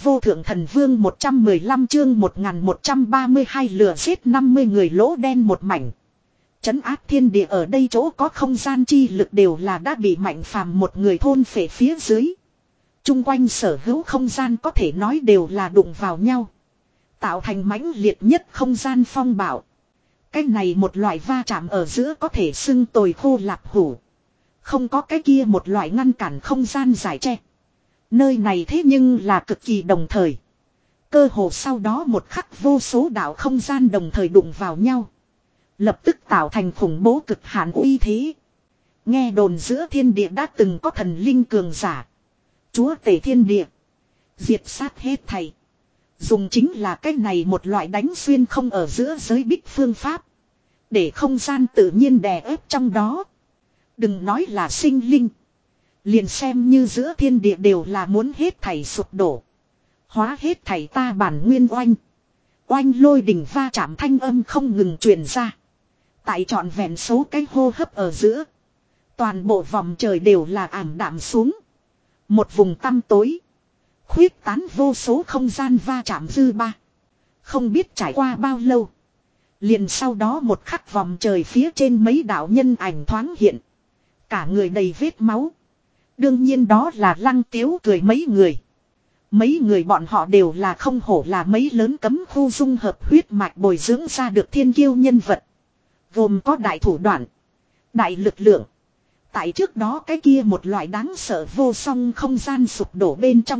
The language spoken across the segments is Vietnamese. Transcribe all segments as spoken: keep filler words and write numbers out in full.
vô thượng thần vương một trăm mười lăm chương một nghìn một trăm ba mươi hai lừa giết năm mươi người lỗ đen một mảnh. Trấn áp thiên địa ở đây chỗ có không gian chi lực đều là đã bị Mạnh Phàm một người thôn phệ phía dưới. Trung quanh sở hữu không gian có thể nói đều là đụng vào nhau. Tạo thành mãnh liệt nhất không gian phong bạo. Cái này một loại va chạm ở giữa có thể xưng tồi khô lạp hủ. Không có cái kia một loại ngăn cản không gian giải tre. Nơi này thế nhưng là cực kỳ đồng thời. Cơ hồ sau đó một khắc vô số đạo không gian đồng thời đụng vào nhau. Lập tức tạo thành khủng bố cực hạn uy thế. Nghe đồn giữa thiên địa đã từng có thần linh cường giả. Chúa tể thiên địa. Diệt sát hết thầy. Dùng chính là cái này một loại đánh xuyên không ở giữa giới bích phương pháp. Để không gian tự nhiên đè ép trong đó. Đừng nói là sinh linh. Liền xem như giữa thiên địa đều là muốn hết thảy sụp đổ. Hóa hết thảy ta bản nguyên oanh. Oanh lôi đỉnh va chạm thanh âm không ngừng truyền ra. Tại trọn vẹn số cái hô hấp ở giữa. Toàn bộ vòng trời đều là ảm đạm xuống. Một vùng tăm tối. Khuyết tán vô số không gian va chạm dư ba. Không biết trải qua bao lâu. Liền sau đó một khắc vòng trời phía trên mấy đạo nhân ảnh thoáng hiện. Cả người đầy vết máu. Đương nhiên đó là Lăng Tiếu cười mấy người. Mấy người bọn họ đều là không hổ là mấy lớn cấm khu dung hợp huyết mạch bồi dưỡng ra được thiên kiêu nhân vật. Gồm có đại thủ đoạn, đại lực lượng. Tại trước đó cái kia một loại đáng sợ vô song không gian sụp đổ bên trong.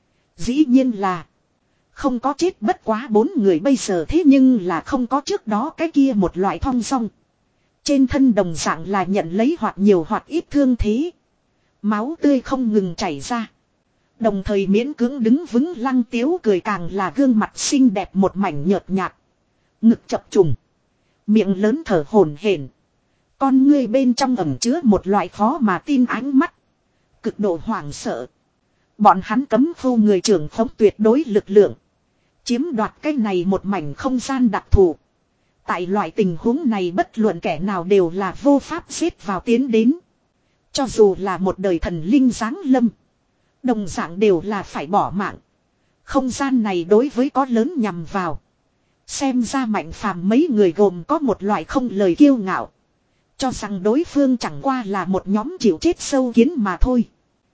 Dĩ nhiên là không có chết bất quá bốn người bây giờ thế nhưng là không có trước đó cái kia một loại thong dong. Trên thân đồng dạng là nhận lấy hoặc nhiều hoặc ít thương thế. Máu tươi không ngừng chảy ra. Đồng thời miễn cưỡng đứng vững Lăng Tiếu cười càng là gương mặt xinh đẹp một mảnh nhợt nhạt. Ngực chập trùng. Miệng lớn thở hổn hển. Con ngươi bên trong ẩn chứa một loại khó mà tin ánh mắt. Cực độ hoảng sợ. Bọn hắn cấm khu người trưởng khống tuyệt đối lực lượng. Chiếm đoạt cái này một mảnh không gian đặc thù. Tại loại tình huống này bất luận kẻ nào đều là vô pháp xếp vào tiến đến. Cho dù là một đời thần linh giáng lâm. Đồng dạng đều là phải bỏ mạng. Không gian này đối với có lớn nhằm vào. Xem ra Mạnh Phàm mấy người gồm có một loại không lời kiêu ngạo. Cho rằng đối phương chẳng qua là một nhóm chịu chết sâu kiến mà thôi.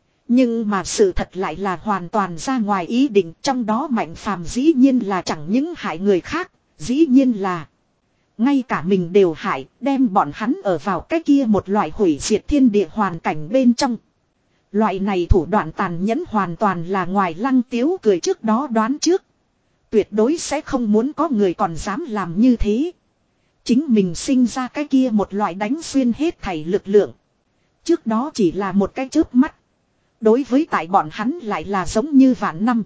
Nhưng mà sự thật lại là hoàn toàn ra ngoài ý định. Trong đó Mạnh Phàm dĩ nhiên là chẳng những hại người khác. Dĩ nhiên là ngay cả mình đều hại, đem bọn hắn ở vào cái kia một loại hủy diệt thiên địa hoàn cảnh bên trong. Loại này thủ đoạn tàn nhẫn hoàn toàn là ngoài Lăng Tiếu cười trước đó đoán trước. Tuyệt đối sẽ không muốn có người còn dám làm như thế. Chính mình sinh ra cái kia một loại đánh xuyên hết thảy lực lượng. Trước đó chỉ là một cái chớp mắt. Đối với tại bọn hắn lại là giống như vạn năm.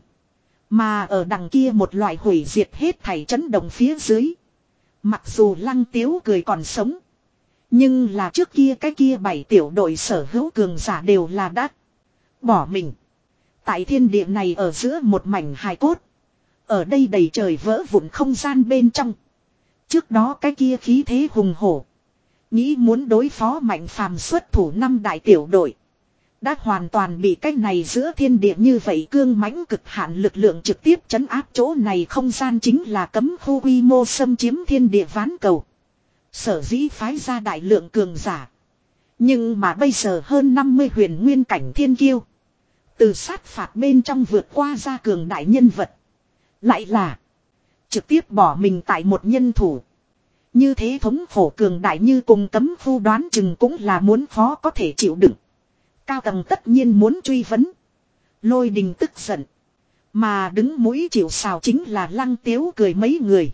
Mà ở đằng kia một loại hủy diệt hết thảy chấn động phía dưới. Mặc dù Lăng Tiếu cười còn sống. Nhưng là trước kia cái kia bảy tiểu đội sở hữu cường giả đều là đã bỏ mình. Tại thiên địa này ở giữa một mảnh hài cốt. Ở đây đầy trời vỡ vụn không gian bên trong. Trước đó cái kia khí thế hùng hổ. Nghĩ muốn đối phó Mạnh Phàm xuất thủ năm đại tiểu đội. Đã hoàn toàn bị cái này giữa thiên địa như vậy cương mãnh cực hạn lực lượng trực tiếp trấn áp chỗ này không gian chính là cấm khu quy mô xâm chiếm thiên địa ván cầu. Sở dĩ phái ra đại lượng cường giả. Nhưng mà bây giờ hơn năm mươi huyền nguyên cảnh thiên kiêu. Từ sát phạt bên trong vượt qua ra cường đại nhân vật. Lại là trực tiếp bỏ mình tại một nhân thủ. Như thế thống khổ cường đại như cùng cấm khu đoán chừng cũng là muốn khó có thể chịu đựng. Cao tầng tất nhiên muốn truy vấn. Lôi đình tức giận. Mà đứng mũi chịu sào chính là Lăng Tiếu cười mấy người.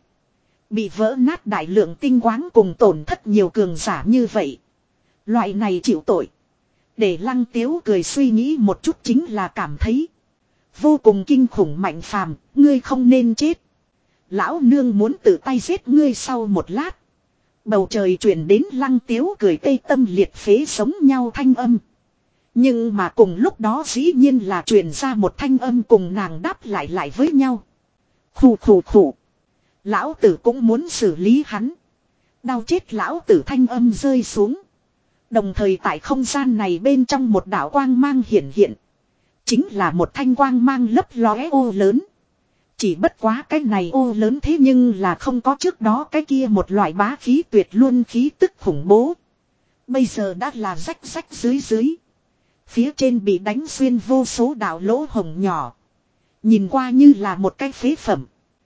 Bị vỡ nát đại lượng tinh quáng cùng tổn thất nhiều cường giả như vậy. Loại này chịu tội. Để Lăng Tiếu cười suy nghĩ một chút chính là cảm thấy. Vô cùng kinh khủng Mạnh Phàm, ngươi không nên chết. Lão nương muốn tự tay giết ngươi sau một lát. Bầu trời chuyển đến Lăng Tiếu cười tê tâm liệt phế sống nhau thanh âm. Nhưng mà cùng lúc đó dĩ nhiên là truyền ra một thanh âm cùng nàng đáp lại lại với nhau. Khủ khủ khủ. Lão tử cũng muốn xử lý hắn. Đau chết lão tử thanh âm rơi xuống. Đồng thời tại không gian này bên trong một đạo quang mang hiển hiện. chính là một thanh quang mang lấp lóe ô lớn. Chỉ bất quá cái này ô lớn thế nhưng là không có trước đó cái kia một loại bá khí tuyệt luôn khí tức khủng bố. Bây giờ đã là rách rách dưới dưới. Phía trên bị đánh xuyên vô số đạo lỗ hồng nhỏ. Nhìn qua như là một cái phế phẩm.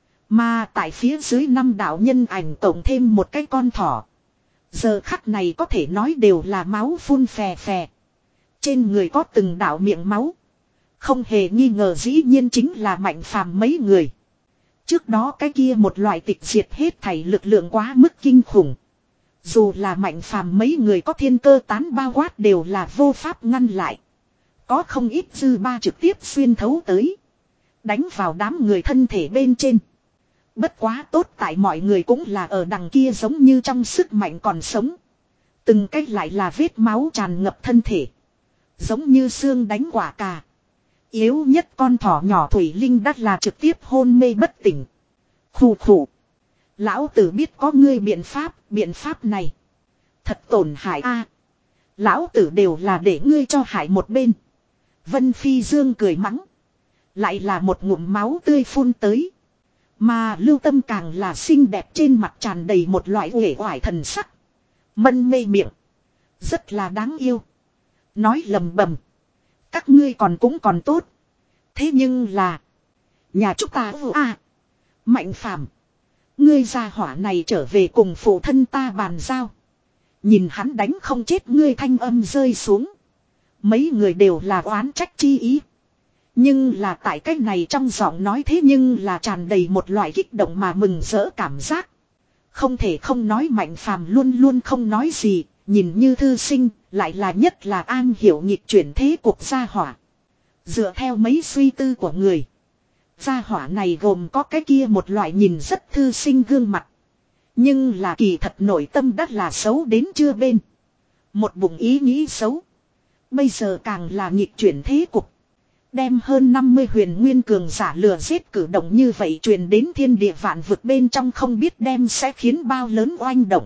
Mà tại phía dưới năm đạo nhân ảnh tổng thêm một cái con thỏ. Giờ khắc này có thể nói đều là máu phun phè phè. Trên người có từng đạo miệng máu. Không hề nghi ngờ dĩ nhiên chính là Mạnh Phàm mấy người. Trước đó cái kia một loại tịch diệt hết thảy lực lượng quá mức kinh khủng. Dù là Mạnh Phàm mấy người có thiên cơ tán bao quát đều là vô pháp ngăn lại. Có không ít dư ba trực tiếp xuyên thấu tới. Đánh vào đám người thân thể bên trên. Bất quá tốt tại mọi người cũng là ở đằng kia giống như trong sức mạnh còn sống. Từng cách lại là vết máu tràn ngập thân thể. Giống như xương đánh quả cà. Yếu nhất con thỏ nhỏ Thủy Linh đắt là trực tiếp hôn mê bất tỉnh. Khủ khủ. Lão tử biết có ngươi biện pháp, biện pháp này. Thật tổn hại a. Lão tử đều là để ngươi cho hại một bên. Vân Phi Dương cười mắng. Lại là một ngụm máu tươi phun tới. Mà Lưu Tâm càng là xinh đẹp trên mặt tràn đầy một loại uể oải thần sắc. Mân mê miệng. Rất là đáng yêu. Nói lầm bầm. Các ngươi còn cũng còn tốt. Thế nhưng là. Nhà chúng ta à. Mạnh Phàm, ngươi gia hỏa này trở về cùng phụ thân ta bàn giao. Nhìn hắn đánh không chết ngươi thanh âm rơi xuống. Mấy người đều là oán trách chi ý. Nhưng là tại cách này trong giọng nói thế nhưng là tràn đầy một loại kích động mà mừng rỡ cảm giác. Không thể không nói Mạnh Phàm luôn luôn không nói gì, nhìn như thư sinh, lại là nhất là an hiểu nghịch chuyển thế cuộc gia hỏa. Dựa theo mấy suy tư của người. Gia hỏa này gồm có cái kia một loại nhìn rất thư sinh gương mặt. Nhưng là kỳ thật nội tâm đắt là xấu đến chưa bên. Một bụng ý nghĩ xấu. Bây giờ càng là nghịch chuyển thế cục. Đem hơn năm mươi huyền nguyên cường giả lừa giết cử động như vậy truyền đến thiên địa vạn vực bên trong không biết đem sẽ khiến bao lớn oanh động.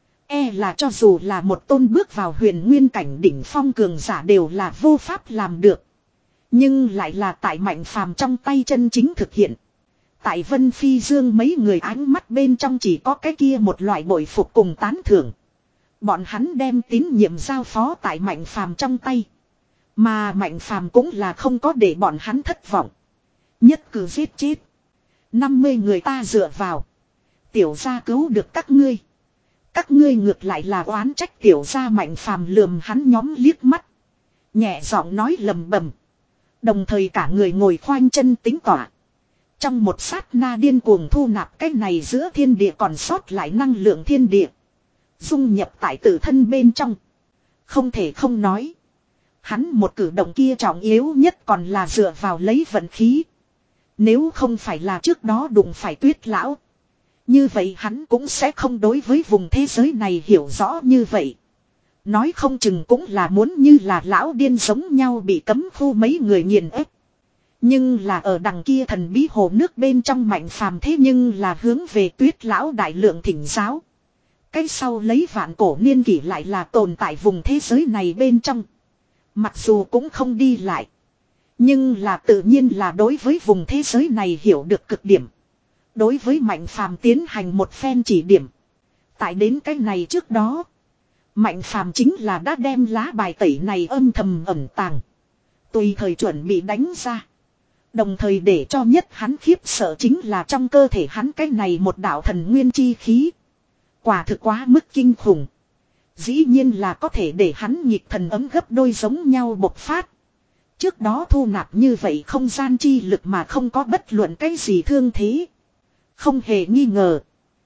E là cho dù là một tôn bước vào huyền nguyên cảnh đỉnh phong cường giả đều là vô pháp làm được. Nhưng lại là tại Mạnh Phàm trong tay chân chính thực hiện. Tại Vân Phi Dương mấy người ánh mắt bên trong chỉ có cái kia một loại bội phục cùng tán thưởng. Bọn hắn đem tín nhiệm giao phó tại Mạnh Phàm trong tay. Mà Mạnh Phàm cũng là không có để bọn hắn thất vọng. Nhất cử giết chết. năm mươi người ta dựa vào. Tiểu gia cứu được các ngươi. Các ngươi ngược lại là oán trách tiểu gia. Mạnh Phàm lườm hắn nhóm liếc mắt. Nhẹ giọng nói lầm bầm. Đồng thời cả người ngồi khoanh chân tính tỏa. Trong một sát na điên cuồng thu nạp cái này giữa thiên địa còn sót lại năng lượng thiên địa. Dung nhập tại tự thân bên trong. Không thể không nói. Hắn một cử động kia trọng yếu nhất còn là dựa vào lấy vận khí. Nếu không phải là trước đó đụng phải Tuyết lão. Như vậy hắn cũng sẽ không đối với vùng thế giới này hiểu rõ như vậy. Nói không chừng cũng là muốn như là lão điên giống nhau bị cấm khu mấy người nghiền ép. Nhưng là ở đằng kia thần bí hồ nước bên trong Mạnh Phàm thế nhưng là hướng về Tuyết lão đại lượng thỉnh giáo. Cái sau lấy vạn cổ niên kỷ lại là tồn tại vùng thế giới này bên trong. Mặc dù cũng không đi lại. Nhưng là tự nhiên là đối với vùng thế giới này hiểu được cực điểm. Đối với Mạnh Phàm tiến hành một phen chỉ điểm. Tại đến cái này trước đó. Mạnh Phàm chính là đã đem lá bài tẩy này âm thầm ẩn tàng. Tùy thời chuẩn bị đánh ra. Đồng thời để cho nhất hắn khiếp sợ chính là trong cơ thể hắn cái này một đạo thần nguyên chi khí. Quả thực quá mức kinh khủng. Dĩ nhiên là có thể để hắn nhịp thần ấm gấp đôi giống nhau bộc phát. Trước đó thu nạp như vậy không gian chi lực mà không có bất luận cái gì thương thế. Không hề nghi ngờ.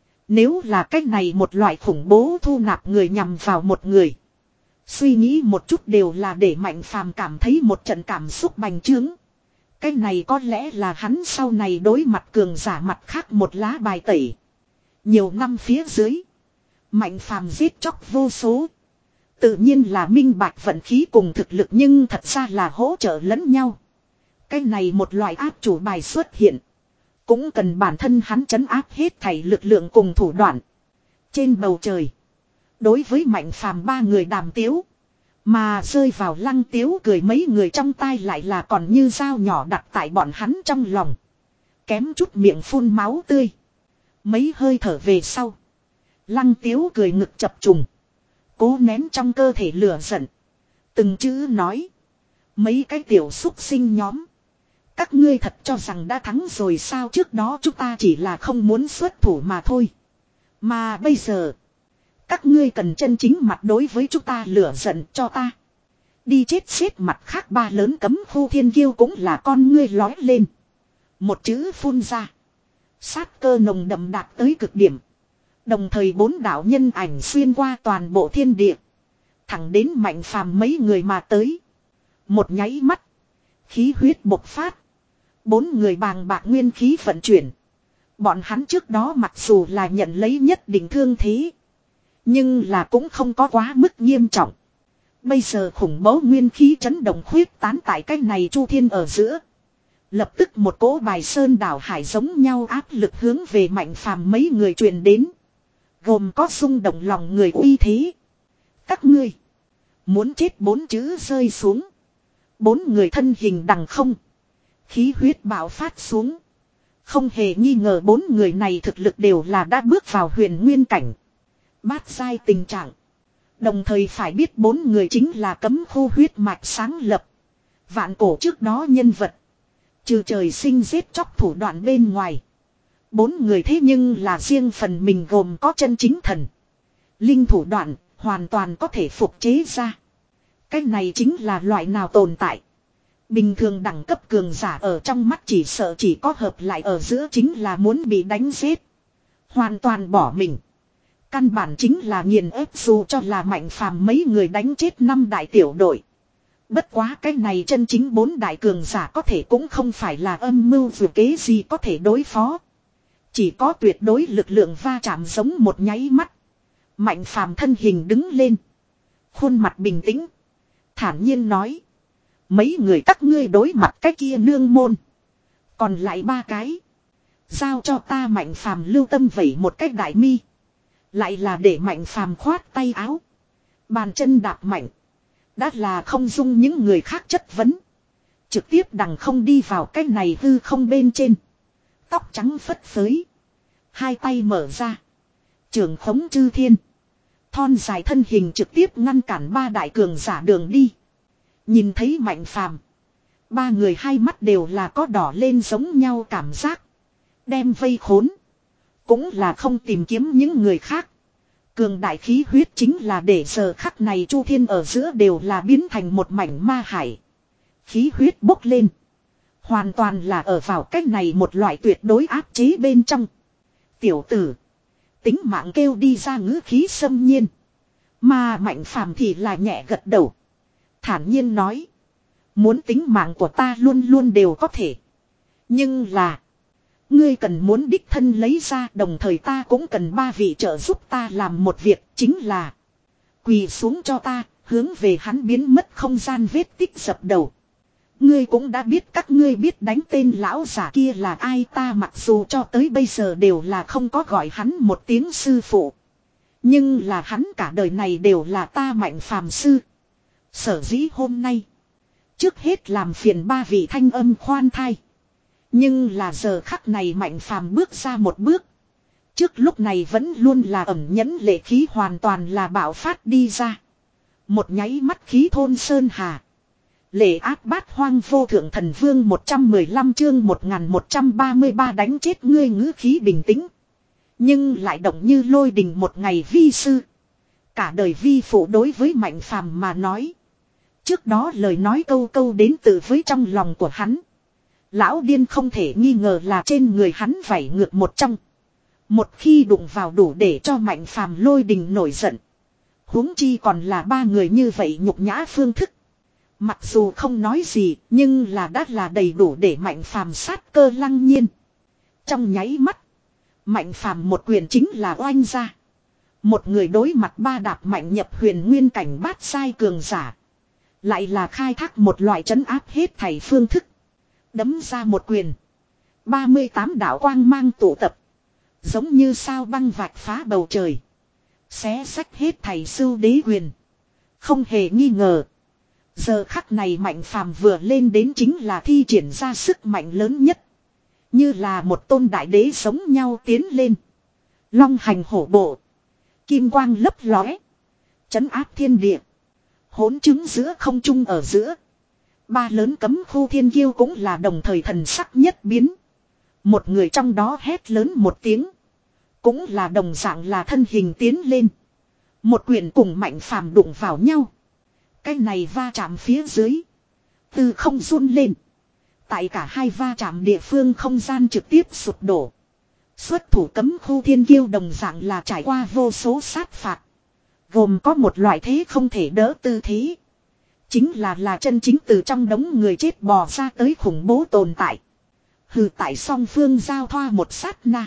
Nếu là cách này một loại khủng bố thu nạp người nhằm vào một người. Suy nghĩ một chút đều là để Mạnh Phàm cảm thấy một trận cảm xúc bành trướng. Cái này có lẽ là hắn sau này đối mặt cường giả mặt khác một lá bài tẩy. Nhiều năm phía dưới. Mạnh Phàm giết chóc vô số. Tự nhiên là minh bạch vận khí cùng thực lực nhưng thật ra là hỗ trợ lẫn nhau. Cái này một loại áp chủ bài xuất hiện. Cũng cần bản thân hắn trấn áp hết thảy lực lượng cùng thủ đoạn. Trên bầu trời. Đối với Mạnh Phàm ba người đàm tiếu. Mà rơi vào Lăng Tiếu cười mấy người trong tai lại là còn như dao nhỏ đặt tại bọn hắn trong lòng. Kém chút miệng phun máu tươi. Mấy hơi thở về sau. Lăng Tiếu cười ngực chập trùng. Cố nén trong cơ thể lửa giận. Từng chữ nói. Mấy cái tiểu xúc sinh nhóm. Các ngươi thật cho rằng đã thắng rồi sao, trước đó chúng ta chỉ là không muốn xuất thủ mà thôi. Mà bây giờ. Các ngươi cần chân chính mặt đối với chúng ta, lửa giận cho ta. Đi chết xếp mặt khác ba lớn cấm khu thiên kiêu cũng là con ngươi lói lên. Một chữ phun ra. Sát cơ nồng đậm đạt tới cực điểm. Đồng thời bốn đạo nhân ảnh xuyên qua toàn bộ thiên địa. Thẳng đến Mạnh Phàm mấy người mà tới. Một nháy mắt. Khí huyết bộc phát. Bốn người bàng bạc nguyên khí vận chuyển. Bọn hắn trước đó mặc dù là nhận lấy nhất định thương thế. Nhưng là cũng không có quá mức nghiêm trọng. Bây giờ khủng bố nguyên khí chấn động khuyết tán tại cái này chu thiên ở giữa. Lập tức một cỗ bài sơn đảo hải giống nhau áp lực hướng về Mạnh Phàm mấy người truyền đến. Gồm có xung động lòng người uy thế. Các ngươi. Muốn chết bốn chữ rơi xuống. Bốn người thân hình đằng không. Khí huyết bạo phát xuống. Không hề nghi ngờ bốn người này thực lực đều là đã bước vào huyền nguyên cảnh. Bát giai tình trạng. Đồng thời phải biết bốn người chính là cấm khu huyết mạch sáng lập. Vạn cổ trước đó nhân vật. Trừ trời sinh giết chóc thủ đoạn bên ngoài. Bốn người thế nhưng là riêng phần mình gồm có chân chính thần. Linh thủ đoạn hoàn toàn có thể phục chế ra. Cái này chính là loại nào tồn tại. Bình thường đẳng cấp cường giả ở trong mắt chỉ sợ chỉ có hợp lại ở giữa chính là muốn bị đánh giết. Hoàn toàn bỏ mình. Căn bản chính là nghiền ép dù cho là Mạnh Phàm mấy người đánh chết năm đại tiểu đội. Bất quá cái này chân chính bốn đại cường giả có thể cũng không phải là âm mưu vừa kế gì có thể đối phó. Chỉ có tuyệt đối lực lượng va chạm giống một nháy mắt. Mạnh Phàm thân hình đứng lên. Khuôn mặt bình tĩnh. Thản nhiên nói. Mấy người các ngươi đối mặt cái kia nương môn. Còn lại ba cái. Giao cho ta. Mạnh Phàm lưu tâm vẩy một cách đại mi. Lại là để Mạnh Phàm khoát tay áo. Bàn chân đạp mạnh. Đã là không dung những người khác chất vấn. Trực tiếp đằng không đi vào cái này hư không bên trên. Tóc trắng phất phới. Hai tay mở ra. Trường khống chư thiên. Thon dài thân hình trực tiếp ngăn cản ba đại cường giả đường đi. Nhìn thấy Mạnh Phàm, ba người hai mắt đều là có đỏ lên giống nhau cảm giác. Đem vây khốn. Cũng là không tìm kiếm những người khác. Cường đại khí huyết chính là để giờ khắc này chu thiên ở giữa đều là biến thành một mảnh ma hải. Khí huyết bốc lên. Hoàn toàn là ở vào cách này một loại tuyệt đối áp chế bên trong. Tiểu tử. Tính mạng kêu đi ra ngữ khí xâm nhiên. Mà Mạnh Phàm thì là nhẹ gật đầu. Thản nhiên nói. Muốn tính mạng của ta luôn luôn đều có thể. Nhưng là. Ngươi cần muốn đích thân lấy ra, đồng thời ta cũng cần ba vị trợ giúp ta làm một việc, chính là quỳ xuống cho ta, hướng về hắn biến mất không gian vết tích dập đầu. Ngươi cũng đã biết các ngươi biết đánh tên lão giả kia là ai, ta mặc dù cho tới bây giờ đều là không có gọi hắn một tiếng sư phụ. Nhưng là hắn cả đời này đều là ta Mạnh Phàm sư. Sở dĩ hôm nay, trước hết làm phiền ba vị thanh âm khoan thai. Nhưng là giờ khắc này Mạnh Phàm bước ra một bước. Trước lúc này vẫn luôn là ẩm nhẫn lệ khí hoàn toàn là bạo phát đi ra. Một nháy mắt khí thôn sơn hà. Lệ áp bát hoang vô thượng thần vương một trăm mười lăm chương một nghìn một trăm ba mươi ba đánh chết ngươi ngữ khí bình tĩnh. Nhưng lại động như lôi đình một ngày vi sư. Cả đời vi phụ đối với Mạnh Phàm mà nói. Trước đó lời nói câu câu đến từ với trong lòng của hắn. Lão điên không thể nghi ngờ là trên người hắn vảy ngược một trong. Một khi đụng vào đủ để cho Mạnh Phàm lôi đình nổi giận. Huống chi còn là ba người như vậy nhục nhã phương thức. Mặc dù không nói gì, nhưng là đã là đầy đủ để Mạnh Phàm sát cơ lăng nhiên. Trong nháy mắt, Mạnh Phàm một quyền chính là oanh ra. Một người đối mặt ba đạp mạnh nhập huyền nguyên cảnh bát sai cường giả. Lại là khai thác một loại trấn áp hết thảy phương thức. Đấm ra một quyền. ba mươi tám đạo quang mang tụ tập. Giống như sao băng vạch phá bầu trời. Xé sách hết thảy sưu đế quyền. Không hề nghi ngờ. Giờ khắc này Mạnh Phàm vừa lên đến chính là thi triển ra sức mạnh lớn nhất. Như là một tôn đại đế giống nhau tiến lên. Long hành hổ bộ. Kim quang lấp lóe. Trấn áp thiên địa. Hỗn chứng giữa không trung ở giữa. Ba lớn cấm khu thiên kiêu cũng là đồng thời thần sắc nhất biến. Một người trong đó hét lớn một tiếng. Cũng là đồng dạng là thân hình tiến lên. Một quyền cùng Mạnh Phàm đụng vào nhau. Cái này va chạm phía dưới. Từ không run lên. Tại cả hai va chạm địa phương không gian trực tiếp sụp đổ. Xuất thủ cấm khu thiên kiêu đồng dạng là trải qua vô số sát phạt. Gồm có một loại thế không thể đỡ tư thế. Chính là là chân chính từ trong đống người chết bò ra tới khủng bố tồn tại. Hừ, tại song phương giao thoa một sát na.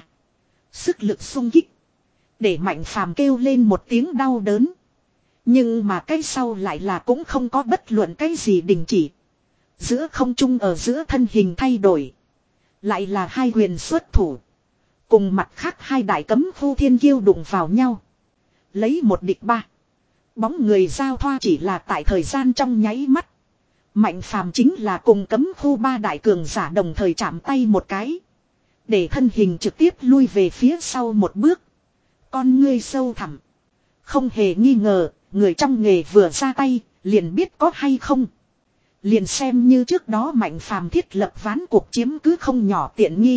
Sức lực xung kích. Để Mạnh Phàm kêu lên một tiếng đau đớn. Nhưng mà cái sau lại là cũng không có bất luận cái gì đình chỉ. Giữa không trung ở giữa thân hình thay đổi. Lại là hai quyền xuất thủ. Cùng mặt khác hai đại cấm khu thiên kiêu đụng vào nhau. Lấy một địch ba. Bóng người giao thoa chỉ là tại thời gian trong nháy mắt. Mạnh Phàm chính là cùng cấm khu ba đại cường giả đồng thời chạm tay một cái. Để thân hình trực tiếp lui về phía sau một bước. Con ngươi sâu thẳm. Không hề nghi ngờ, người trong nghề vừa ra tay, liền biết có hay không. Liền xem như trước đó Mạnh Phàm thiết lập ván cuộc chiếm cứ không nhỏ tiện nghi.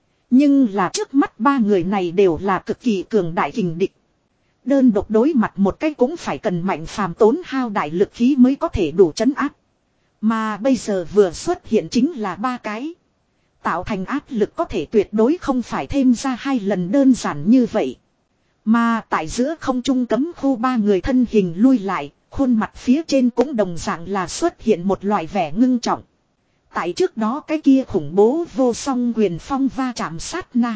Nhưng là trước mắt ba người này đều là cực kỳ cường đại kình địch. Đơn độc đối mặt một cái cũng phải cần Mạnh Phàm tốn hao đại lực khí mới có thể đủ trấn áp. Mà bây giờ vừa xuất hiện chính là ba cái. Tạo thành áp lực có thể tuyệt đối không phải thêm ra hai lần đơn giản như vậy. Mà tại giữa không trung cấm khu ba người thân hình lui lại, khuôn mặt phía trên cũng đồng dạng là xuất hiện một loại vẻ ngưng trọng. Tại trước đó cái kia khủng bố vô song quyền phong va chạm sát na.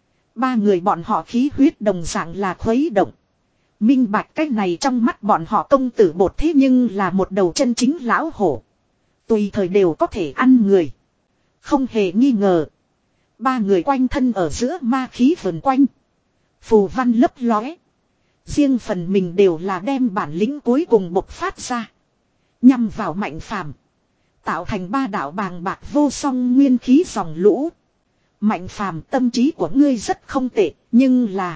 Ba người bọn họ khí huyết đồng dạng là khuấy động. Minh bạch cái này trong mắt bọn họ công tử bột thế nhưng là một đầu chân chính lão hổ. Tùy thời đều có thể ăn người. Không hề nghi ngờ. Ba người quanh thân ở giữa ma khí vần quanh. Phù văn lấp lóe. Riêng phần mình đều là đem bản lĩnh cuối cùng bộc phát ra. Nhằm vào Mạnh Phàm. Tạo thành ba đạo bàng bạc vô song nguyên khí dòng lũ. Mạnh Phàm, tâm trí của ngươi rất không tệ. Nhưng là.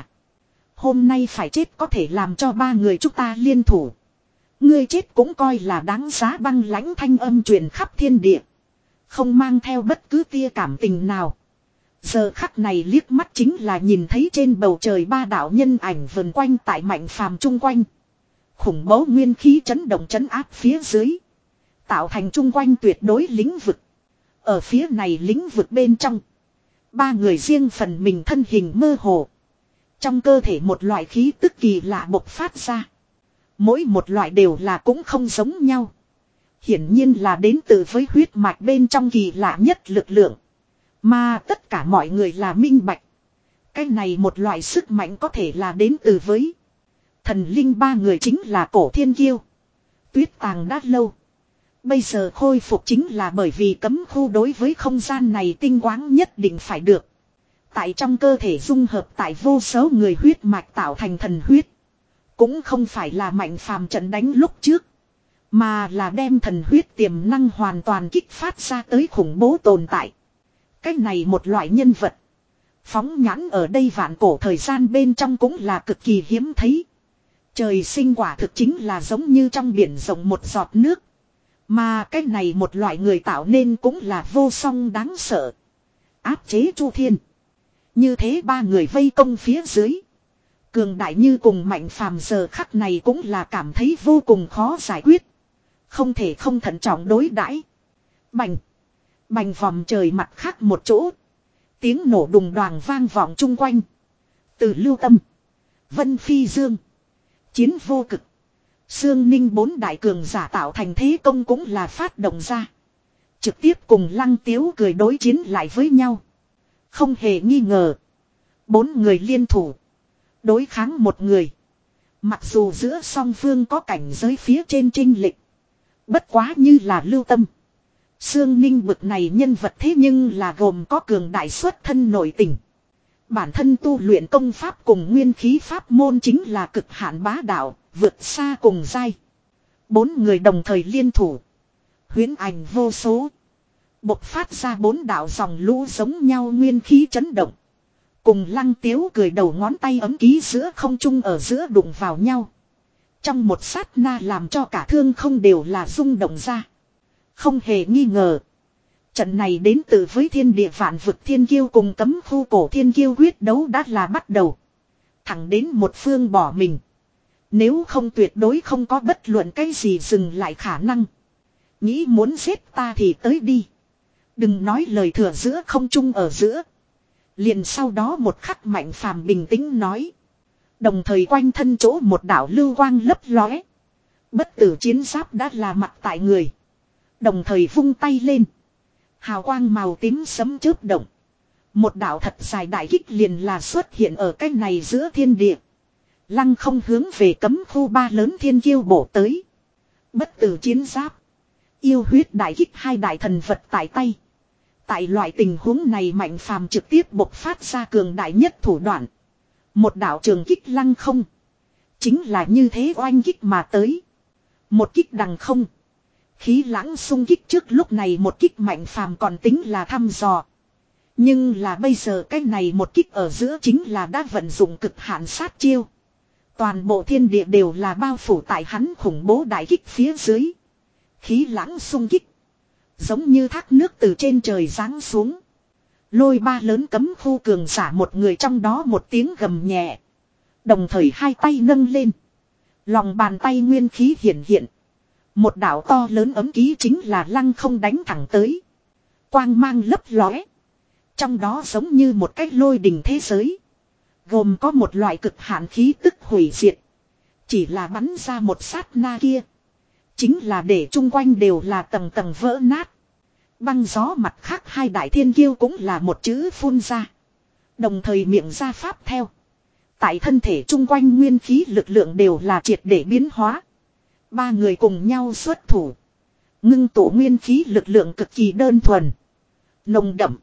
Hôm nay phải chết có thể làm cho ba người chúng ta liên thủ. Ngươi chết cũng coi là đáng giá. Băng lãnh thanh âm truyền khắp thiên địa. Không mang theo bất cứ tia cảm tình nào. Giờ khắc này liếc mắt chính là nhìn thấy trên bầu trời ba đạo nhân ảnh vần quanh tại Mạnh Phàm chung quanh. Khủng bố nguyên khí chấn động chấn áp phía dưới. Tạo thành chung quanh tuyệt đối lĩnh vực. Ở phía này lĩnh vực bên trong. Ba người riêng phần mình thân hình mơ hồ. Trong cơ thể một loại khí tức kỳ lạ bộc phát ra. Mỗi một loại đều là cũng không giống nhau. Hiển nhiên là đến từ với huyết mạch bên trong kỳ lạ nhất lực lượng. Mà tất cả mọi người là minh bạch. Cái này một loại sức mạnh có thể là đến từ với. Thần linh ba người chính là cổ thiên kiêu. Tuyết tàng đã lâu. Bây giờ khôi phục chính là bởi vì cấm khu đối với không gian này tinh quáng nhất định phải được. Tại trong cơ thể dung hợp tại vô số người huyết mạch tạo thành thần huyết. Cũng không phải là Mạnh Phàm trận đánh lúc trước. Mà là đem thần huyết tiềm năng hoàn toàn kích phát ra tới khủng bố tồn tại. Cái này một loại nhân vật. Phóng nhãn ở đây vạn cổ thời gian bên trong cũng là cực kỳ hiếm thấy. Trời sinh quả thực chính là giống như trong biển rộng một giọt nước. Mà cái này một loại người tạo nên cũng là vô song đáng sợ. Áp chế Chu Thiên. Như thế ba người vây công phía dưới. Cường đại như cùng Mạnh Phàm giờ khắc này cũng là cảm thấy vô cùng khó giải quyết. Không thể không thận trọng đối đãi. Bành. Bành vòm trời mặt khác một chỗ. Tiếng nổ đùng đoàng vang vọng chung quanh. Từ Lưu Tâm. Vân Phi Dương. Chiến Vô Cực. Sương Ninh bốn đại cường giả tạo thành thế công cũng là phát động ra. Trực tiếp cùng Lăng Tiếu cười đối chiến lại với nhau. Không hề nghi ngờ. Bốn người liên thủ. Đối kháng một người. Mặc dù giữa song phương có cảnh giới phía trên chênh lệch. Bất quá như là Lưu Tâm. Sương Ninh bực này nhân vật thế nhưng là gồm có cường đại xuất thân nội tình. Bản thân tu luyện công pháp cùng nguyên khí pháp môn chính là cực hạn bá đạo, vượt xa cùng giai. Bốn người đồng thời liên thủ. Huyễn ảnh vô số. Bộc phát ra bốn đạo dòng lũ giống nhau nguyên khí chấn động. Cùng Lăng Tiếu cười đầu ngón tay ấm ký giữa không trung ở giữa đụng vào nhau. Trong một sát na làm cho cả thương không đều là rung động ra. Không hề nghi ngờ. Trận này đến từ với thiên địa vạn vực thiên kiêu cùng cấm khu cổ thiên kiêu quyết đấu đã là bắt đầu. Thẳng đến một phương bỏ mình. Nếu không tuyệt đối không có bất luận cái gì dừng lại khả năng. Nghĩ muốn giết ta thì tới đi. Đừng nói lời thừa giữa không trung ở giữa. Liền sau đó một khắc Mạnh Phàm bình tĩnh nói. Đồng thời quanh thân chỗ một đạo lưu quang lấp lóe. Bất tử chiến giáp đã là mặt tại người. Đồng thời vung tay lên. Hào quang màu tím sấm chớp động. Một đạo thật dài đại kích liền là xuất hiện ở cái này giữa thiên địa. Lăng không hướng về cấm khu ba lớn thiên kiêu bổ tới. Bất tử chiến giáp. Yêu huyết đại kích hai đại thần vật tại tay. Tại loại tình huống này Mạnh Phàm trực tiếp bộc phát ra cường đại nhất thủ đoạn. Một đạo trường kích lăng không. Chính là như thế oanh kích mà tới. Một kích đằng không. Khí lãng xung kích trước lúc này một kích Mạnh Phàm còn tính là thăm dò. Nhưng là bây giờ cái này một kích ở giữa chính là đã vận dụng cực hạn sát chiêu. Toàn bộ thiên địa đều là bao phủ tại hắn khủng bố đại kích phía dưới. Khí lãng xung kích. Giống như thác nước từ trên trời giáng xuống. Lôi ba lớn cấm khu cường giả một người trong đó một tiếng gầm nhẹ. Đồng thời hai tay nâng lên. Lòng bàn tay nguyên khí hiện hiện. Một đạo to lớn ấm ký chính là lăng không đánh thẳng tới. Quang mang lấp lóe. Trong đó giống như một cái lôi đình thế giới. Gồm có một loại cực hạn khí tức hủy diệt. Chỉ là bắn ra một sát na kia. Chính là để chung quanh đều là tầng tầng vỡ nát. Băng gió mặt khác hai đại thiên kiêu cũng là một chữ phun ra. Đồng thời miệng ra pháp theo. Tại thân thể chung quanh nguyên khí lực lượng đều là triệt để biến hóa. Ba người cùng nhau xuất thủ. Ngưng tụ nguyên khí lực lượng cực kỳ đơn thuần. Nồng đậm.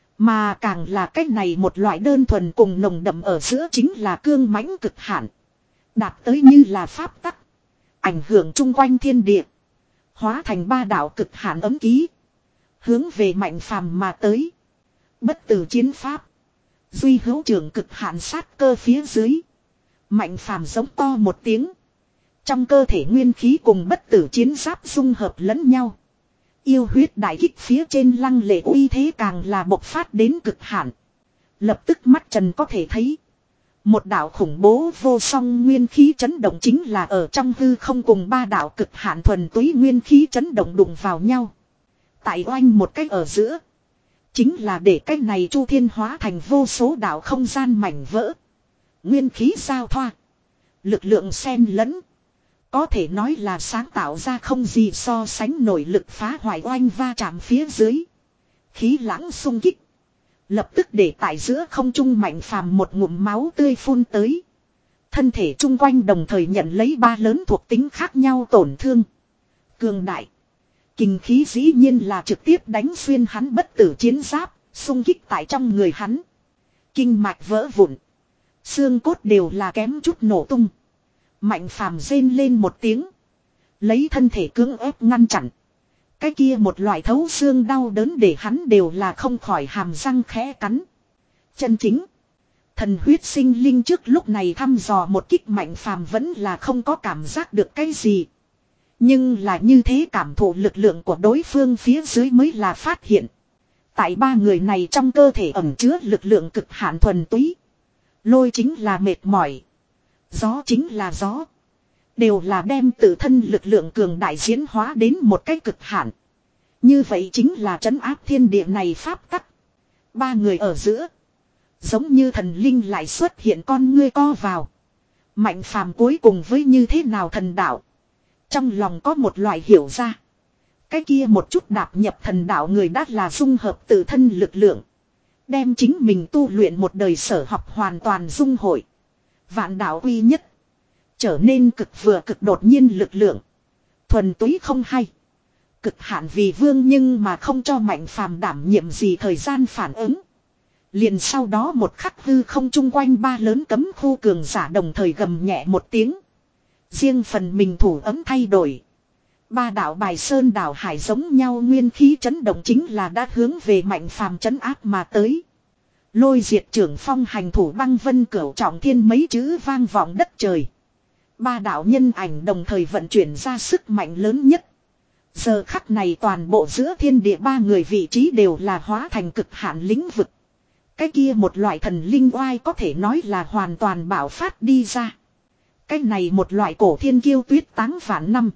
Mà càng là cách này một loại đơn thuần cùng nồng đậm ở giữa chính là cương mãnh cực hạn. Đạt tới như là pháp tắc. Ảnh hưởng chung quanh thiên địa. Hóa thành ba đạo cực hạn ấm ký. Hướng về Mạnh Phàm mà tới. Bất tử chiến pháp. Duy hữu trưởng cực hạn sát cơ phía dưới. Mạnh Phàm giống to một tiếng. Trong cơ thể nguyên khí cùng bất tử chiến giáp dung hợp lẫn nhau. Yêu huyết đại kích phía trên lăng lệ uy thế càng là bộc phát đến cực hạn. Lập tức mắt trần có thể thấy. Một đạo khủng bố vô song nguyên khí chấn động chính là ở trong hư không cùng ba đạo cực hạn thuần túy nguyên khí chấn động đụng vào nhau. Tại oanh một cách ở giữa. Chính là để cách này chu thiên hóa thành vô số đạo không gian mảnh vỡ. Nguyên khí giao thoa. Lực lượng xen lẫn. Có thể nói là sáng tạo ra không gì so sánh nổi lực phá hoại oanh va chạm phía dưới. Khí lãng xung kích. Lập tức để tại giữa không trung Mạnh Phàm một ngụm máu tươi phun tới. Thân thể chung quanh đồng thời nhận lấy ba lớn thuộc tính khác nhau tổn thương. Cường đại. Kình khí dĩ nhiên là trực tiếp đánh xuyên hắn bất tử chiến giáp, xung kích tại trong người hắn. Kinh mạch vỡ vụn. Xương cốt đều là kém chút nổ tung. Mạnh Phàm rên lên một tiếng. Lấy thân thể cưỡng ép ngăn chặn. Cái kia một loại thấu xương đau đớn để hắn đều là không khỏi hàm răng khẽ cắn. Chân chính. Thần huyết sinh linh trước lúc này thăm dò một kích Mạnh Phàm vẫn là không có cảm giác được cái gì. Nhưng là như thế cảm thụ lực lượng của đối phương phía dưới mới là phát hiện. Tại ba người này trong cơ thể ẩn chứa lực lượng cực hạn thuần túy. Lôi chính là mệt mỏi. Gió chính là gió. Đều là đem tự thân lực lượng cường đại diễn hóa đến một cách cực hạn. Như vậy chính là trấn áp thiên địa này pháp tắc. Ba người ở giữa. Giống như thần linh lại xuất hiện con ngươi co vào. Mạnh Phàm cuối cùng với như thế nào thần đạo. Trong lòng có một loại hiểu ra. Cái kia một chút đạp nhập thần đạo người đã là dung hợp tự thân lực lượng. Đem chính mình tu luyện một đời sở học hoàn toàn dung hội. Vạn đạo uy nhất. Trở nên cực vừa cực đột nhiên lực lượng. Thuần túy không hay. Cực hạn vì vương nhưng mà không cho Mạnh Phàm đảm nhiệm gì thời gian phản ứng. Liền sau đó một khắc hư không chung quanh ba lớn cấm khu cường giả đồng thời gầm nhẹ một tiếng. Riêng phần mình thủ ấm thay đổi. Ba đạo bài sơn đảo hải giống nhau nguyên khí chấn động chính là đã hướng về Mạnh Phàm trấn áp mà tới. Lôi diệt trưởng phong hành thủ băng vân cửu trọng thiên mấy chữ vang vọng đất trời. Ba đạo nhân ảnh đồng thời vận chuyển ra sức mạnh lớn nhất. Giờ khắc này toàn bộ giữa thiên địa ba người vị trí đều là hóa thành cực hạn lĩnh vực. Cái kia một loại thần linh oai có thể nói là hoàn toàn bạo phát đi ra. Cái này một loại cổ thiên kiêu tuyết táng vạn năm.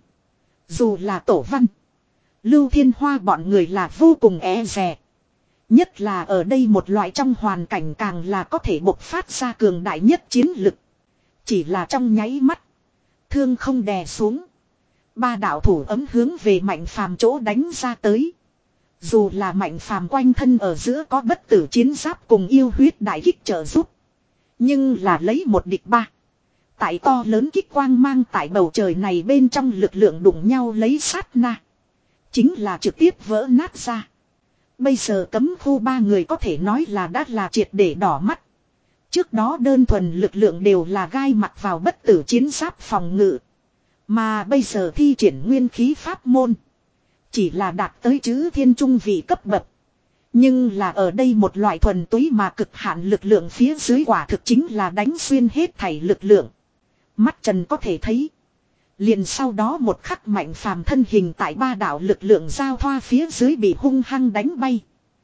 Dù là tổ văn, Lưu Thiên Hoa bọn người là vô cùng e dè. Nhất là ở đây một loại trong hoàn cảnh càng là có thể bộc phát ra cường đại nhất chiến lực. Chỉ là trong nháy mắt, thương không đè xuống. Ba đạo thủ ấm hướng về Mạnh Phàm chỗ đánh ra tới. Dù là Mạnh Phàm quanh thân ở giữa có bất tử chiến giáp cùng yêu huyết đại kích trợ giúp. Nhưng là lấy một địch ba. Tại to lớn kích quang mang tại bầu trời này bên trong lực lượng đụng nhau lấy sát na. Chính là trực tiếp vỡ nát ra. Bây giờ cấm khu ba người có thể nói là đã là triệt để đỏ mắt. Trước đó đơn thuần lực lượng đều là gai mặt vào bất tử chiến giáp phòng ngự. Mà bây giờ thi triển nguyên khí pháp môn. Chỉ là đạt tới chữ thiên trung vị cấp bậc. Nhưng là ở đây một loại thuần túy mà cực hạn lực lượng phía dưới quả thực chính là đánh xuyên hết thảy lực lượng. Mắt Trần có thể thấy. Liền sau đó một khắc Mạnh Phàm thân hình tại ba đạo lực lượng giao thoa phía dưới bị hung hăng đánh bay.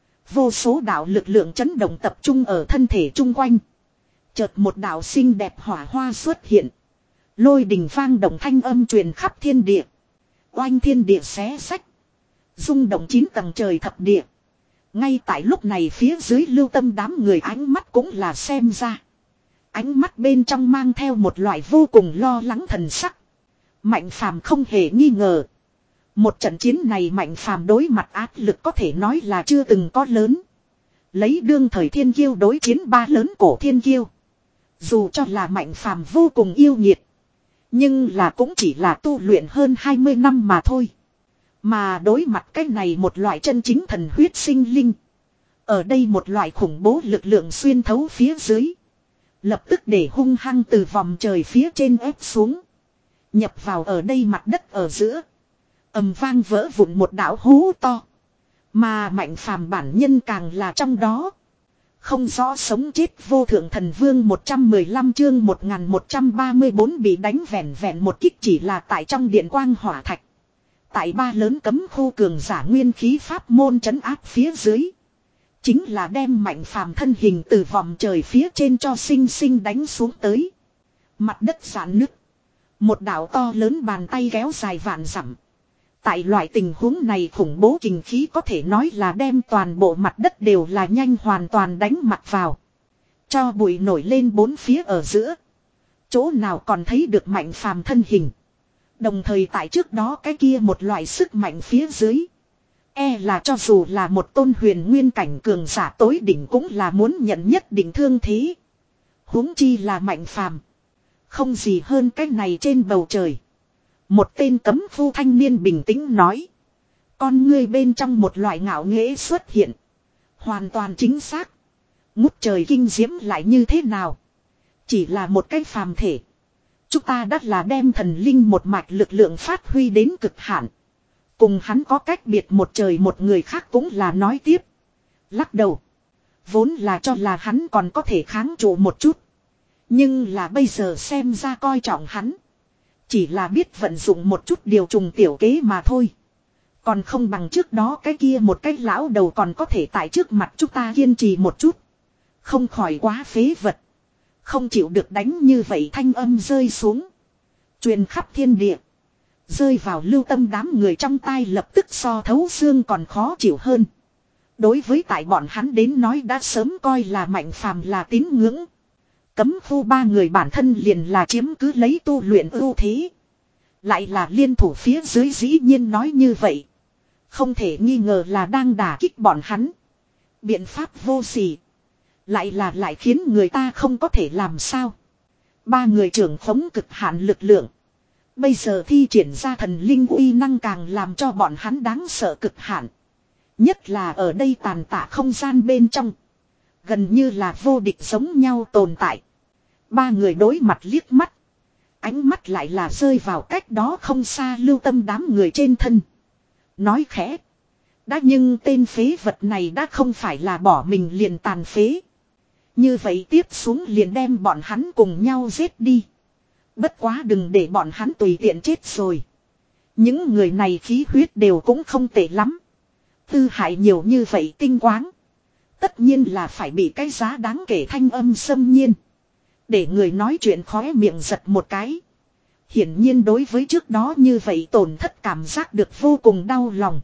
Vô số đạo lực lượng chấn động tập trung ở thân thể chung quanh. Chợt một đạo xinh đẹp hỏa hoa xuất hiện. Lôi đình vang động thanh âm truyền khắp thiên địa. Oanh thiên địa xé sách. Rung động chín tầng trời thập địa. Ngay tại lúc này phía dưới Lưu Tâm đám người ánh mắt cũng là xem ra. Ánh mắt bên trong mang theo một loại vô cùng lo lắng thần sắc. Mạnh Phàm không hề nghi ngờ. Một trận chiến này Mạnh Phàm đối mặt áp lực có thể nói là chưa từng có lớn. Lấy đương thời thiên kiêu đối chiến ba lớn cổ thiên kiêu. Dù cho là Mạnh Phàm vô cùng yêu nhiệt. Nhưng là cũng chỉ là tu luyện hơn hai mươi năm mà thôi. Mà đối mặt cái này một loại chân chính thần huyết sinh linh. Ở đây một loại khủng bố lực lượng xuyên thấu phía dưới. Lập tức để hung hăng từ vòng trời phía trên ép xuống. Nhập vào ở đây mặt đất ở giữa. Ầm vang vỡ vụn một đạo hố to. Mà Mạnh Phàm bản nhân càng là trong đó. Không rõ sống chết vô thượng thần vương một trăm mười lăm chương một nghìn một trăm ba mươi bốn bị đánh vẹn vẹn một kích chỉ là tại trong điện quang hỏa thạch. Tại ba lớn cấm khu cường giả nguyên khí pháp môn trấn áp phía dưới. Chính là đem Mạnh Phàm thân hình từ vòng trời phía trên cho sinh sinh đánh xuống tới. Mặt đất giãn nứt. Một đạo to lớn bàn tay kéo dài vạn dặm. Tại loại tình huống này khủng bố kình khí có thể nói là đem toàn bộ mặt đất đều là nhanh hoàn toàn đánh mặt vào. Cho bụi nổi lên bốn phía ở giữa. Chỗ nào còn thấy được Mạnh Phàm thân hình. Đồng thời tại trước đó cái kia một loại sức mạnh phía dưới. E là cho dù là một tôn huyền nguyên cảnh cường giả tối đỉnh cũng là muốn nhận nhất định thương thế. Huống chi là Mạnh Phàm. Không gì hơn cái này trên bầu trời. Một tên cấm phu thanh niên bình tĩnh nói. Con ngươi bên trong một loại ngạo nghễ xuất hiện. Hoàn toàn chính xác. Ngút trời kinh diễm lại như thế nào. Chỉ là một cái phàm thể. Chúng ta đã là đem thần linh một mạch lực lượng phát huy đến cực hạn. Cùng hắn có cách biệt một trời một người khác cũng là nói tiếp. Lắc đầu. Vốn là cho là hắn còn có thể kháng trụ một chút. Nhưng là bây giờ xem ra coi trọng hắn. Chỉ là biết vận dụng một chút điều trùng tiểu kế mà thôi. Còn không bằng trước đó cái kia một cái lão đầu còn có thể tại trước mặt chúng ta kiên trì một chút. Không khỏi quá phế vật. Không chịu được đánh như vậy thanh âm rơi xuống. Truyền khắp thiên địa. Rơi vào Lưu Tâm đám người trong tai lập tức so thấu xương còn khó chịu hơn. Đối với tại bọn hắn đến nói đã sớm coi là Mạnh Phàm là tín ngưỡng. Cấm khu ba người bản thân liền là chiếm cứ lấy tu luyện ưu thế. Lại là liên thủ phía dưới dĩ nhiên nói như vậy. Không thể nghi ngờ là đang đả kích bọn hắn. Biện pháp vô sỉ. Lại là lại khiến người ta không có thể làm sao. Ba người trưởng khống cực hạn lực lượng. Bây giờ thi triển ra thần linh uy năng càng làm cho bọn hắn đáng sợ cực hạn. Nhất là ở đây tàn tạ không gian bên trong. Gần như là vô địch giống nhau tồn tại. Ba người đối mặt liếc mắt. Ánh mắt lại là rơi vào cách đó không xa Lưu Tâm đám người trên thân. Nói khẽ. Đã nhưng tên phế vật này đã không phải là bỏ mình liền tàn phế. Như vậy tiếp xuống liền đem bọn hắn cùng nhau giết đi. Bất quá đừng để bọn hắn tùy tiện chết rồi. Những người này khí huyết đều cũng không tệ lắm. Tư hại nhiều như vậy tinh quáng. Tất nhiên là phải bị cái giá đáng kể thanh âm xâm nhiên. Để người nói chuyện khóe miệng giật một cái. Hiển nhiên đối với trước đó như vậy tổn thất cảm giác được vô cùng đau lòng.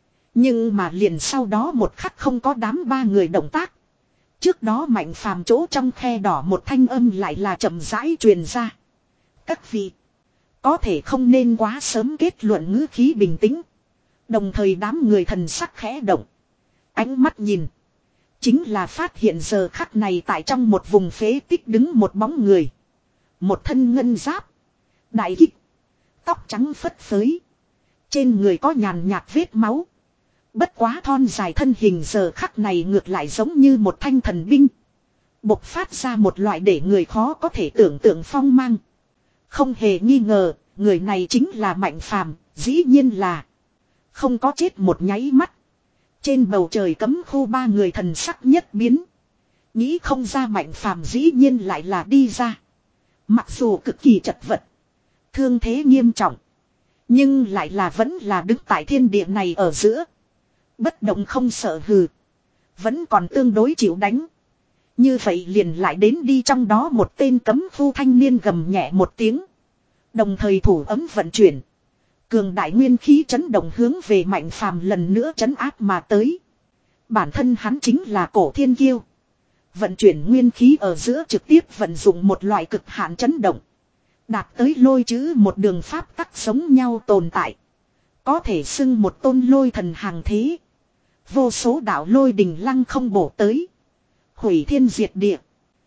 Nhưng mà liền sau đó một khắc không có đám ba người động tác. Trước đó Mạnh Phàm chỗ trong khe đỏ một thanh âm lại là chậm rãi truyền ra. Các vị, có thể không nên quá sớm kết luận ngữ khí bình tĩnh. Đồng thời đám người thần sắc khẽ động. Ánh mắt nhìn. Chính là phát hiện giờ khắc này tại trong một vùng phế tích đứng một bóng người. Một thân ngân giáp. Đại kích. Tóc trắng phất phới. Trên người có nhàn nhạt vết máu. Bất quá thon dài thân hình giờ khắc này ngược lại giống như một thanh thần binh. Bộc phát ra một loại để người khó có thể tưởng tượng phong mang. Không hề nghi ngờ, người này chính là Mạnh Phàm, dĩ nhiên là không có chết một nháy mắt. Trên bầu trời cấm khu ba người thần sắc nhất biến. Nghĩ không ra Mạnh Phàm dĩ nhiên lại là đi ra. Mặc dù cực kỳ chật vật, thương thế nghiêm trọng, nhưng lại là vẫn là đứng tại thiên địa này ở giữa. Bất động không sợ hừ. Vẫn còn tương đối chịu đánh. Như vậy liền lại đến đi trong đó một tên cấm khu thanh niên gầm nhẹ một tiếng. Đồng thời thủ ấm vận chuyển. Cường đại nguyên khí chấn động hướng về Mạnh Phàm lần nữa chấn áp mà tới. Bản thân hắn chính là Cổ Thiên Kiêu. Vận chuyển nguyên khí ở giữa trực tiếp vận dụng một loại cực hạn chấn động. Đạt tới lôi chữ một đường pháp tắc sống nhau tồn tại. Có thể xưng một tôn lôi thần hàng thế. Vô số đạo lôi đình lăng không bổ tới. Hủy thiên diệt địa.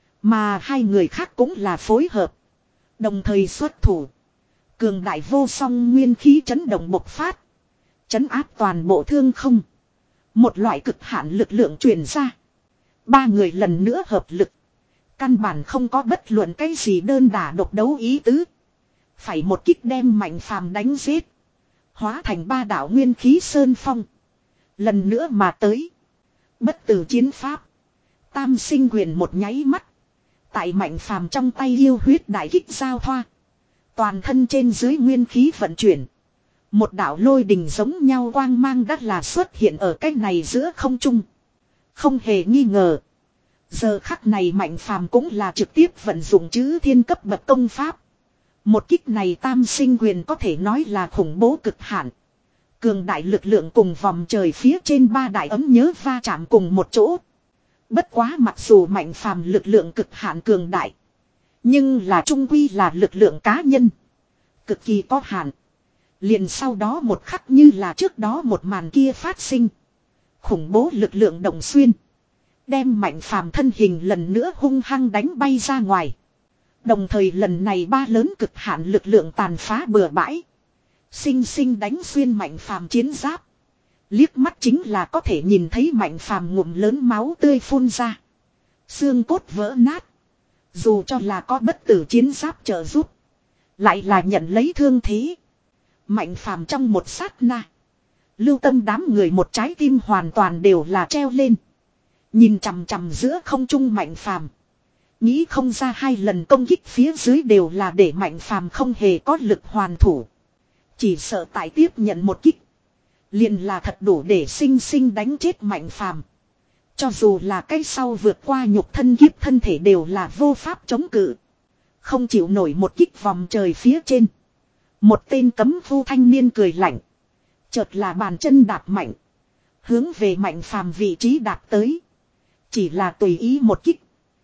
Mà hai người khác cũng là phối hợp. Đồng thời xuất thủ. Cường đại vô song nguyên khí chấn động bộc phát. Chấn áp toàn bộ thương không. Một loại cực hạn lực lượng truyền ra. Ba người lần nữa hợp lực. Căn bản không có bất luận cái gì đơn đả độc đấu ý tứ. Phải một kích đem Mạnh Phàm đánh giết. Hóa thành ba đạo nguyên khí sơn phong. Lần nữa mà tới. Bất tử chiến pháp. Tam sinh quyền một nháy mắt. Tại Mạnh Phàm trong tay yêu huyết đại kích giao thoa. Toàn thân trên dưới nguyên khí vận chuyển. Một đạo lôi đình giống nhau quang mang đắt là xuất hiện ở cách này giữa không trung. Không hề nghi ngờ. Giờ khắc này Mạnh Phàm cũng là trực tiếp vận dụng chữ thiên cấp bậc công pháp. Một kích này tam sinh quyền có thể nói là khủng bố cực hạn. Cường đại lực lượng cùng vòng trời phía trên ba đại ấm nhớ va chạm cùng một chỗ. Bất quá mặc dù Mạnh Phàm lực lượng cực hạn cường đại. Nhưng là trung quy là lực lượng cá nhân. Cực kỳ có hạn. Liền sau đó một khắc như là trước đó một màn kia phát sinh. Khủng bố lực lượng động xuyên. Đem Mạnh Phàm thân hình lần nữa hung hăng đánh bay ra ngoài. Đồng thời lần này ba lớn cực hạn lực lượng tàn phá bừa bãi. Sinh sinh đánh xuyên Mạnh Phàm chiến giáp. Liếc mắt chính là có thể nhìn thấy Mạnh Phàm ngụm lớn máu tươi phun ra. Xương cốt vỡ nát. Dù cho là có bất tử chiến giáp trợ giúp. Lại là nhận lấy thương thế. Mạnh Phàm trong một sát na. Lưu Tâm đám người một trái tim hoàn toàn đều là treo lên. Nhìn chằm chằm giữa không trung Mạnh Phàm. Nghĩ không ra hai lần công kích phía dưới đều là để Mạnh Phàm không hề có lực hoàn thủ. Chỉ sợ tại tiếp nhận một kích. Liền là thật đủ để sinh sinh đánh chết Mạnh Phàm. Cho dù là cái sau vượt qua nhục thân kiếp thân thể đều là vô pháp chống cự. Không chịu nổi một kích vòng trời phía trên. Một tên cấm phu thanh niên cười lạnh. Chợt là bàn chân đạp mạnh. Hướng về Mạnh Phàm vị trí đạp tới. Chỉ là tùy ý một kích.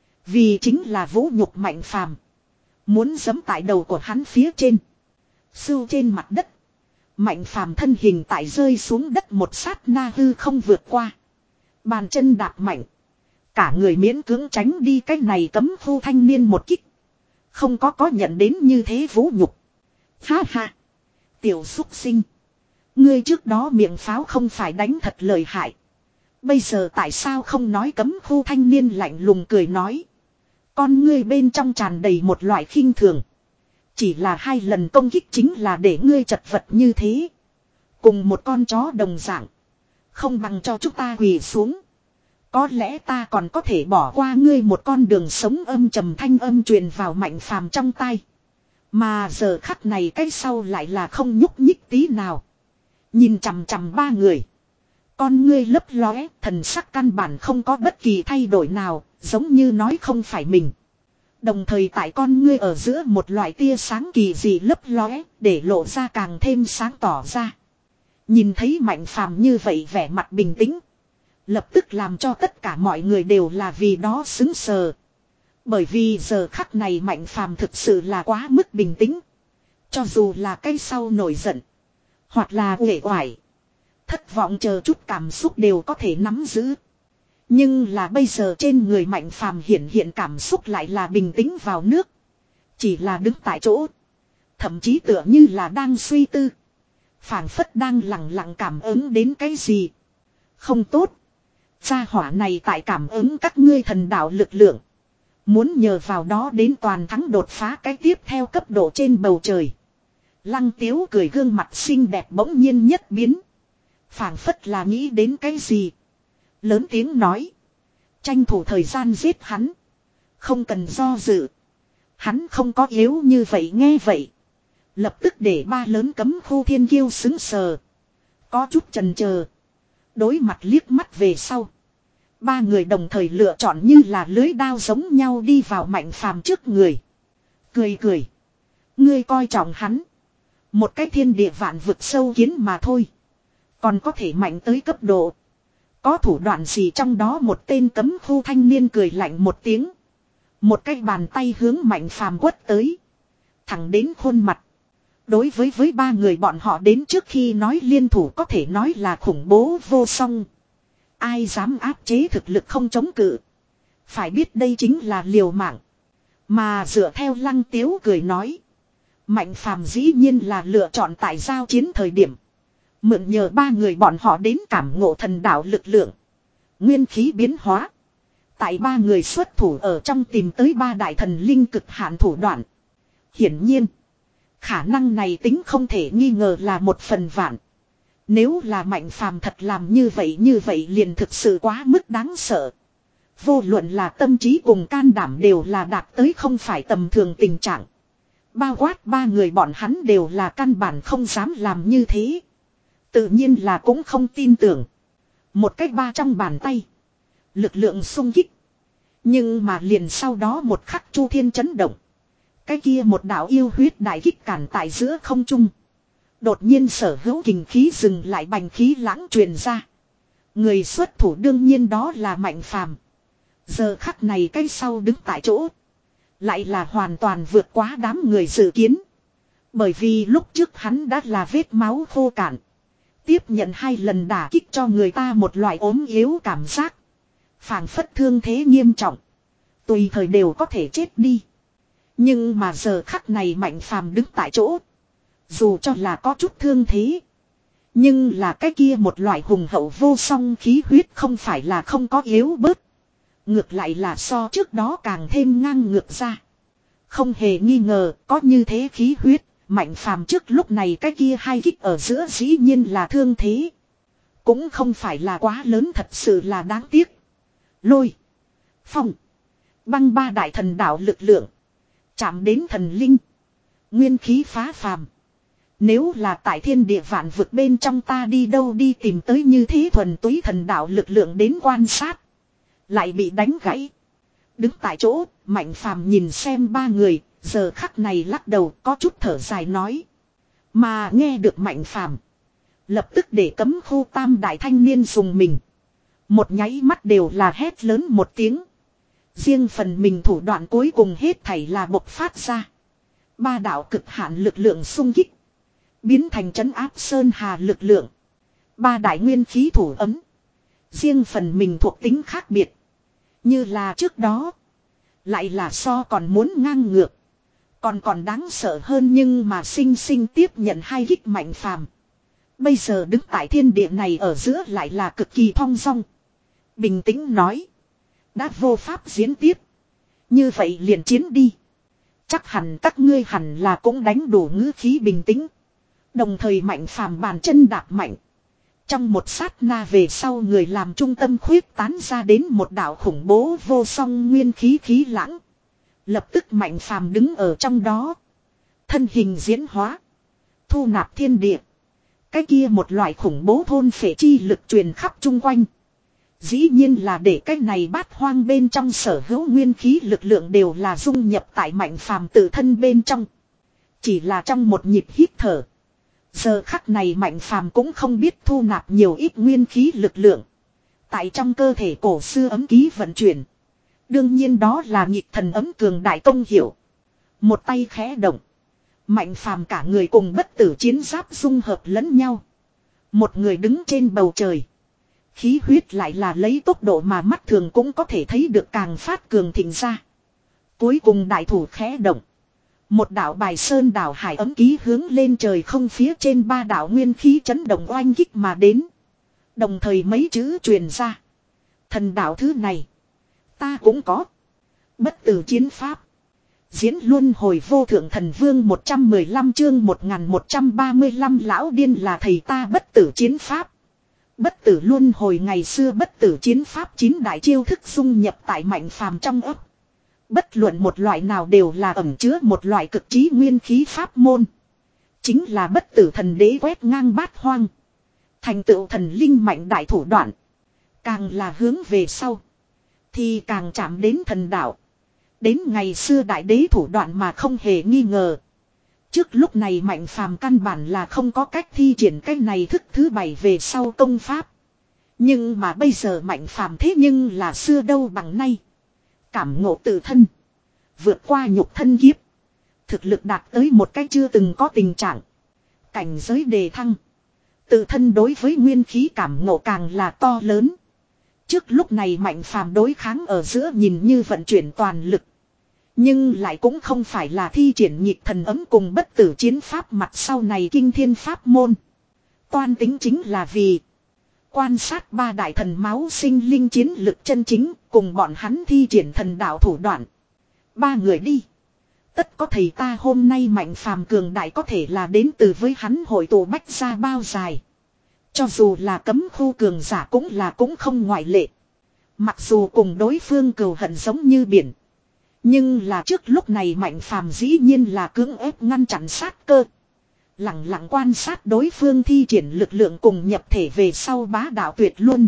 Vì chính là vũ nhục Mạnh Phàm. Muốn giẫm tại đầu của hắn phía trên. Sưu trên mặt đất. Mạnh Phàm thân hình tại rơi xuống đất một sát na hư không vượt qua. Bàn chân đạp mạnh. Cả người miễn cưỡng tránh đi cái này cấm phu thanh niên một kích. Không có có nhận đến như thế vũ nhục. Ha ha. Tiểu xúc sinh. Ngươi trước đó miệng pháo không phải đánh thật lợi hại. Bây giờ tại sao không nói cấm phu thanh niên lạnh lùng cười nói. Con ngươi bên trong tràn đầy một loại khinh thường. Chỉ là hai lần công kích chính là để ngươi chật vật như thế. Cùng một con chó đồng dạng. Không bằng cho chúng ta quỳ xuống. Có lẽ ta còn có thể bỏ qua ngươi một con đường sống, âm trầm thanh âm truyền vào Mạnh Phàm trong tai. Mà giờ khắc này cái sau lại là không nhúc nhích tí nào. Nhìn chằm chằm ba người. Con ngươi lấp lóe, thần sắc căn bản không có bất kỳ thay đổi nào, giống như nói không phải mình. Đồng thời tại con ngươi ở giữa một loại tia sáng kỳ dị lấp lóe, để lộ ra càng thêm sáng tỏ ra. Nhìn thấy Mạnh Phàm như vậy vẻ mặt bình tĩnh. Lập tức làm cho tất cả mọi người đều là vì đó xứng sờ. Bởi vì giờ khắc này Mạnh Phàm thực sự là quá mức bình tĩnh. Cho dù là cái sau nổi giận. Hoặc là uể oải. Thất vọng chờ chút cảm xúc đều có thể nắm giữ. Nhưng là bây giờ trên người Mạnh Phàm hiện hiện cảm xúc lại là bình tĩnh vào nước. Chỉ là đứng tại chỗ. Thậm chí tựa như là đang suy tư. Phảng phất đang lặng lặng cảm ứng đến cái gì. Không tốt. Gia hỏa này tại cảm ứng các ngươi thần đạo lực lượng. Muốn nhờ vào đó đến toàn thắng đột phá cái tiếp theo cấp độ trên bầu trời. Lăng Tiếu cười gương mặt xinh đẹp bỗng nhiên nhất biến. Phảng phất là nghĩ đến cái gì. Lớn tiếng nói. Tranh thủ thời gian giết hắn. Không cần do dự. Hắn không có yếu như vậy, nghe vậy. Lập tức để ba lớn cấm khu thiên kiêu xứng sờ. Có chút chần chờ. Đối mặt liếc mắt về sau. Ba người đồng thời lựa chọn như là lưới đao giống nhau đi vào Mạnh Phàm trước người. Cười cười. Ngươi coi trọng hắn. Một cái thiên địa vạn vực sâu kiến mà thôi. Còn có thể mạnh tới cấp độ. Có thủ đoạn gì trong đó, một tên cấm khu thanh niên cười lạnh một tiếng. Một cái bàn tay hướng Mạnh Phàm quất tới. Thẳng đến khuôn mặt. Đối với với ba người bọn họ đến trước khi nói liên thủ có thể nói là khủng bố vô song. Ai dám áp chế thực lực không chống cự. Phải biết đây chính là liều mạng. Mà dựa theo Lăng Tiếu cười nói. Mạnh Phàm dĩ nhiên là lựa chọn tại giao chiến thời điểm. Mượn nhờ ba người bọn họ đến cảm ngộ thần đạo lực lượng. Nguyên khí biến hóa. Tại ba người xuất thủ ở trong tìm tới ba đại thần linh cực hạn thủ đoạn. Hiển nhiên. Khả năng này tính không thể nghi ngờ là một phần vạn. Nếu là Mạnh Phàm thật làm như vậy như vậy liền thực sự quá mức đáng sợ. Vô luận là tâm trí cùng can đảm đều là đạt tới không phải tầm thường tình trạng. Bao quát ba người bọn hắn đều là căn bản không dám làm như thế. Tự nhiên là cũng không tin tưởng. Một cách ba trong bàn tay. Lực lượng xung kích. Nhưng mà liền sau đó một khắc chu thiên chấn động. Cái kia một đạo yêu huyết đại kích cản tại giữa không trung. Đột nhiên sở hữu kình khí dừng lại, bành khí lãng truyền ra. Người xuất thủ đương nhiên đó là Mạnh Phàm. Giờ khắc này cái sau đứng tại chỗ. Lại là hoàn toàn vượt quá đám người dự kiến. Bởi vì lúc trước hắn đã là vết máu khô cạn. Tiếp nhận hai lần đả kích cho người ta một loại ốm yếu cảm giác. Phảng phất thương thế nghiêm trọng. Tùy thời đều có thể chết đi. Nhưng mà giờ khắc này Mạnh Phàm đứng tại chỗ. Dù cho là có chút thương thế. Nhưng là cái kia một loại hùng hậu vô song khí huyết không phải là không có yếu bớt. Ngược lại là so trước đó càng thêm ngang ngược ra. Không hề nghi ngờ có như thế khí huyết. Mạnh Phàm trước lúc này cái kia hai kích ở giữa dĩ nhiên là thương thế. Cũng không phải là quá lớn, thật sự là đáng tiếc. Lôi. Phong. Băng ba đại thần đạo lực lượng. Chạm đến thần linh. Nguyên khí phá phàm. Nếu là tại thiên địa vạn vực bên trong ta đi đâu đi tìm tới như thế thuần túy thần đạo lực lượng đến quan sát. Lại bị đánh gãy. Đứng tại chỗ, Mạnh Phàm nhìn xem ba người, giờ khắc này lắc đầu có chút thở dài nói. Mà nghe được Mạnh Phàm lập tức để cấm khu tam đại thanh niên dùng mình. Một nháy mắt đều là hét lớn một tiếng. Riêng phần mình thủ đoạn cuối cùng hết thảy là bộc phát ra. Ba đạo cực hạn lực lượng xung kích. Biến thành trấn áp sơn hà lực lượng. Ba đại nguyên khí thủ ấm. Riêng phần mình thuộc tính khác biệt. Như là trước đó. Lại là so còn muốn ngang ngược. Còn còn đáng sợ hơn nhưng mà sinh sinh tiếp nhận hai kích Mạnh Phàm. Bây giờ đứng tại thiên địa này ở giữa lại là cực kỳ thong dong. Bình tĩnh nói. Đã vô pháp diễn tiếp. Như vậy liền chiến đi. chắc hẳn các ngươi hẳn là cũng đánh đủ ngữ khí bình tĩnh. Đồng thời Mạnh Phàm bàn chân đạp mạnh. Trong một sát na về sau người làm trung tâm khuyết tán ra đến một đạo khủng bố vô song nguyên khí khí lãng. Lập tức Mạnh Phàm đứng ở trong đó. Thân hình diễn hóa. Thu nạp thiên địa. Cái kia một loại khủng bố thôn phệ chi lực truyền khắp chung quanh. Dĩ nhiên là để cái này bát hoang bên trong sở hữu nguyên khí lực lượng đều là dung nhập tại Mạnh Phàm tự thân bên trong. Chỉ là trong một nhịp hít thở. Giờ khắc này Mạnh Phàm cũng không biết thu nạp nhiều ít nguyên khí lực lượng. Tại trong cơ thể cổ xưa ấm ký vận chuyển. Đương nhiên đó là nhịp thần ấm cường đại công hiệu. Một tay khẽ động. Mạnh Phàm cả người cùng bất tử chiến giáp dung hợp lẫn nhau. Một người đứng trên bầu trời. Khí huyết lại là lấy tốc độ mà mắt thường cũng có thể thấy được càng phát cường thịnh ra. Cuối cùng đại thủ khẽ động. Một đạo bài sơn đảo hải ấm ký hướng lên trời không phía trên ba đạo nguyên khí chấn động oanh kích mà đến. Đồng thời mấy chữ truyền ra. Thần đạo thứ này. Ta cũng có. Bất tử chiến pháp. Diễn luân hồi vô thượng thần vương một trăm mười lăm chương một nghìn một trăm ba mươi lăm lão điên là thầy ta bất tử chiến pháp. Bất tử luân hồi ngày xưa bất tử chiến pháp chín đại chiêu thức dung nhập tại Mạnh Phàm trong ấp. Bất luận một loại nào đều là ẩn chứa một loại cực trí nguyên khí pháp môn. Chính là bất tử thần đế quét ngang bát hoang. Thành tựu thần linh mạnh đại thủ đoạn. Càng là hướng về sau. Thì càng chạm đến thần đạo. Đến ngày xưa đại đế thủ đoạn mà không hề nghi ngờ. Trước lúc này Mạnh Phàm căn bản là không có cách thi triển cái này thức thứ bảy về sau công pháp. Nhưng mà bây giờ Mạnh Phàm thế nhưng là xưa đâu bằng nay. Cảm ngộ tự thân. Vượt qua nhục thân kiếp. Thực lực đạt tới một cách chưa từng có tình trạng. Cảnh giới đề thăng. Tự thân đối với nguyên khí cảm ngộ càng là to lớn. Trước lúc này Mạnh Phàm đối kháng ở giữa nhìn như vận chuyển toàn lực. Nhưng lại cũng không phải là thi triển nhịp thần ấm cùng bất tử chiến pháp mặt sau này kinh thiên pháp môn. Toan tính chính là vì quan sát ba đại thần máu sinh linh chiến lực chân chính cùng bọn hắn thi triển thần đạo thủ đoạn. Ba người đi. Tất có thầy ta hôm nay Mạnh Phàm cường đại có thể là đến từ với hắn hội tụ bách ra bao dài. Cho dù là cấm khu cường giả cũng là cũng không ngoại lệ. Mặc dù cùng đối phương cừu hận giống như biển. Nhưng là trước lúc này Mạnh Phàm dĩ nhiên là cưỡng ép ngăn chặn sát cơ. Lặng lặng quan sát đối phương thi triển lực lượng cùng nhập thể về sau bá đạo tuyệt luôn.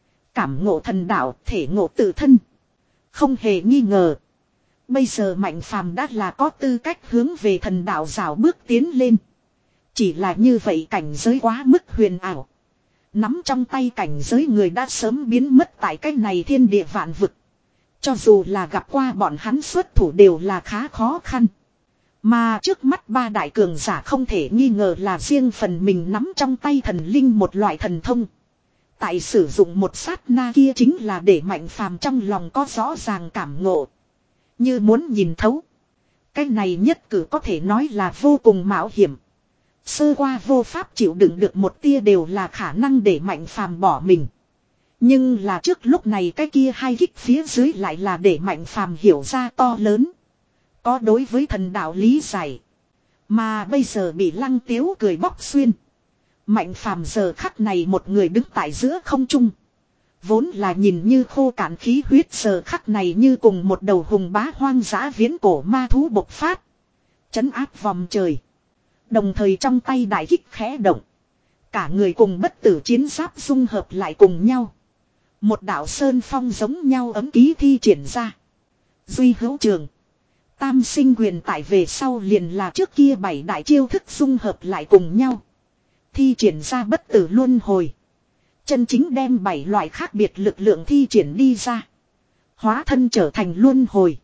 Cảm ngộ thần đạo, thể ngộ tự thân. Không hề nghi ngờ. Bây giờ Mạnh Phàm đã là có tư cách hướng về thần đạo rào bước tiến lên. Chỉ là như vậy cảnh giới quá mức huyền ảo. Nắm trong tay cảnh giới người đã sớm biến mất tại cái này thiên địa vạn vực. Cho dù là gặp qua bọn hắn xuất thủ đều là khá khó khăn. Mà trước mắt ba đại cường giả không thể nghi ngờ là riêng phần mình nắm trong tay thần linh một loại thần thông. Tại sử dụng một sát na kia chính là để Mạnh Phàm trong lòng có rõ ràng cảm ngộ. Như muốn nhìn thấu. Cái này nhất cử có thể nói là vô cùng mạo hiểm. Sơ qua vô pháp chịu đựng được một tia đều là khả năng để Mạnh Phàm bỏ mình. Nhưng là trước lúc này cái kia hai kích phía dưới lại là để Mạnh Phàm hiểu ra to lớn. Có đối với thần đạo lý giải. Mà bây giờ bị Lăng Tiếu cười bóc xuyên. Mạnh Phàm giờ khắc này một người đứng tại giữa không trung. Vốn là nhìn như khô cạn khí huyết giờ khắc này như cùng một đầu hùng bá hoang dã viễn cổ ma thú bộc phát. Chấn áp vòng trời. Đồng thời trong tay đại kích khẽ động. Cả người cùng bất tử chiến giáp dung hợp lại cùng nhau. Một đạo sơn phong giống nhau ấm ký thi triển ra. Duy hữu trường. Tam sinh quyền tại về sau liền là trước kia bảy đại chiêu thức dung hợp lại cùng nhau. Thi triển ra bất tử luân hồi. Chân chính đem bảy loại khác biệt lực lượng thi triển đi ra. Hóa thân trở thành luân hồi.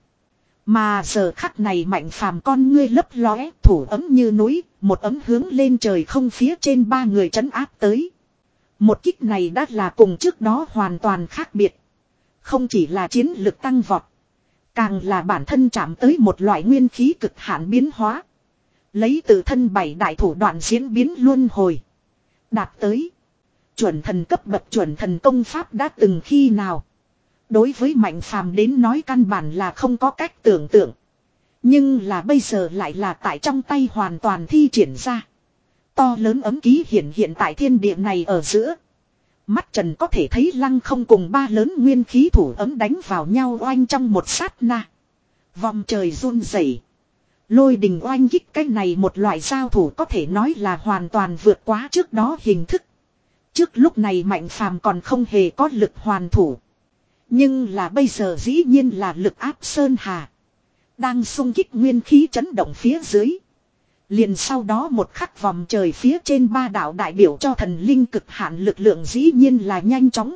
Mà giờ khắc này Mạnh Phàm con ngươi lấp lóe, thủ ấm như núi, một ấm hướng lên trời không phía trên ba người trấn áp tới. Một kích này đã là cùng trước đó hoàn toàn khác biệt. Không chỉ là chiến lực tăng vọt. Càng là bản thân chạm tới một loại nguyên khí cực hạn biến hóa. Lấy từ thân bảy đại thủ đoạn diễn biến luân hồi. Đạt tới. Chuẩn thần cấp bậc chuẩn thần công pháp đã từng khi nào. Đối với Mạnh Phàm đến nói căn bản là không có cách tưởng tượng. Nhưng là bây giờ lại là tại trong tay hoàn toàn thi triển ra. To lớn ấm ký hiện hiện tại thiên địa này ở giữa. Mắt trần có thể thấy lăng không cùng ba lớn nguyên khí thủ ấm đánh vào nhau oanh trong một sát na. Vòng trời run rẩy, lôi đình oanh kích, cái này một loại giao thủ có thể nói là hoàn toàn vượt quá trước đó hình thức. Trước lúc này Mạnh Phàm còn không hề có lực hoàn thủ. Nhưng là bây giờ dĩ nhiên là lực áp sơn hà. Đang xung kích nguyên khí chấn động phía dưới. Liền sau đó một khắc vòng trời phía trên ba đạo đại biểu cho thần linh cực hạn lực lượng dĩ nhiên là nhanh chóng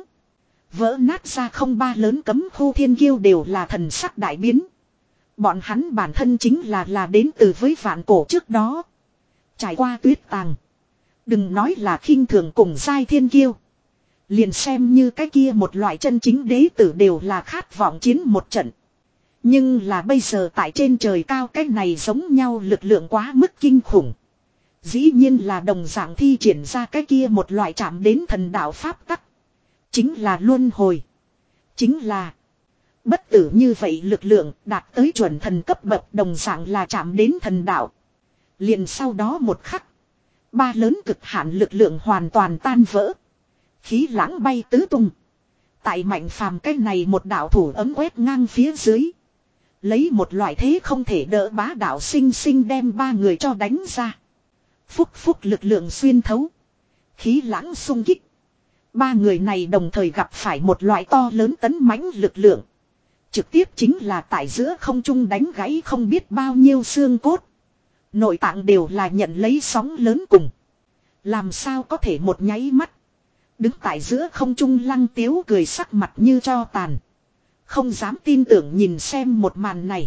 vỡ nát ra, không ba lớn cấm khu thiên kiêu đều là thần sắc đại biến. Bọn hắn bản thân chính là là đến từ với vạn cổ trước đó. Trải qua tuyết tàng. Đừng nói là khinh thường cùng giai thiên kiêu. Liền xem như cái kia một loại chân chính đế tử đều là khát vọng chiến một trận. Nhưng là bây giờ tại trên trời cao cái này giống nhau lực lượng quá mức kinh khủng. Dĩ nhiên là đồng dạng thi triển ra cái kia một loại chạm đến thần đạo pháp tắc. Chính là luân hồi. Chính là bất tử như vậy lực lượng đạt tới chuẩn thần cấp bậc, đồng dạng là chạm đến thần đạo. Liền sau đó một khắc, ba lớn cực hạn lực lượng hoàn toàn tan vỡ. Khí lãng bay tứ tung. Tại Mạnh Phàm cái này một đạo thủ ấm quét ngang phía dưới. Lấy một loại thế không thể đỡ bá đạo sinh sinh đem ba người cho đánh ra. Phúc phúc lực lượng xuyên thấu. Khí lãng xung kích. Ba người này đồng thời gặp phải một loại to lớn tấn mãnh lực lượng. Trực tiếp chính là tại giữa không trung đánh gãy không biết bao nhiêu xương cốt. Nội tạng đều là nhận lấy sóng lớn cùng. Làm sao có thể một nháy mắt. Đứng tại giữa không trung Lăng Tiếu cười sắc mặt như tro tàn. Không dám tin tưởng nhìn xem một màn này.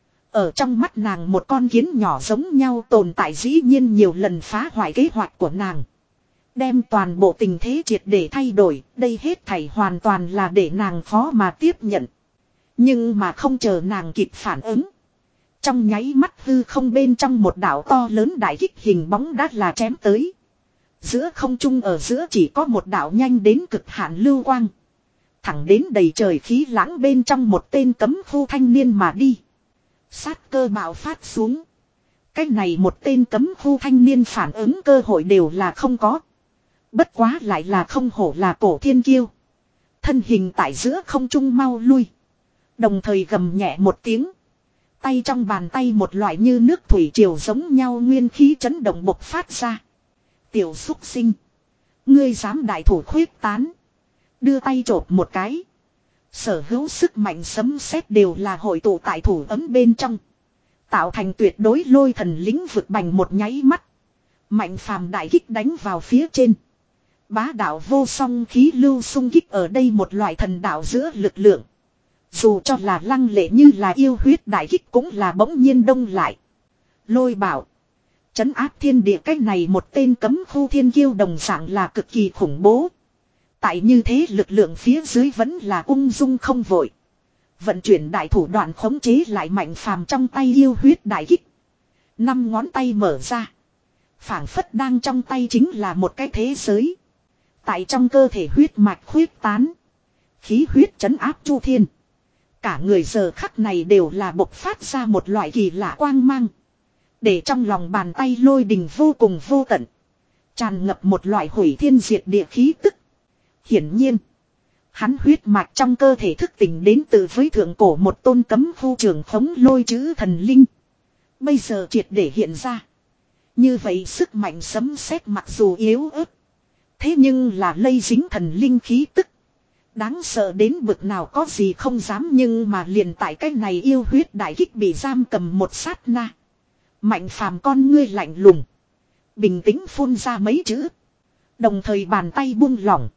Ở trong mắt nàng một con kiến nhỏ giống nhau tồn tại dĩ nhiên nhiều lần phá hoại kế hoạch của nàng. Đem toàn bộ tình thế triệt để thay đổi, đây hết thảy hoàn toàn là để nàng khó mà tiếp nhận. Nhưng mà không chờ nàng kịp phản ứng. Trong nháy mắt hư không bên trong một đảo to lớn đại kích hình bóng đã là chém tới. Giữa không trung ở giữa chỉ có một đảo nhanh đến cực hạn lưu quang. Thẳng đến đầy trời khí lãng bên trong một tên cấm khu thanh niên mà đi. Sát cơ bạo phát xuống. Cái này một tên cấm khu thanh niên phản ứng cơ hội đều là không có. Bất quá lại là không hổ là cổ thiên kiêu. Thân hình tại giữa không trung mau lui. Đồng thời gầm nhẹ một tiếng. Tay trong bàn tay một loại như nước thủy triều giống nhau nguyên khí chấn động bộc phát ra. Tiểu xúc sinh. Ngươi dám đại thủ khuyết tán. Đưa tay chộp một cái. Sở hữu sức mạnh sấm sét đều là hội tụ tại thủ ấm bên trong. Tạo thành tuyệt đối lôi thần lĩnh vực bành một nháy mắt. Mạnh Phàm đại kích đánh vào phía trên. Bá đạo vô song khí lưu xung kích ở đây một loại thần đạo giữa lực lượng. Dù cho là lăng lệ như là yêu huyết đại kích cũng là bỗng nhiên đông lại. Lôi bảo. Trấn áp thiên địa cách này một tên cấm khu thiên kiêu đồng dạng là cực kỳ khủng bố. Tại như thế lực lượng phía dưới vẫn là ung dung không vội. Vận chuyển đại thủ đoạn khống chế lại Mạnh Phàm trong tay yêu huyết đại kích. Năm ngón tay mở ra. Phảng phất đang trong tay chính là một cái thế giới. Tại trong cơ thể huyết mạch khuyết tán. Khí huyết trấn áp chu thiên. Cả người giờ khắc này đều là bộc phát ra một loại kỳ lạ quang mang. Để trong lòng bàn tay lôi đình vô cùng vô tận. Tràn ngập một loại hủy thiên diệt địa khí tức. Hiển nhiên. Hắn huyết mạch trong cơ thể thức tỉnh đến từ với thượng cổ một tôn cấm khu trường khống lôi chữ thần linh. Bây giờ triệt để hiện ra. Như vậy sức mạnh sấm sét mặc dù yếu ớt. Thế nhưng là lây dính thần linh khí tức. Đáng sợ đến bực nào có gì không dám, nhưng mà liền tại cái này yêu huyết đại kích bị giam cầm một sát na. Mạnh Phàm con ngươi lạnh lùng. Bình tĩnh phun ra mấy chữ. Đồng thời bàn tay buông lỏng.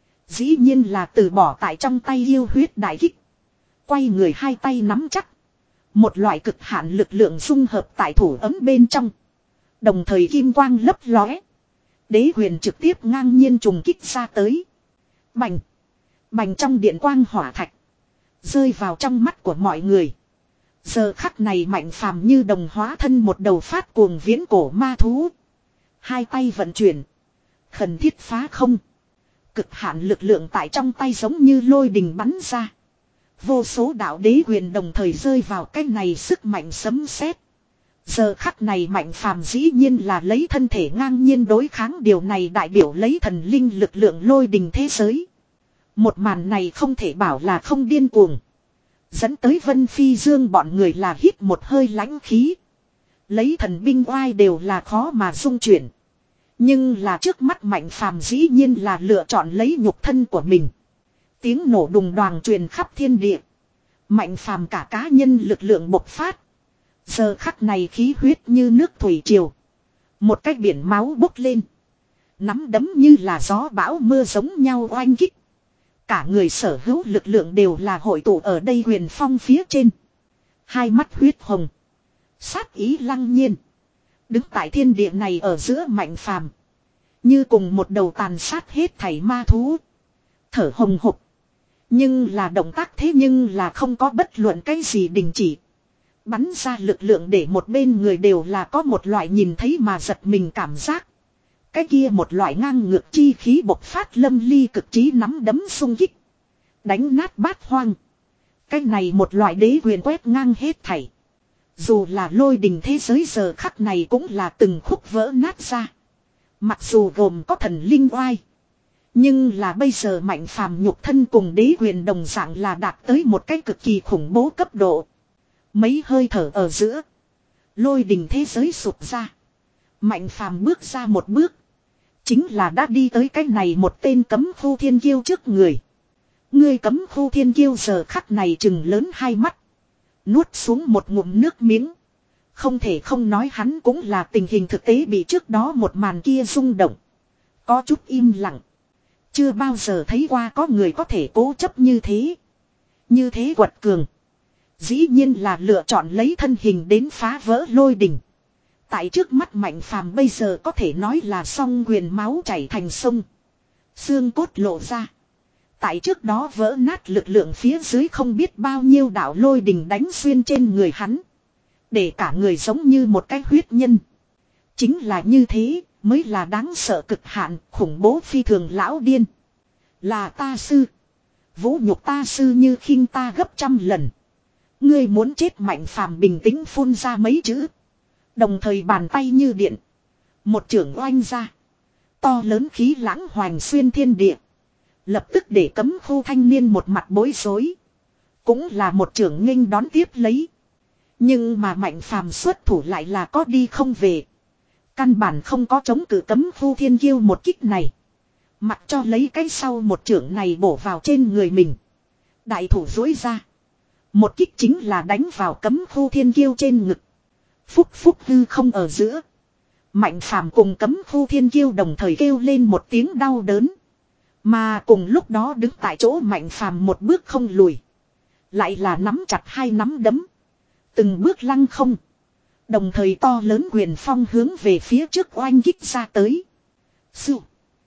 Dĩ nhiên là từ bỏ tại trong tay yêu huyết đại kích. Quay người hai tay nắm chắc. Một loại cực hạn lực lượng dung hợp tại thủ ấm bên trong. Đồng thời kim quang lấp lóe. Đế huyền trực tiếp ngang nhiên trùng kích ra tới. Bành. Bành trong điện quang hỏa thạch. Rơi vào trong mắt của mọi người. Giờ khắc này Mạnh Phàm như đồng hóa thân một đầu phát cuồng viễn cổ ma thú. Hai tay vận chuyển. Khẩn thiết phá không. Cực hạn lực lượng tại trong tay giống như lôi đình bắn ra. Vô số đạo đế huyền đồng thời rơi vào cái này sức mạnh sấm sét. Giờ khắc này Mạnh Phàm dĩ nhiên là lấy thân thể ngang nhiên đối kháng, điều này đại biểu lấy thần linh lực lượng lôi đình thế giới. Một màn này không thể bảo là không điên cuồng. Dẫn tới Vân Phi Dương bọn người là hít một hơi lãnh khí. Lấy thần binh oai đều là khó mà dung chuyển. Nhưng là trước mắt Mạnh Phàm dĩ nhiên là lựa chọn lấy nhục thân của mình. Tiếng nổ đùng đoàng truyền khắp thiên địa. Mạnh Phàm cả cá nhân lực lượng bộc phát. Giờ khắc này khí huyết như nước thủy triều. Một cái biển máu bốc lên. Nắm đấm như là gió bão mưa giống nhau oanh kích. Cả người sở hữu lực lượng đều là hội tụ ở đây huyền phong phía trên. Hai mắt huyết hồng. Sát ý lăng nhiên. Đứng tại thiên địa này ở giữa Mạnh Phàm, như cùng một đầu tàn sát hết thảy ma thú. Thở hồng hộc. Nhưng là động tác thế nhưng là không có bất luận cái gì đình chỉ. Bắn ra lực lượng để một bên người đều là có một loại nhìn thấy mà giật mình cảm giác. Cái kia một loại ngang ngược chi khí bộc phát lâm ly cực trí nắm đấm xung kích. Đánh nát bát hoang. Cái này một loại đế quyền quét ngang hết thảy. Dù là lôi đình thế giới giờ khắc này cũng là từng khúc vỡ nát ra. Mặc dù gồm có thần linh oai. Nhưng là bây giờ Mạnh Phàm nhục thân cùng đế quyền đồng dạng là đạt tới một cái cực kỳ khủng bố cấp độ. Mấy hơi thở ở giữa. Lôi đình thế giới sụp ra. Mạnh Phàm bước ra một bước. Chính là đã đi tới cái này một tên cấm khu thiên kiêu trước người. Người cấm khu thiên kiêu giờ khắc này trừng lớn hai mắt. Nuốt xuống một ngụm nước miếng. Không thể không nói hắn cũng là tình hình thực tế bị trước đó một màn kia rung động. Có chút im lặng. Chưa bao giờ thấy qua có người có thể cố chấp như thế. Như thế quật cường. Dĩ nhiên là lựa chọn lấy thân hình đến phá vỡ lôi đình. Tại trước mắt Mạnh Phàm bây giờ có thể nói là song quyền máu chảy thành sông. Xương cốt lộ ra. Tại trước đó vỡ nát lực lượng phía dưới không biết bao nhiêu đạo lôi đình đánh xuyên trên người hắn. Để cả người giống như một cái huyết nhân. Chính là như thế mới là đáng sợ cực hạn, khủng bố phi thường lão điên. Là ta sư. Vũ nhục ta sư như khinh ta gấp trăm lần. Ngươi muốn chết Mạnh Phàm bình tĩnh phun ra mấy chữ. Đồng thời bàn tay như điện. Một chưởng oanh ra. To lớn khí lãng hoành xuyên thiên địa. Lập tức để cấm khu thanh niên một mặt bối rối. Cũng là một chưởng nghênh đón tiếp lấy. Nhưng mà Mạnh Phàm xuất thủ lại là có đi không về. Căn bản không có chống cự cấm khu thiên kiêu một kích này. Mặc cho lấy cái sau một chưởng này bổ vào trên người mình. Đại thủ dối ra. Một kích chính là đánh vào cấm khu thiên kiêu trên ngực. Phúc phúc hư không ở giữa. Mạnh Phàm cùng cấm khu thiên kiêu đồng thời kêu lên một tiếng đau đớn. Mà cùng lúc đó đứng tại chỗ Mạnh Phàm một bước không lùi. Lại là nắm chặt hai nắm đấm. Từng bước lăng không. Đồng thời to lớn quyền phong hướng về phía trước oanh kích ra tới. Sưu.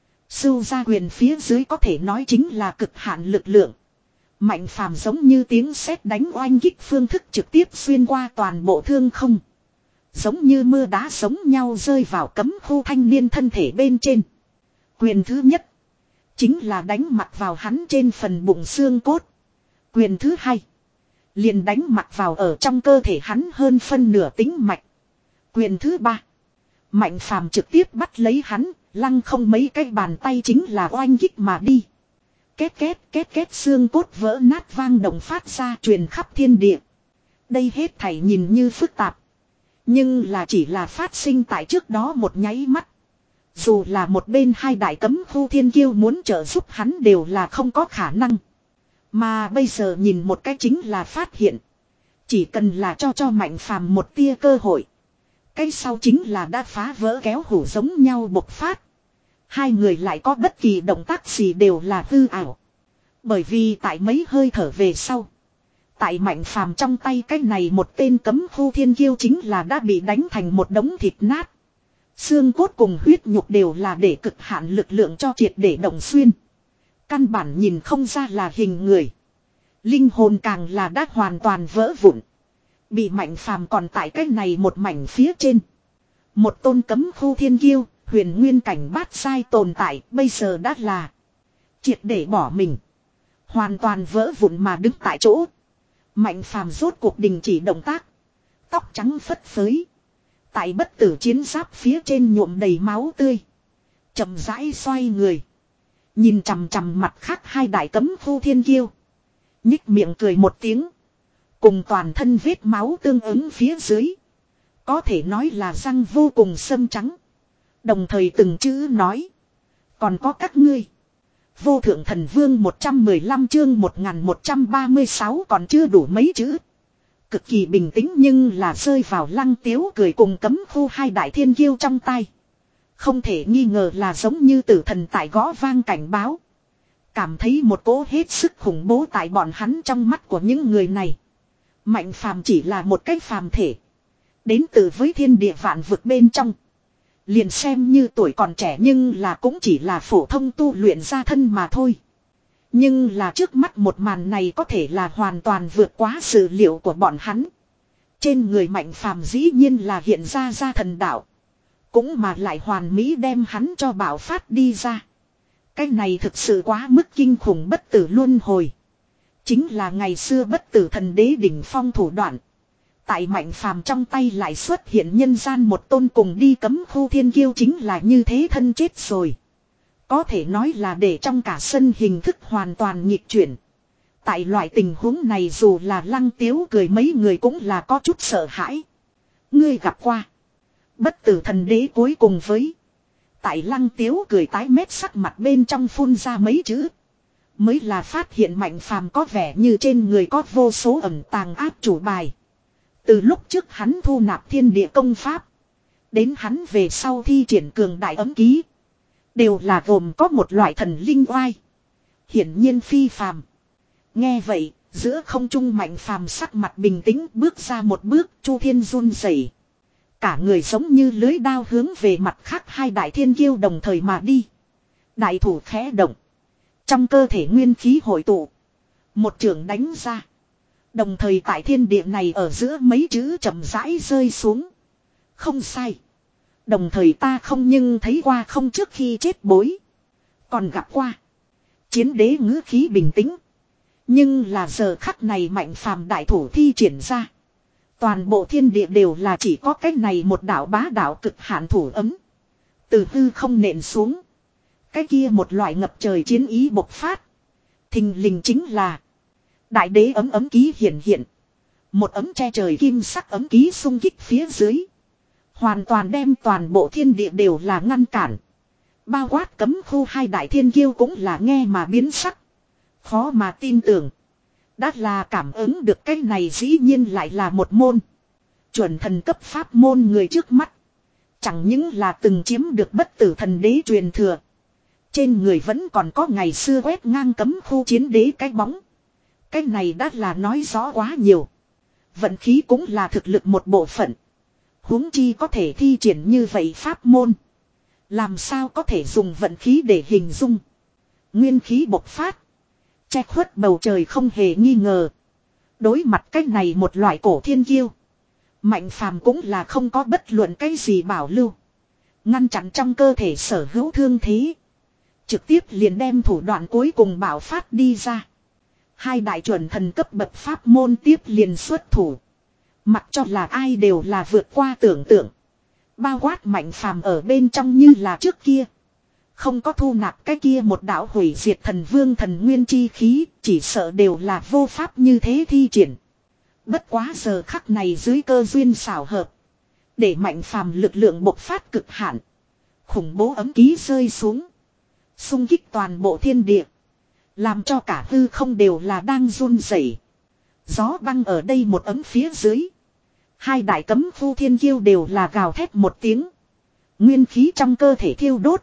Sưu ra quyền phía dưới có thể nói chính là cực hạn lực lượng. Mạnh Phàm giống như tiếng sét đánh oanh kích phương thức trực tiếp xuyên qua toàn bộ thương không. Giống như mưa đá giống nhau rơi vào cấm khu thanh niên thân thể bên trên. Quyền thứ nhất. Chính là đánh mặt vào hắn trên phần bụng xương cốt. Quyền thứ hai. Liền đánh mặt vào ở trong cơ thể hắn hơn phân nửa tĩnh mạch. Quyền thứ ba. Mạnh Phàm trực tiếp bắt lấy hắn. Lăng không mấy cái bàn tay chính là oanh kích mà đi. Két két két két xương cốt vỡ nát vang động phát ra truyền khắp thiên địa. Đây hết thảy nhìn như phức tạp. Nhưng là chỉ là phát sinh tại trước đó một nháy mắt. Dù là một bên hai đại cấm khu thiên kiêu muốn trợ giúp hắn đều là không có khả năng. Mà bây giờ nhìn một cái chính là phát hiện. Chỉ cần là cho cho Mạnh Phàm một tia cơ hội. Cái sau chính là đã phá vỡ kéo hủ giống nhau bộc phát. Hai người lại có bất kỳ động tác gì đều là hư ảo. Bởi vì tại mấy hơi thở về sau. Tại Mạnh Phàm trong tay cái này một tên cấm khu thiên kiêu chính là đã bị đánh thành một đống thịt nát. Xương cốt cùng huyết nhục đều là để cực hạn lực lượng cho triệt để động xuyên. Căn bản nhìn không ra là hình người. Linh hồn càng là đã hoàn toàn vỡ vụn. Bị Mạnh Phàm còn tại cái này một mảnh phía trên. Một tôn cấm khu thiên kiêu, huyền nguyên cảnh bát sai tồn tại bây giờ đã là triệt để bỏ mình. Hoàn toàn vỡ vụn mà đứng tại chỗ. Mạnh phàm rốt cuộc đình chỉ động tác. Tóc trắng phất phới. Tại bất tử chiến giáp phía trên nhuộm đầy máu tươi. Chậm rãi xoay người. Nhìn chằm chằm mặt khác hai đại cấm khu thiên kiêu. Nhích miệng cười một tiếng. Cùng toàn thân vết máu tương ứng phía dưới. Có thể nói là răng vô cùng sâm trắng. Đồng thời từng chữ nói. Còn có các ngươi. Vô thượng thần vương một trăm mười lăm chương một nghìn một trăm ba mươi sáu còn chưa đủ mấy chữ. Cực kỳ bình tĩnh nhưng là rơi vào Lăng Tiếu cười cùng cấm khu hai đại thiên kiêu trong tay. Không thể nghi ngờ là giống như tử thần tại gõ vang cảnh báo. Cảm thấy một cỗ hết sức khủng bố tại bọn hắn trong mắt của những người này. Mạnh phàm chỉ là một cái phàm thể. Đến từ với thiên địa vạn vực bên trong. Liền xem như tuổi còn trẻ nhưng là cũng chỉ là phổ thông tu luyện ra thân mà thôi. Nhưng là trước mắt một màn này có thể là hoàn toàn vượt quá sự liệu của bọn hắn. Trên người mạnh phàm dĩ nhiên là hiện ra ra thần đạo. Cũng mà lại hoàn mỹ đem hắn cho bảo phát đi ra. Cái này thực sự quá mức kinh khủng bất tử luân hồi. Chính là ngày xưa bất tử thần đế đỉnh phong thủ đoạn. Tại mạnh phàm trong tay lại xuất hiện nhân gian một tôn cùng đi cấm khu thiên kiêu chính là như thế thân chết rồi. Có thể nói là để trong cả sân hình thức hoàn toàn nghịch chuyển. Tại loại tình huống này dù là Lăng Tiếu cười mấy người cũng là có chút sợ hãi. Ngươi gặp qua. Bất tử thần đế cuối cùng với. Tại Lăng Tiếu cười tái mét sắc mặt bên trong phun ra mấy chữ. Mới là phát hiện mạnh phàm có vẻ như trên người có vô số ẩn tàng áp chủ bài. Từ lúc trước hắn thu nạp thiên địa công pháp. Đến hắn về sau thi triển cường đại ấm ký. Đều là gồm có một loại thần linh oai. Hiển nhiên phi phàm. Nghe vậy, giữa không trung mạnh phàm sắc mặt bình tĩnh bước ra một bước, Chu Thiên run rẩy. Cả người giống như lưới đao hướng về mặt khác hai đại thiên kiêu đồng thời mà đi. Đại thủ khẽ động. Trong cơ thể nguyên khí hội tụ. Một trường đánh ra. Đồng thời tại thiên địa này ở giữa mấy chữ chậm rãi rơi xuống. Không sai. Đồng thời ta không nhưng thấy qua không trước khi chết bối. Còn gặp qua. Chiến đế ngữ khí bình tĩnh. Nhưng là giờ khắc này mạnh phàm đại thủ thi triển ra. Toàn bộ thiên địa đều là chỉ có cái này một đạo bá đạo cực hạn thủ ấm. Từ hư không nện xuống. Cái kia một loại ngập trời chiến ý bộc phát. Thình lình chính là. Đại đế ấm ấm ký hiện hiện. Một ấm che trời kim sắc ấm ký xung kích phía dưới. Hoàn toàn đem toàn bộ thiên địa đều là ngăn cản. Bao quát cấm khu hai đại thiên kiêu cũng là nghe mà biến sắc. Khó mà tin tưởng. Đã là cảm ứng được cái này dĩ nhiên lại là một môn. Chuẩn thần cấp pháp môn người trước mắt. Chẳng những là từng chiếm được bất tử thần đế truyền thừa. Trên người vẫn còn có ngày xưa quét ngang cấm khu chiến đế cái bóng. Cái này đã là nói rõ quá nhiều. Vận khí cũng là thực lực một bộ phận. Huống chi có thể thi triển như vậy pháp môn. Làm sao có thể dùng vận khí để hình dung. Nguyên khí bộc phát. Che khuất bầu trời không hề nghi ngờ. Đối mặt cái này một loại cổ thiên kiêu. Mạnh phàm cũng là không có bất luận cái gì bảo lưu. Ngăn chặn trong cơ thể sở hữu thương thế. Trực tiếp liền đem thủ đoạn cuối cùng bảo phát đi ra. Hai đại chuẩn thần cấp bậc pháp môn tiếp liền xuất thủ. Mặc cho là ai đều là vượt qua tưởng tượng. Bao quát mạnh phàm ở bên trong như là trước kia. Không có thu nạp cái kia một đạo hủy diệt thần vương thần nguyên chi khí. Chỉ sợ đều là vô pháp như thế thi triển. Bất quá giờ khắc này dưới cơ duyên xảo hợp. Để mạnh phàm lực lượng bộc phát cực hạn. Khủng bố ấm ký rơi xuống. Xung kích toàn bộ thiên địa. Làm cho cả hư không đều là đang run rẩy. Gió băng ở đây một ấm phía dưới. Hai đại cấm khu thiên kiêu đều là gào thét một tiếng. Nguyên khí trong cơ thể thiêu đốt.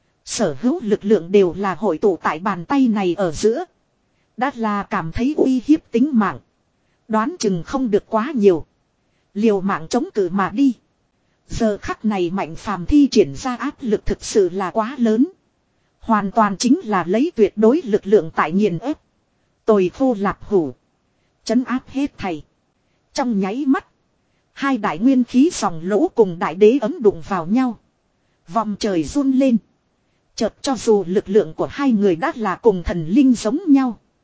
Sở hữu lực lượng đều là hội tụ tại bàn tay này ở giữa. Đã là cảm thấy uy hiếp tính mạng. Đoán chừng không được quá nhiều. Liều mạng chống cự mà đi. Giờ khắc này mạnh phàm thi triển ra áp lực thực sự là quá lớn. Hoàn toàn chính là lấy tuyệt đối lực lượng tại nghiền ép. Tồi khô lạp hủ. Chấn áp hết thầy. Trong nháy mắt. Hai đại nguyên khí dòng lỗ cùng đại đế ấm đụng vào nhau. Vòng trời run lên. Chợt cho dù lực lượng của hai người đã là cùng thần linh giống nhau.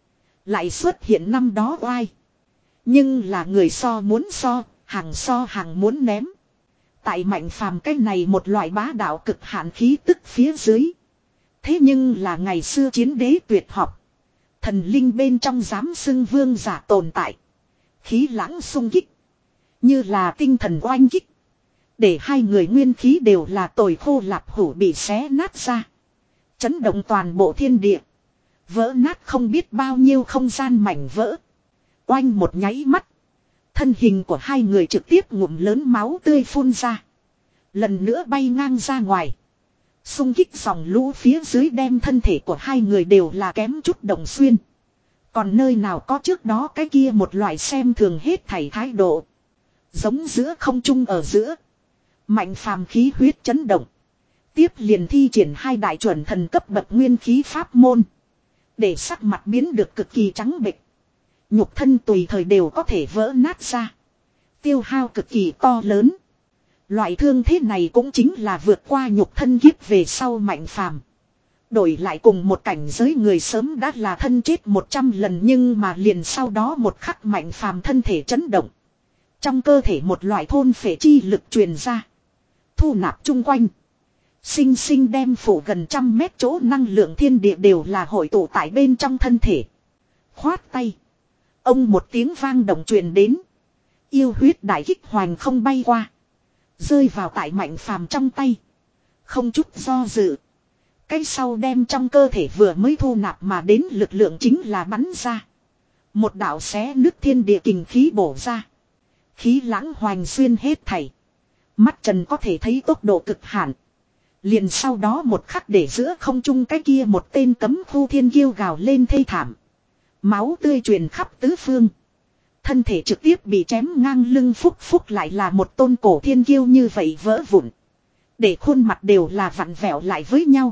Lại xuất hiện năm đó oai. Nhưng là người so muốn so, hàng so hàng muốn ném. Tại Mạnh Phàm cái này một loại bá đạo cực hạn khí tức phía dưới. Thế nhưng là ngày xưa chiến đế tuyệt học. Thần linh bên trong dám xưng vương giả tồn tại. Khí lãng sung kích. Như là tinh thần oanh kích. Để hai người nguyên khí đều là tồi khô lạp hủ bị xé nát ra. Chấn động toàn bộ thiên địa. Vỡ nát không biết bao nhiêu không gian mảnh vỡ. Oanh một nháy mắt. Thân hình của hai người trực tiếp ngụm lớn máu tươi phun ra. Lần nữa bay ngang ra ngoài. Xung kích dòng lũ phía dưới đem thân thể của hai người đều là kém chút đồng xuyên. Còn nơi nào có trước đó cái kia một loại xem thường hết thảy thái độ. Giống giữa không trung ở giữa. Mạnh Phàm khí huyết chấn động. Tiếp liền thi triển hai đại chuẩn thần cấp bậc nguyên khí pháp môn. Để sắc mặt biến được cực kỳ trắng bệch. Nhục thân tùy thời đều có thể vỡ nát ra. Tiêu hao cực kỳ to lớn. Loại thương thế này cũng chính là vượt qua nhục thân kiếp về sau Mạnh Phàm. Đổi lại cùng một cảnh giới người sớm đã là thân chết một trăm lần, nhưng mà liền sau đó một khắc Mạnh Phàm thân thể chấn động. Trong cơ thể một loại thôn phệ chi lực truyền ra. Thu nạp chung quanh. Sinh sinh đem phủ gần trăm mét chỗ năng lượng thiên địa đều là hội tụ tại bên trong thân thể. Khoát tay. Ông một tiếng vang động truyền đến. Yêu huyết đại kích hoành không bay qua. Rơi vào tại Mạnh Phàm trong tay. Không chút do dự. Cái sau đem trong cơ thể vừa mới thu nạp mà đến lực lượng chính là bắn ra. Một đạo xé nứt thiên địa kình khí bổ ra. Khí lãng hoành xuyên hết thảy. Mắt trần có thể thấy tốc độ cực hạn. Liền sau đó một khắc để giữa không trung cái kia một tên cấm khu thiên kiêu gào lên thê thảm. Máu tươi truyền khắp tứ phương. Thân thể trực tiếp bị chém ngang lưng, phúc phúc lại là một tôn cổ thiên kiêu như vậy vỡ vụn. Để khuôn mặt đều là vặn vẹo lại với nhau.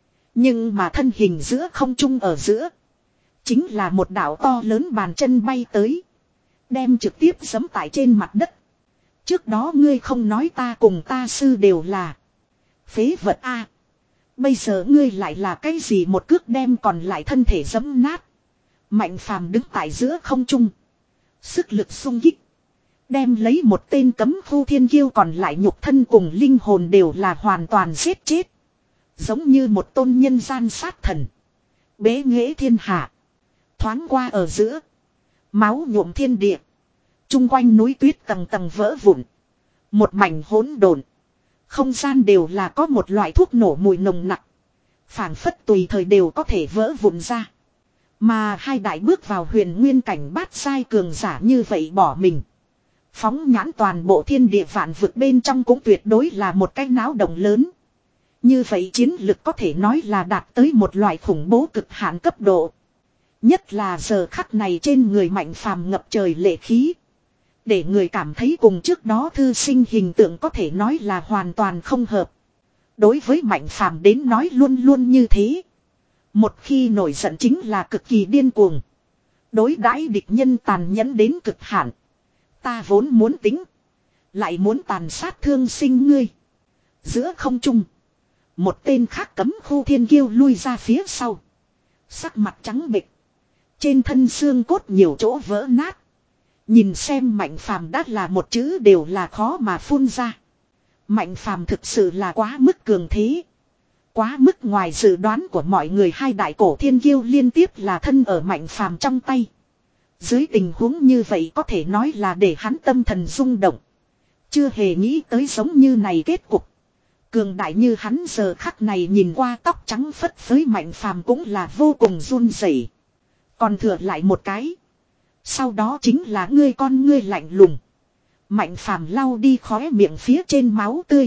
Nhưng mà thân hình giữa không trung ở giữa. Chính là một đạo to lớn bàn chân bay tới. Đem trực tiếp giẫm tại trên mặt đất. Trước đó ngươi không nói ta cùng ta sư đều là phế vật a. Bây giờ ngươi lại là cái gì, một cước đem còn lại thân thể giẫm nát. Mạnh Phàm đứng tại giữa không trung. Sức lực sung kích. Đem lấy một tên cấm khu thiên kiêu còn lại nhục thân cùng linh hồn đều là hoàn toàn giết chết. Giống như một tôn nhân gian sát thần. Bế nghệ thiên hạ. Thoáng qua ở giữa. Máu nhuộm thiên địa. Trung quanh núi tuyết tầng tầng vỡ vụn. Một mảnh hỗn độn. Không gian đều là có một loại thuốc nổ mùi nồng nặc. Phảng phất tùy thời đều có thể vỡ vụn ra. Mà hai đại bước vào huyền nguyên cảnh bát sai cường giả như vậy bỏ mình. Phóng nhãn toàn bộ thiên địa vạn vực bên trong cũng tuyệt đối là một cái náo động lớn. Như vậy chiến lực có thể nói là đạt tới một loại khủng bố cực hạn cấp độ. Nhất là giờ khắc này trên người Mạnh Phàm ngập trời lệ khí. Để người cảm thấy cùng trước đó thư sinh hình tượng có thể nói là hoàn toàn không hợp. Đối với Mạnh Phàm đến nói luôn luôn như thế. Một khi nổi giận chính là cực kỳ điên cuồng. Đối đãi địch nhân tàn nhẫn đến cực hạn. Ta vốn muốn tính. Lại muốn tàn sát thương sinh ngươi. Giữa không trung. Một tên khác cấm khu thiên kiêu lui ra phía sau. Sắc mặt trắng bệch. Trên thân xương cốt nhiều chỗ vỡ nát. Nhìn xem Mạnh Phàm đã là một chữ đều là khó mà phun ra. Mạnh Phàm thực sự là quá mức cường thế. Quá mức ngoài dự đoán của mọi người, hai đại cổ thiên kiêu liên tiếp là thân ở Mạnh Phàm trong tay. Dưới tình huống như vậy có thể nói là để hắn tâm thần rung động. Chưa hề nghĩ tới giống như này kết cục. Cường đại như hắn giờ khắc này nhìn qua tóc trắng phất phới Mạnh Phàm cũng là vô cùng run rẩy. Còn thừa lại một cái. Sau đó chính là ngươi con ngươi lạnh lùng. Mạnh Phàm lau đi khóe miệng phía trên máu tươi.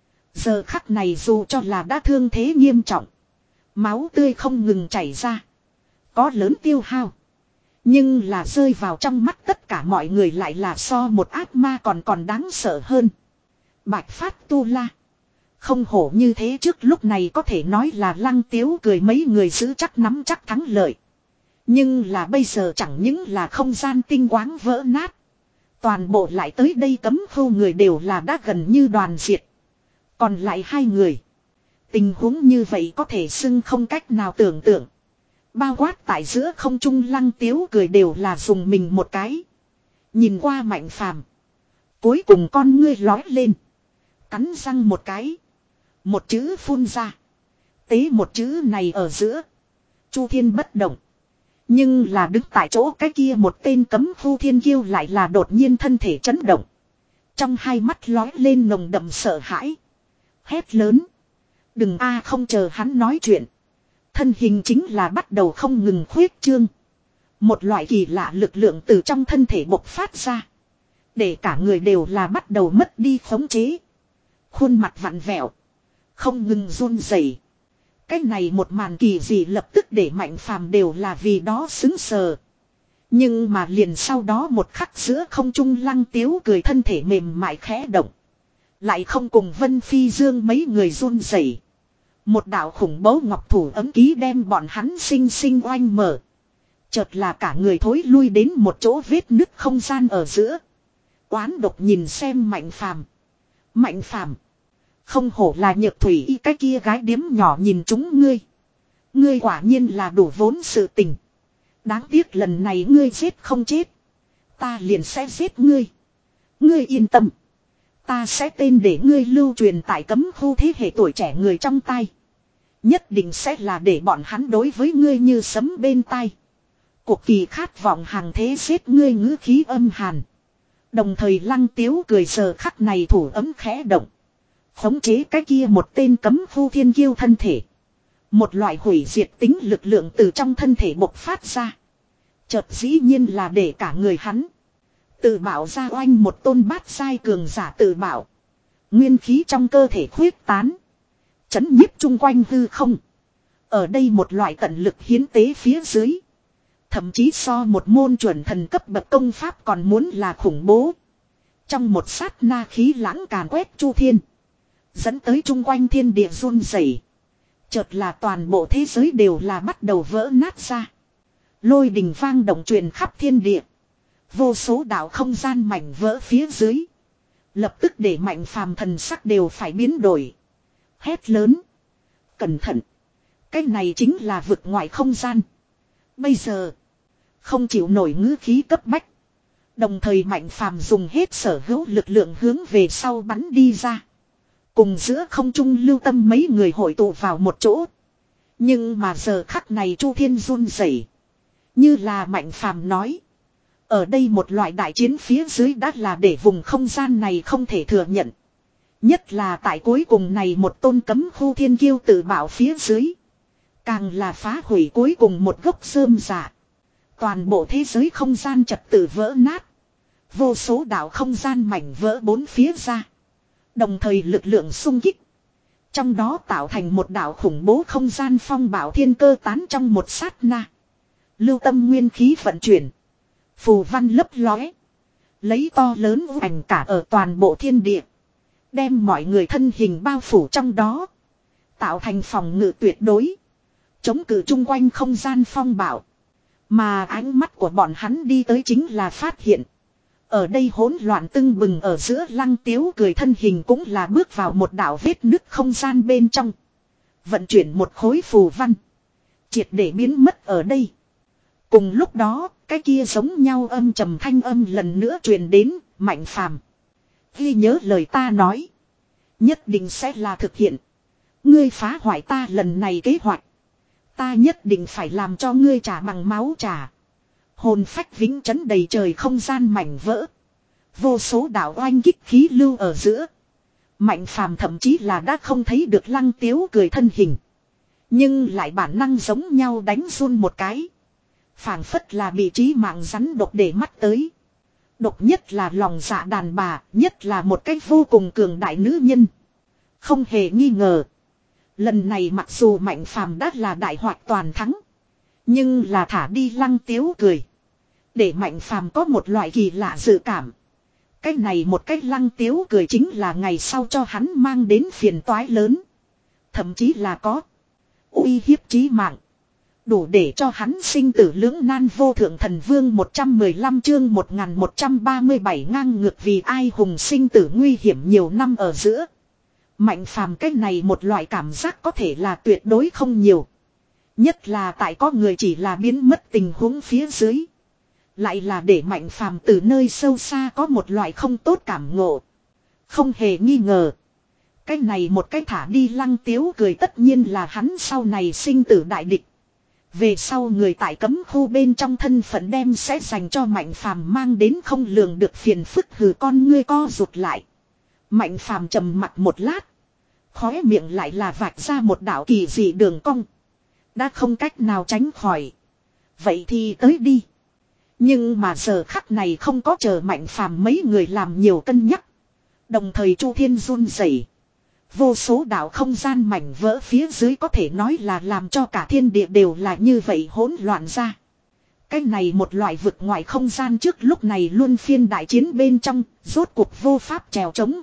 Giờ khắc này dù cho là đã thương thế nghiêm trọng. Máu tươi không ngừng chảy ra. Có lớn tiêu hao. Nhưng là rơi vào trong mắt tất cả mọi người lại là so một ác ma còn còn đáng sợ hơn. Bạch Phát Tu La. Không hổ như thế, trước lúc này có thể nói là Lăng Tiếu cười mấy người giữ chắc nắm chắc thắng lợi. Nhưng là bây giờ chẳng những là không gian tinh quáng vỡ nát. Toàn bộ lại tới đây cấm khu người đều là đã gần như đoàn diệt. Còn lại hai người. Tình huống như vậy có thể xưng không cách nào tưởng tượng. Bao quát tại giữa không trung Lăng Tiếu cười đều là dùng mình một cái. Nhìn qua Mạnh Phàm, cuối cùng con ngươi lói lên, cắn răng một cái, một chữ phun ra. Tế một chữ này ở giữa, Chu Thiên bất động. Nhưng là đứng tại chỗ cái kia một tên cấm khu thiên kiêu lại là đột nhiên thân thể chấn động. Trong hai mắt lói lên nồng đậm sợ hãi. Hét lớn. Đừng a không chờ hắn nói chuyện. Thân hình chính là bắt đầu không ngừng khuyết trương. Một loại kỳ lạ lực lượng từ trong thân thể bộc phát ra. Để cả người đều là bắt đầu mất đi khống chế. Khuôn mặt vặn vẹo. Không ngừng run rẩy. Cái này một màn kỳ dị lập tức để Mạnh Phàm đều là vì đó xứng sờ. Nhưng mà liền sau đó một khắc giữa không trung Lăng Tiếu cười thân thể mềm mại khẽ động. Lại không cùng Vân Phi Dương mấy người run rẩy. Một đạo khủng bố ngọc thủ ấm ký đem bọn hắn sinh sinh oanh mở. Chợt là cả người thối lui đến một chỗ vết nứt không gian ở giữa. Oán độc nhìn xem Mạnh Phàm. Mạnh Phàm, không hổ là Nhược Thủy y cái kia gái điếm nhỏ nhìn chúng ngươi. Ngươi quả nhiên là đủ vốn sự tình. Đáng tiếc lần này ngươi giết không chết. Ta liền sẽ giết ngươi. Ngươi yên tâm. Ta sẽ tên để ngươi lưu truyền tại cấm khu thế hệ tuổi trẻ người trong tay. Nhất định sẽ là để bọn hắn đối với ngươi như sấm bên tai. Cuộc kỳ khát vọng hàng thế giết ngươi ngữ khí âm hàn. Đồng thời Lăng Tiếu cười giờ khắc này thủ ấm khẽ động. Khống chế cái kia một tên cấm khu thiên kiêu thân thể. Một loại hủy diệt tính lực lượng từ trong thân thể bộc phát ra. Chợt dĩ nhiên là để cả người hắn tự bảo ra oanh một tôn bát giai cường giả tự bảo. Nguyên khí trong cơ thể khuyết tán. Chấn nhiếp chung quanh hư không. Ở đây một loại tận lực hiến tế phía dưới. Thậm chí so một môn chuẩn thần cấp bậc công pháp còn muốn là khủng bố. Trong một sát na khí lãng càn quét chu thiên. Dẫn tới chung quanh thiên địa run rẩy. Chợt là toàn bộ thế giới đều là bắt đầu vỡ nát ra. Lôi đình vang động truyền khắp thiên địa. Vô số đạo không gian mảnh vỡ phía dưới. Lập tức để Mạnh Phàm thần sắc đều phải biến đổi. Hét lớn. Cẩn thận. Cái này chính là vực ngoại không gian. Bây giờ. Không chịu nổi ngữ khí cấp bách. Đồng thời Mạnh Phàm dùng hết sở hữu lực lượng hướng về sau bắn đi ra. Cùng giữa không trung Lưu Tâm mấy người hội tụ vào một chỗ. Nhưng mà giờ khắc này Chu Thiên run rẩy. Như là Mạnh Phàm nói. Ở đây một loại đại chiến phía dưới đã là để vùng không gian này không thể thừa nhận. Nhất là tại cuối cùng này một tôn cấm khu thiên kiêu tự bảo phía dưới. Càng là phá hủy cuối cùng một gốc rơm dạ. Toàn bộ thế giới không gian trật tự vỡ nát. Vô số đạo không gian mảnh vỡ bốn phía ra. Đồng thời lực lượng xung kích. Trong đó tạo thành một đạo khủng bố không gian phong bảo thiên cơ tán trong một sát na. Lưu Tâm nguyên khí vận chuyển. Phù văn lấp lóe. Lấy to lớn ảnh cả ở toàn bộ thiên địa. Đem mọi người thân hình bao phủ trong đó. Tạo thành phòng ngự tuyệt đối. Chống cự chung quanh không gian phong bảo. Mà ánh mắt của bọn hắn đi tới chính là phát hiện. Ở đây hỗn loạn tưng bừng ở giữa Lăng Tiếu cười thân hình cũng là bước vào một đảo vết nứt không gian bên trong. Vận chuyển một khối phù văn. Triệt để biến mất ở đây. Cùng lúc đó, cái kia giống nhau âm trầm thanh âm lần nữa truyền đến, Mạnh Phàm. Ghi nhớ lời ta nói. Nhất định sẽ là thực hiện. Ngươi phá hoại ta lần này kế hoạch. Ta nhất định phải làm cho ngươi trả bằng máu trả. Hồn phách vĩnh chấn đầy trời không gian mảnh vỡ. Vô số đạo oanh kích khí lưu ở giữa. Mạnh Phàm thậm chí là đã không thấy được Lăng Tiếu cười thân hình. Nhưng lại bản năng giống nhau đánh run một cái. Phảng phất là bị trí mạng rắn độc để mắt tới. Độc nhất là lòng dạ đàn bà, nhất là một cách vô cùng cường đại nữ nhân. Không hề nghi ngờ. Lần này mặc dù Mạnh Phàm đã là đại hoạch toàn thắng. Nhưng là thả đi Lăng Tiếu cười. Để Mạnh Phàm có một loại kỳ lạ dự cảm. Cái này một cách Lăng Tiếu cười chính là ngày sau cho hắn mang đến phiền toái lớn. Thậm chí là có uy hiếp chí mạng. Đủ để cho hắn sinh tử lưỡng nan vô thượng thần vương một trăm mười lăm chương một nghìn một trăm ba mươi bảy ngang ngược vì ai hùng sinh tử nguy hiểm nhiều năm ở giữa. Mạnh Phàm cái này một loại cảm giác có thể là tuyệt đối không nhiều. Nhất là tại có người chỉ là biến mất tình huống phía dưới. Lại là để Mạnh Phàm từ nơi sâu xa có một loại không tốt cảm ngộ. Không hề nghi ngờ. Cái này một cái thả đi Lăng Tiếu cười tất nhiên là hắn sau này sinh tử đại địch. Về sau người tại cấm khu bên trong thân phận đem sẽ dành cho Mạnh Phàm mang đến không lường được phiền phức hừ con ngươi co rụt lại. Mạnh Phàm trầm mặt một lát. Khóe miệng lại là vạch ra một đạo kỳ dị đường cong. Đã không cách nào tránh khỏi. Vậy thì tới đi. Nhưng mà giờ khắc này không có chờ Mạnh Phàm mấy người làm nhiều cân nhắc. Đồng thời Chu Thiên run rẩy. Vô số đạo không gian mảnh vỡ phía dưới có thể nói là làm cho cả thiên địa đều là như vậy hỗn loạn ra. Cái này một loại vực ngoài không gian trước lúc này luôn phiên đại chiến bên trong, rốt cuộc vô pháp trèo trống.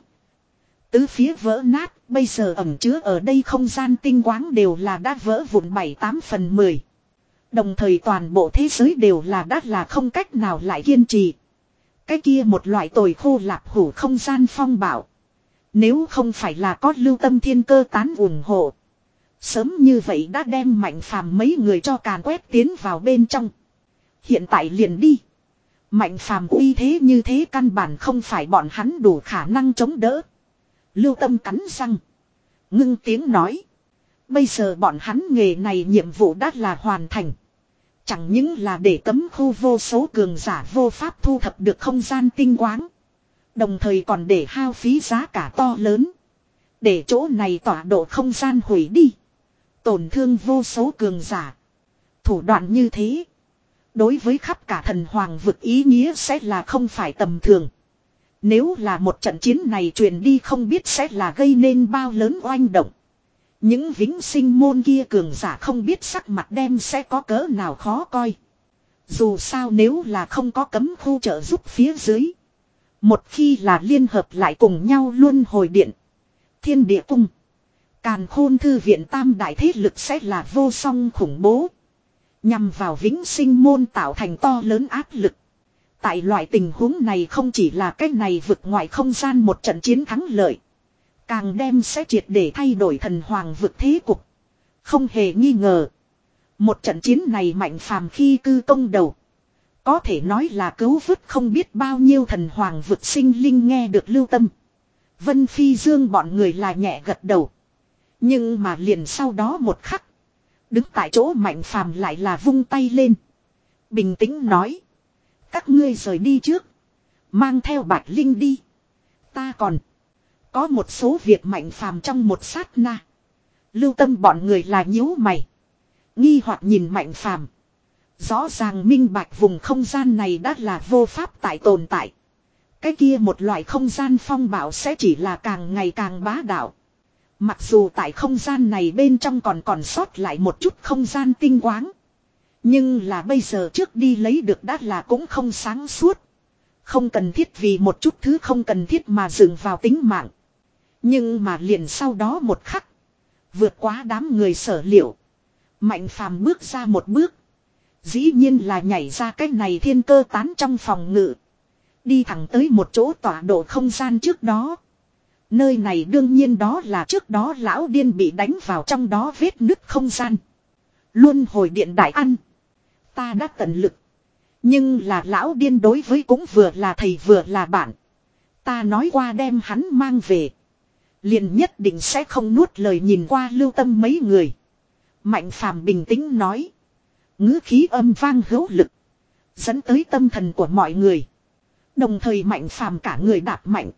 Tứ phía vỡ nát, bây giờ ẩn chứa ở đây không gian tinh quáng đều là đã vỡ vụn bảy tám phần mười. Đồng thời toàn bộ thế giới đều là đã là không cách nào lại kiên trì. Cái kia một loại tồi khô lạp hủ không gian phong bạo. Nếu không phải là có Lưu Tâm Thiên cơ tán ủng hộ. Sớm như vậy đã đem Mạnh Phàm mấy người cho càn quét tiến vào bên trong. Hiện tại liền đi. Mạnh Phàm uy thế như thế căn bản không phải bọn hắn đủ khả năng chống đỡ. Lưu Tâm cắn răng. Ngưng tiếng nói. Bây giờ bọn hắn nghề này nhiệm vụ đã là hoàn thành. Chẳng những là để cấm khu vô số cường giả vô pháp thu thập được không gian tinh quáng. Đồng thời còn để hao phí giá cả to lớn. Để chỗ này tỏa độ không gian hủy đi. Tổn thương vô số cường giả. Thủ đoạn như thế. Đối với khắp cả thần hoàng vực ý nghĩa sẽ là không phải tầm thường. Nếu là một trận chiến này truyền đi không biết sẽ là gây nên bao lớn oanh động. Những vĩnh sinh môn kia cường giả không biết sắc mặt đem sẽ có cỡ nào khó coi. Dù sao nếu là không có cấm khu trợ giúp phía dưới. Một khi là liên hợp lại cùng nhau luôn hồi điện. Thiên địa cung. Càn khôn thư viện tam đại thế lực sẽ là vô song khủng bố. Nhằm vào vĩnh sinh môn tạo thành to lớn áp lực. Tại loại tình huống này không chỉ là cái này vực ngoài không gian một trận chiến thắng lợi. Càng đem sẽ triệt để thay đổi thần hoàng vực thế cục. Không hề nghi ngờ. Một trận chiến này Mạnh Phàm khi cư công đầu. Có thể nói là cứu vớt không biết bao nhiêu thần hoàng vực sinh linh nghe được Lưu Tâm. Vân Phi Dương bọn người là nhẹ gật đầu. Nhưng mà liền sau đó một khắc. Đứng tại chỗ Mạnh Phàm lại là vung tay lên. Bình tĩnh nói. Các ngươi rời đi trước. Mang theo Bạch Linh đi. Ta còn. Có một số việc Mạnh Phàm trong một sát na. Lưu Tâm bọn người là nhíu mày. Nghi hoặc nhìn Mạnh Phàm. Rõ ràng minh bạch vùng không gian này đã là vô pháp tại tồn tại. Cái kia một loại không gian phong bạo sẽ chỉ là càng ngày càng bá đạo. Mặc dù tại không gian này bên trong còn còn sót lại một chút không gian tinh quáng. Nhưng là bây giờ trước đi lấy được đã là cũng không sáng suốt. Không cần thiết vì một chút thứ không cần thiết mà dừng vào tính mạng. Nhưng mà liền sau đó một khắc. Vượt quá đám người sở liệu. Mạnh Phàm bước ra một bước. Dĩ nhiên là nhảy ra cái này thiên cơ tán trong phòng ngự. Đi thẳng tới một chỗ tọa độ không gian trước đó. Nơi này đương nhiên đó là trước đó lão điên bị đánh vào trong đó vết nứt không gian. Luân hồi điện đại ăn. Ta đã tận lực. Nhưng là lão điên đối với cũng vừa là thầy vừa là bạn. Ta nói qua đem hắn mang về. Liền nhất định sẽ không nuốt lời nhìn qua Lưu Tâm mấy người. Mạnh Phàm bình tĩnh nói. Ngữ khí âm vang hữu lực. Dẫn tới tâm thần của mọi người. Đồng thời Mạnh Phàm cả người đạp mạnh.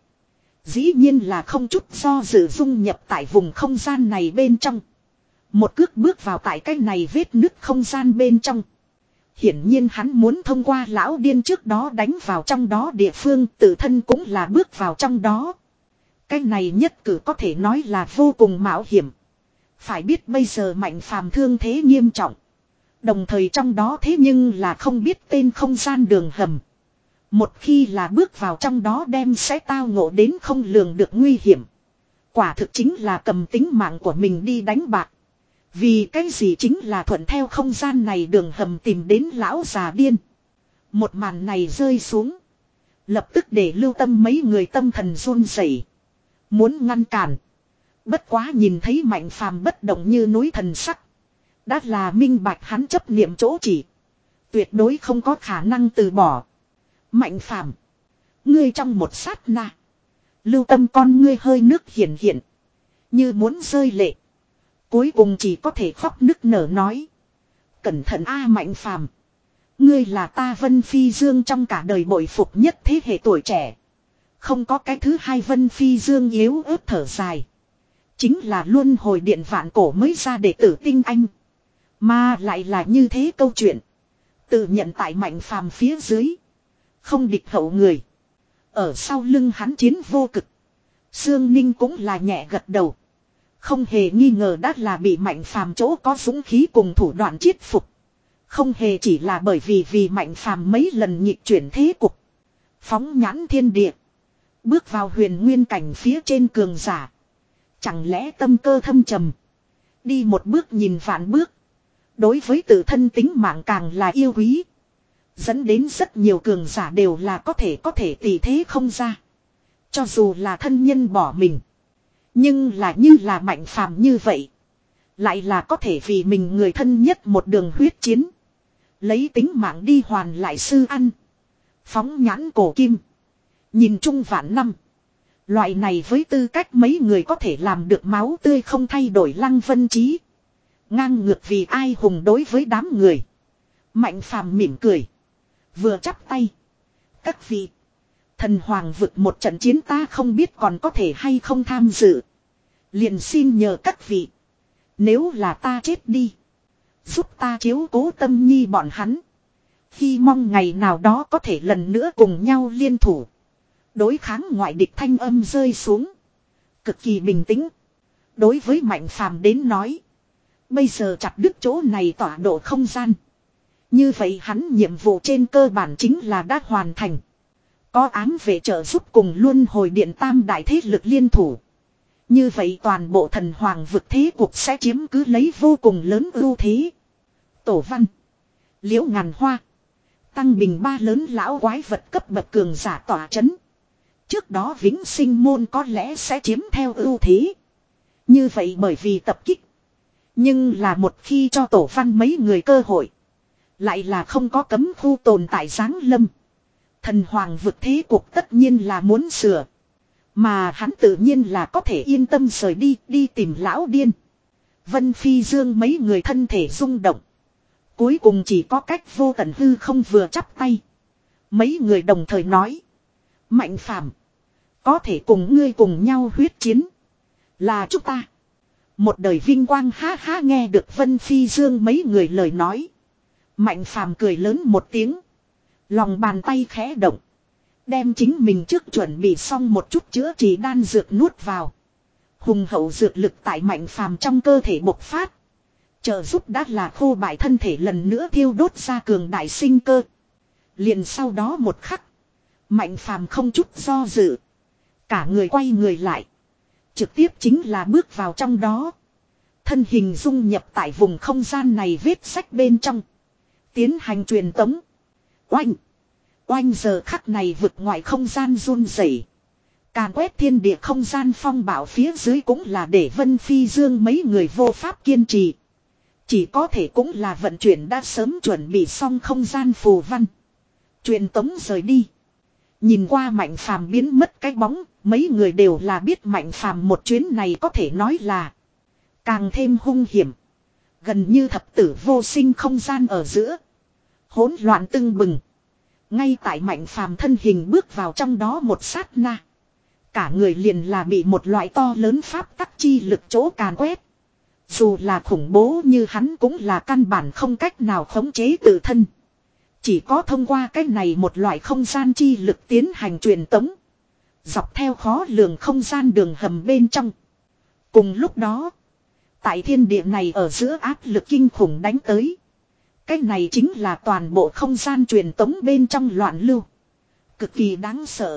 Dĩ nhiên là không chút do dự dung nhập tại vùng không gian này bên trong. Một cước bước vào tại cái này vết nứt không gian bên trong. Hiển nhiên hắn muốn thông qua lão điên trước đó đánh vào trong đó địa phương tự thân cũng là bước vào trong đó. Cái này nhất cử có thể nói là vô cùng mạo hiểm. Phải biết bây giờ Mạnh Phàm thương thế nghiêm trọng. Đồng thời trong đó thế nhưng là không biết tên không gian đường hầm. Một khi là bước vào trong đó đem sẽ tao ngộ đến không lường được nguy hiểm. Quả thực chính là cầm tính mạng của mình đi đánh bạc. Vì cái gì chính là thuận theo không gian này đường hầm tìm đến lão già điên. Một màn này rơi xuống. Lập tức để Lưu Tâm mấy người tâm thần run rẩy, muốn ngăn cản. Bất quá nhìn thấy Mạnh Phàm bất động như núi thần sắc. Đã là minh bạch hắn chấp niệm chỗ chỉ. Tuyệt đối không có khả năng từ bỏ. Mạnh phàm. Ngươi trong một sát na. Lưu tâm con ngươi hơi nước hiện hiện. Như muốn rơi lệ. Cuối cùng chỉ có thể khóc nức nở nói. Cẩn thận a Mạnh phàm. Ngươi là ta Vân Phi Dương trong cả đời bội phục nhất thế hệ tuổi trẻ. Không có cái thứ hai Vân Phi Dương yếu ớt thở dài. Chính là luân hồi điện vạn cổ mới ra đệ tử tinh anh. Mà lại là như thế câu chuyện. Tự nhận tại Mạnh phàm phía dưới. Không địch hậu người. Ở sau lưng hắn chiến vô cực. Sương Ninh cũng là nhẹ gật đầu. Không hề nghi ngờ đã là bị Mạnh phàm chỗ có dũng khí cùng thủ đoạn chiết phục. Không hề chỉ là bởi vì vì Mạnh phàm mấy lần nhịp chuyển thế cục. Phóng nhãn thiên địa. Bước vào huyền nguyên cảnh phía trên cường giả. Chẳng lẽ tâm cơ thâm trầm. Đi một bước nhìn vạn bước. Đối với tự thân tính mạng càng là yêu quý. Dẫn đến rất nhiều cường giả đều là có thể có thể tỷ thế không ra. Cho dù là thân nhân bỏ mình. Nhưng là như là Mạnh phàm như vậy. Lại là có thể vì mình người thân nhất một đường huyết chiến. Lấy tính mạng đi hoàn lại sư ăn. Phóng nhãn cổ kim. Nhìn chung vạn năm. Loại này với tư cách mấy người có thể làm được máu tươi không thay đổi Lăng Vân Chí. Ngang ngược vì ai hùng đối với đám người. Mạnh phàm mỉm cười. Vừa chắp tay. Các vị. Thần hoàng vực một trận chiến ta không biết còn có thể hay không tham dự. Liền xin nhờ các vị. Nếu là ta chết đi. Giúp ta chiếu cố Tâm Nhi bọn hắn. Hy mong ngày nào đó có thể lần nữa cùng nhau liên thủ. Đối kháng ngoại địch thanh âm rơi xuống. Cực kỳ bình tĩnh. Đối với Mạnh phàm đến nói. Bây giờ chặt đứt chỗ này tỏa độ không gian. Như vậy hắn nhiệm vụ trên cơ bản chính là đã hoàn thành. Có ám vệ trợ giúp cùng luân hồi điện tam đại thế lực liên thủ. Như vậy toàn bộ thần hoàng vực thế cuộc sẽ chiếm cứ lấy vô cùng lớn ưu thế. Tổ văn. Liễu ngàn hoa. Tăng bình ba lớn lão quái vật cấp bậc cường giả tỏa chấn. Trước đó vĩnh sinh môn có lẽ sẽ chiếm theo ưu thế. Như vậy bởi vì tập kích. Nhưng là một khi cho tổ văn mấy người cơ hội. Lại là không có cấm khu tồn tại giáng lâm. Thần hoàng vực thế cuộc tất nhiên là muốn sửa. Mà hắn tự nhiên là có thể yên tâm rời đi, đi tìm lão điên. Vân Phi Dương mấy người thân thể rung động. Cuối cùng chỉ có cách vô tận hư không vừa chắp tay. Mấy người đồng thời nói. Mạnh phàm. Có thể cùng ngươi cùng nhau huyết chiến. Là chúng ta. Một đời vinh quang ha ha nghe được Vân Phi Dương mấy người lời nói. Mạnh phàm cười lớn một tiếng. Lòng bàn tay khẽ động. Đem chính mình trước chuẩn bị xong một chút chữa trị đan dược nuốt vào. Hùng hậu dược lực tại Mạnh phàm trong cơ thể bộc phát. Trợ giúp đã là khô bại thân thể lần nữa thiêu đốt ra cường đại sinh cơ. Liền sau đó một khắc. Mạnh phàm không chút do dự. Cả người quay người lại. Trực tiếp chính là bước vào trong đó. Thân hình dung nhập tại vùng không gian này vết sách bên trong. Tiến hành truyền tống. Oanh. Oanh giờ khắc này vực ngoài không gian run rẩy. Càn quét thiên địa không gian phong bảo phía dưới cũng là để Vân Phi Dương mấy người vô pháp kiên trì. Chỉ có thể cũng là vận chuyển đã sớm chuẩn bị xong không gian phù văn. Truyền tống rời đi. Nhìn qua Mạnh phàm biến mất cái bóng. Mấy người đều là biết Mạnh phàm một chuyến này có thể nói là càng thêm hung hiểm. Gần như thập tử vô sinh không gian ở giữa. Hỗn loạn tưng bừng. Ngay tại Mạnh phàm thân hình bước vào trong đó một sát na. Cả người liền là bị một loại to lớn pháp tắc chi lực chỗ càn quét. Dù là khủng bố như hắn cũng là căn bản không cách nào khống chế tự thân. Chỉ có thông qua cách này một loại không gian chi lực tiến hành truyền tống. Dọc theo khó lường không gian đường hầm bên trong. Cùng lúc đó. Tại thiên địa này ở giữa áp lực kinh khủng đánh tới. Cái này chính là toàn bộ không gian truyền tống bên trong loạn lưu. Cực kỳ đáng sợ.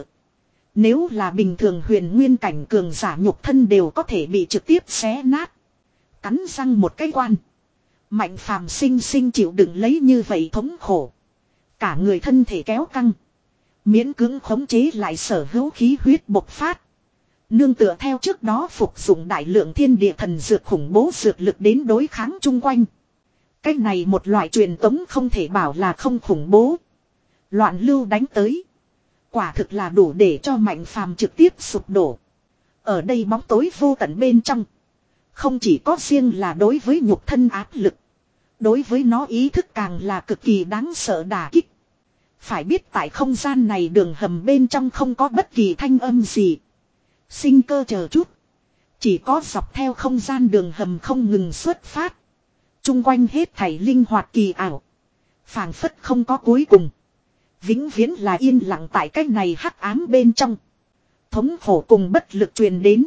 Nếu là bình thường huyền nguyên cảnh cường giả nhục thân đều có thể bị trực tiếp xé nát. Cắn răng một cái quan. Mạnh phàm sinh sinh chịu đựng lấy như vậy thống khổ. Cả người thân thể kéo căng. Miễn cưỡng khống chế lại sở hữu khí huyết bộc phát. Nương tựa theo trước đó phục dụng đại lượng thiên địa thần dược khủng bố dược lực đến đối kháng chung quanh. Cái này một loại truyền tống không thể bảo là không khủng bố. Loạn lưu đánh tới. Quả thực là đủ để cho Mạnh Phàm trực tiếp sụp đổ. Ở đây bóng tối vô tận bên trong. Không chỉ có riêng là đối với nhục thân áp lực. Đối với nó ý thức càng là cực kỳ đáng sợ đả kích. Phải biết tại không gian này đường hầm bên trong không có bất kỳ thanh âm gì. Sinh cơ chờ chút. Chỉ có dọc theo không gian đường hầm không ngừng xuất phát. Trung quanh hết thảy linh hoạt kỳ ảo. Phảng phất không có cuối cùng. Vĩnh viễn là yên lặng tại cách này hắc ám bên trong. Thống khổ cùng bất lực truyền đến.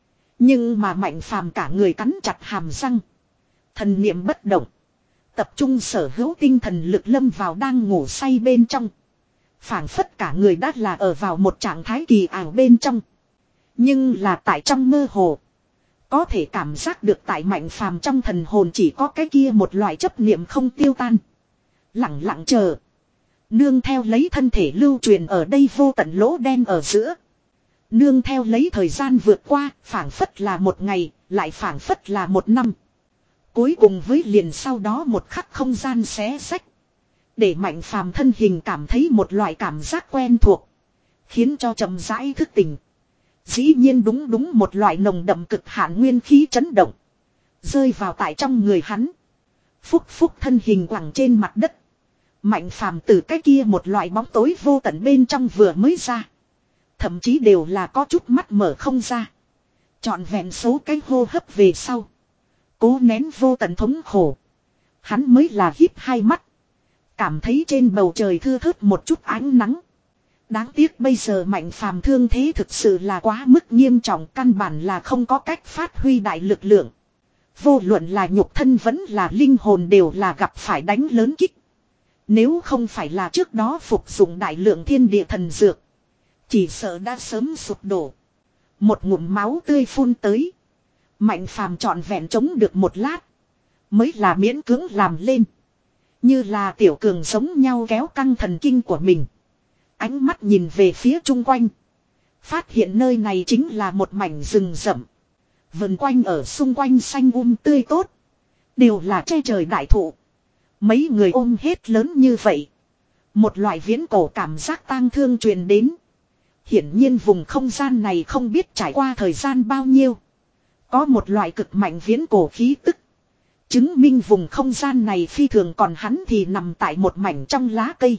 Nhưng mà Mạnh Phàm cả người cắn chặt hàm răng. Thần niệm bất động. Tập trung sở hữu tinh thần lực lâm vào đang ngủ say bên trong. Phảng phất cả người đã là ở vào một trạng thái kỳ ảo bên trong. Nhưng là tại trong mơ hồ. Có thể cảm giác được tại Mạnh Phàm trong thần hồn chỉ có cái kia một loại chấp niệm không tiêu tan. Lặng lặng chờ. Nương theo lấy thân thể lưu truyền ở đây vô tận lỗ đen ở giữa. Nương theo lấy thời gian vượt qua, phảng phất là một ngày, lại phảng phất là một năm. Cuối cùng với liền sau đó một khắc không gian xé xách. Để Mạnh Phàm thân hình cảm thấy một loại cảm giác quen thuộc. Khiến cho chậm rãi thức tỉnh. Dĩ nhiên đúng đúng một loại nồng đậm cực hạn nguyên khí chấn động. Rơi vào tại trong người hắn. Phúc phúc thân hình quẳng trên mặt đất. Mạnh Phàm từ cái kia một loại bóng tối vô tận bên trong vừa mới ra. Thậm chí đều là có chút mắt mở không ra. Trọn vẹn số cái hô hấp về sau. Cố nén vô tận thống khổ. Hắn mới là híp hai mắt. Cảm thấy trên bầu trời thưa thớt một chút ánh nắng. Đáng tiếc bây giờ Mạnh Phàm thương thế thực sự là quá mức nghiêm trọng, căn bản là không có cách phát huy đại lực lượng. Vô luận là nhục thân vẫn là linh hồn đều là gặp phải đánh lớn kích. Nếu không phải là trước đó phục dụng đại lượng thiên địa thần dược, chỉ sợ đã sớm sụp đổ. Một ngụm máu tươi phun tới. Mạnh Phàm trọn vẹn chống được một lát. Mới là miễn cưỡng làm lên. Như là tiểu cường giống nhau kéo căng thần kinh của mình. Ánh mắt nhìn về phía chung quanh. Phát hiện nơi này chính là một mảnh rừng rậm. Vần quanh ở xung quanh xanh um tươi tốt. Đều là che trời đại thụ. Mấy người ôm hết lớn như vậy. Một loại viễn cổ cảm giác tang thương truyền đến. Hiển nhiên vùng không gian này không biết trải qua thời gian bao nhiêu. Có một loại cực mạnh viễn cổ khí tức. Chứng minh vùng không gian này phi thường, còn hắn thì nằm tại một mảnh trong lá cây.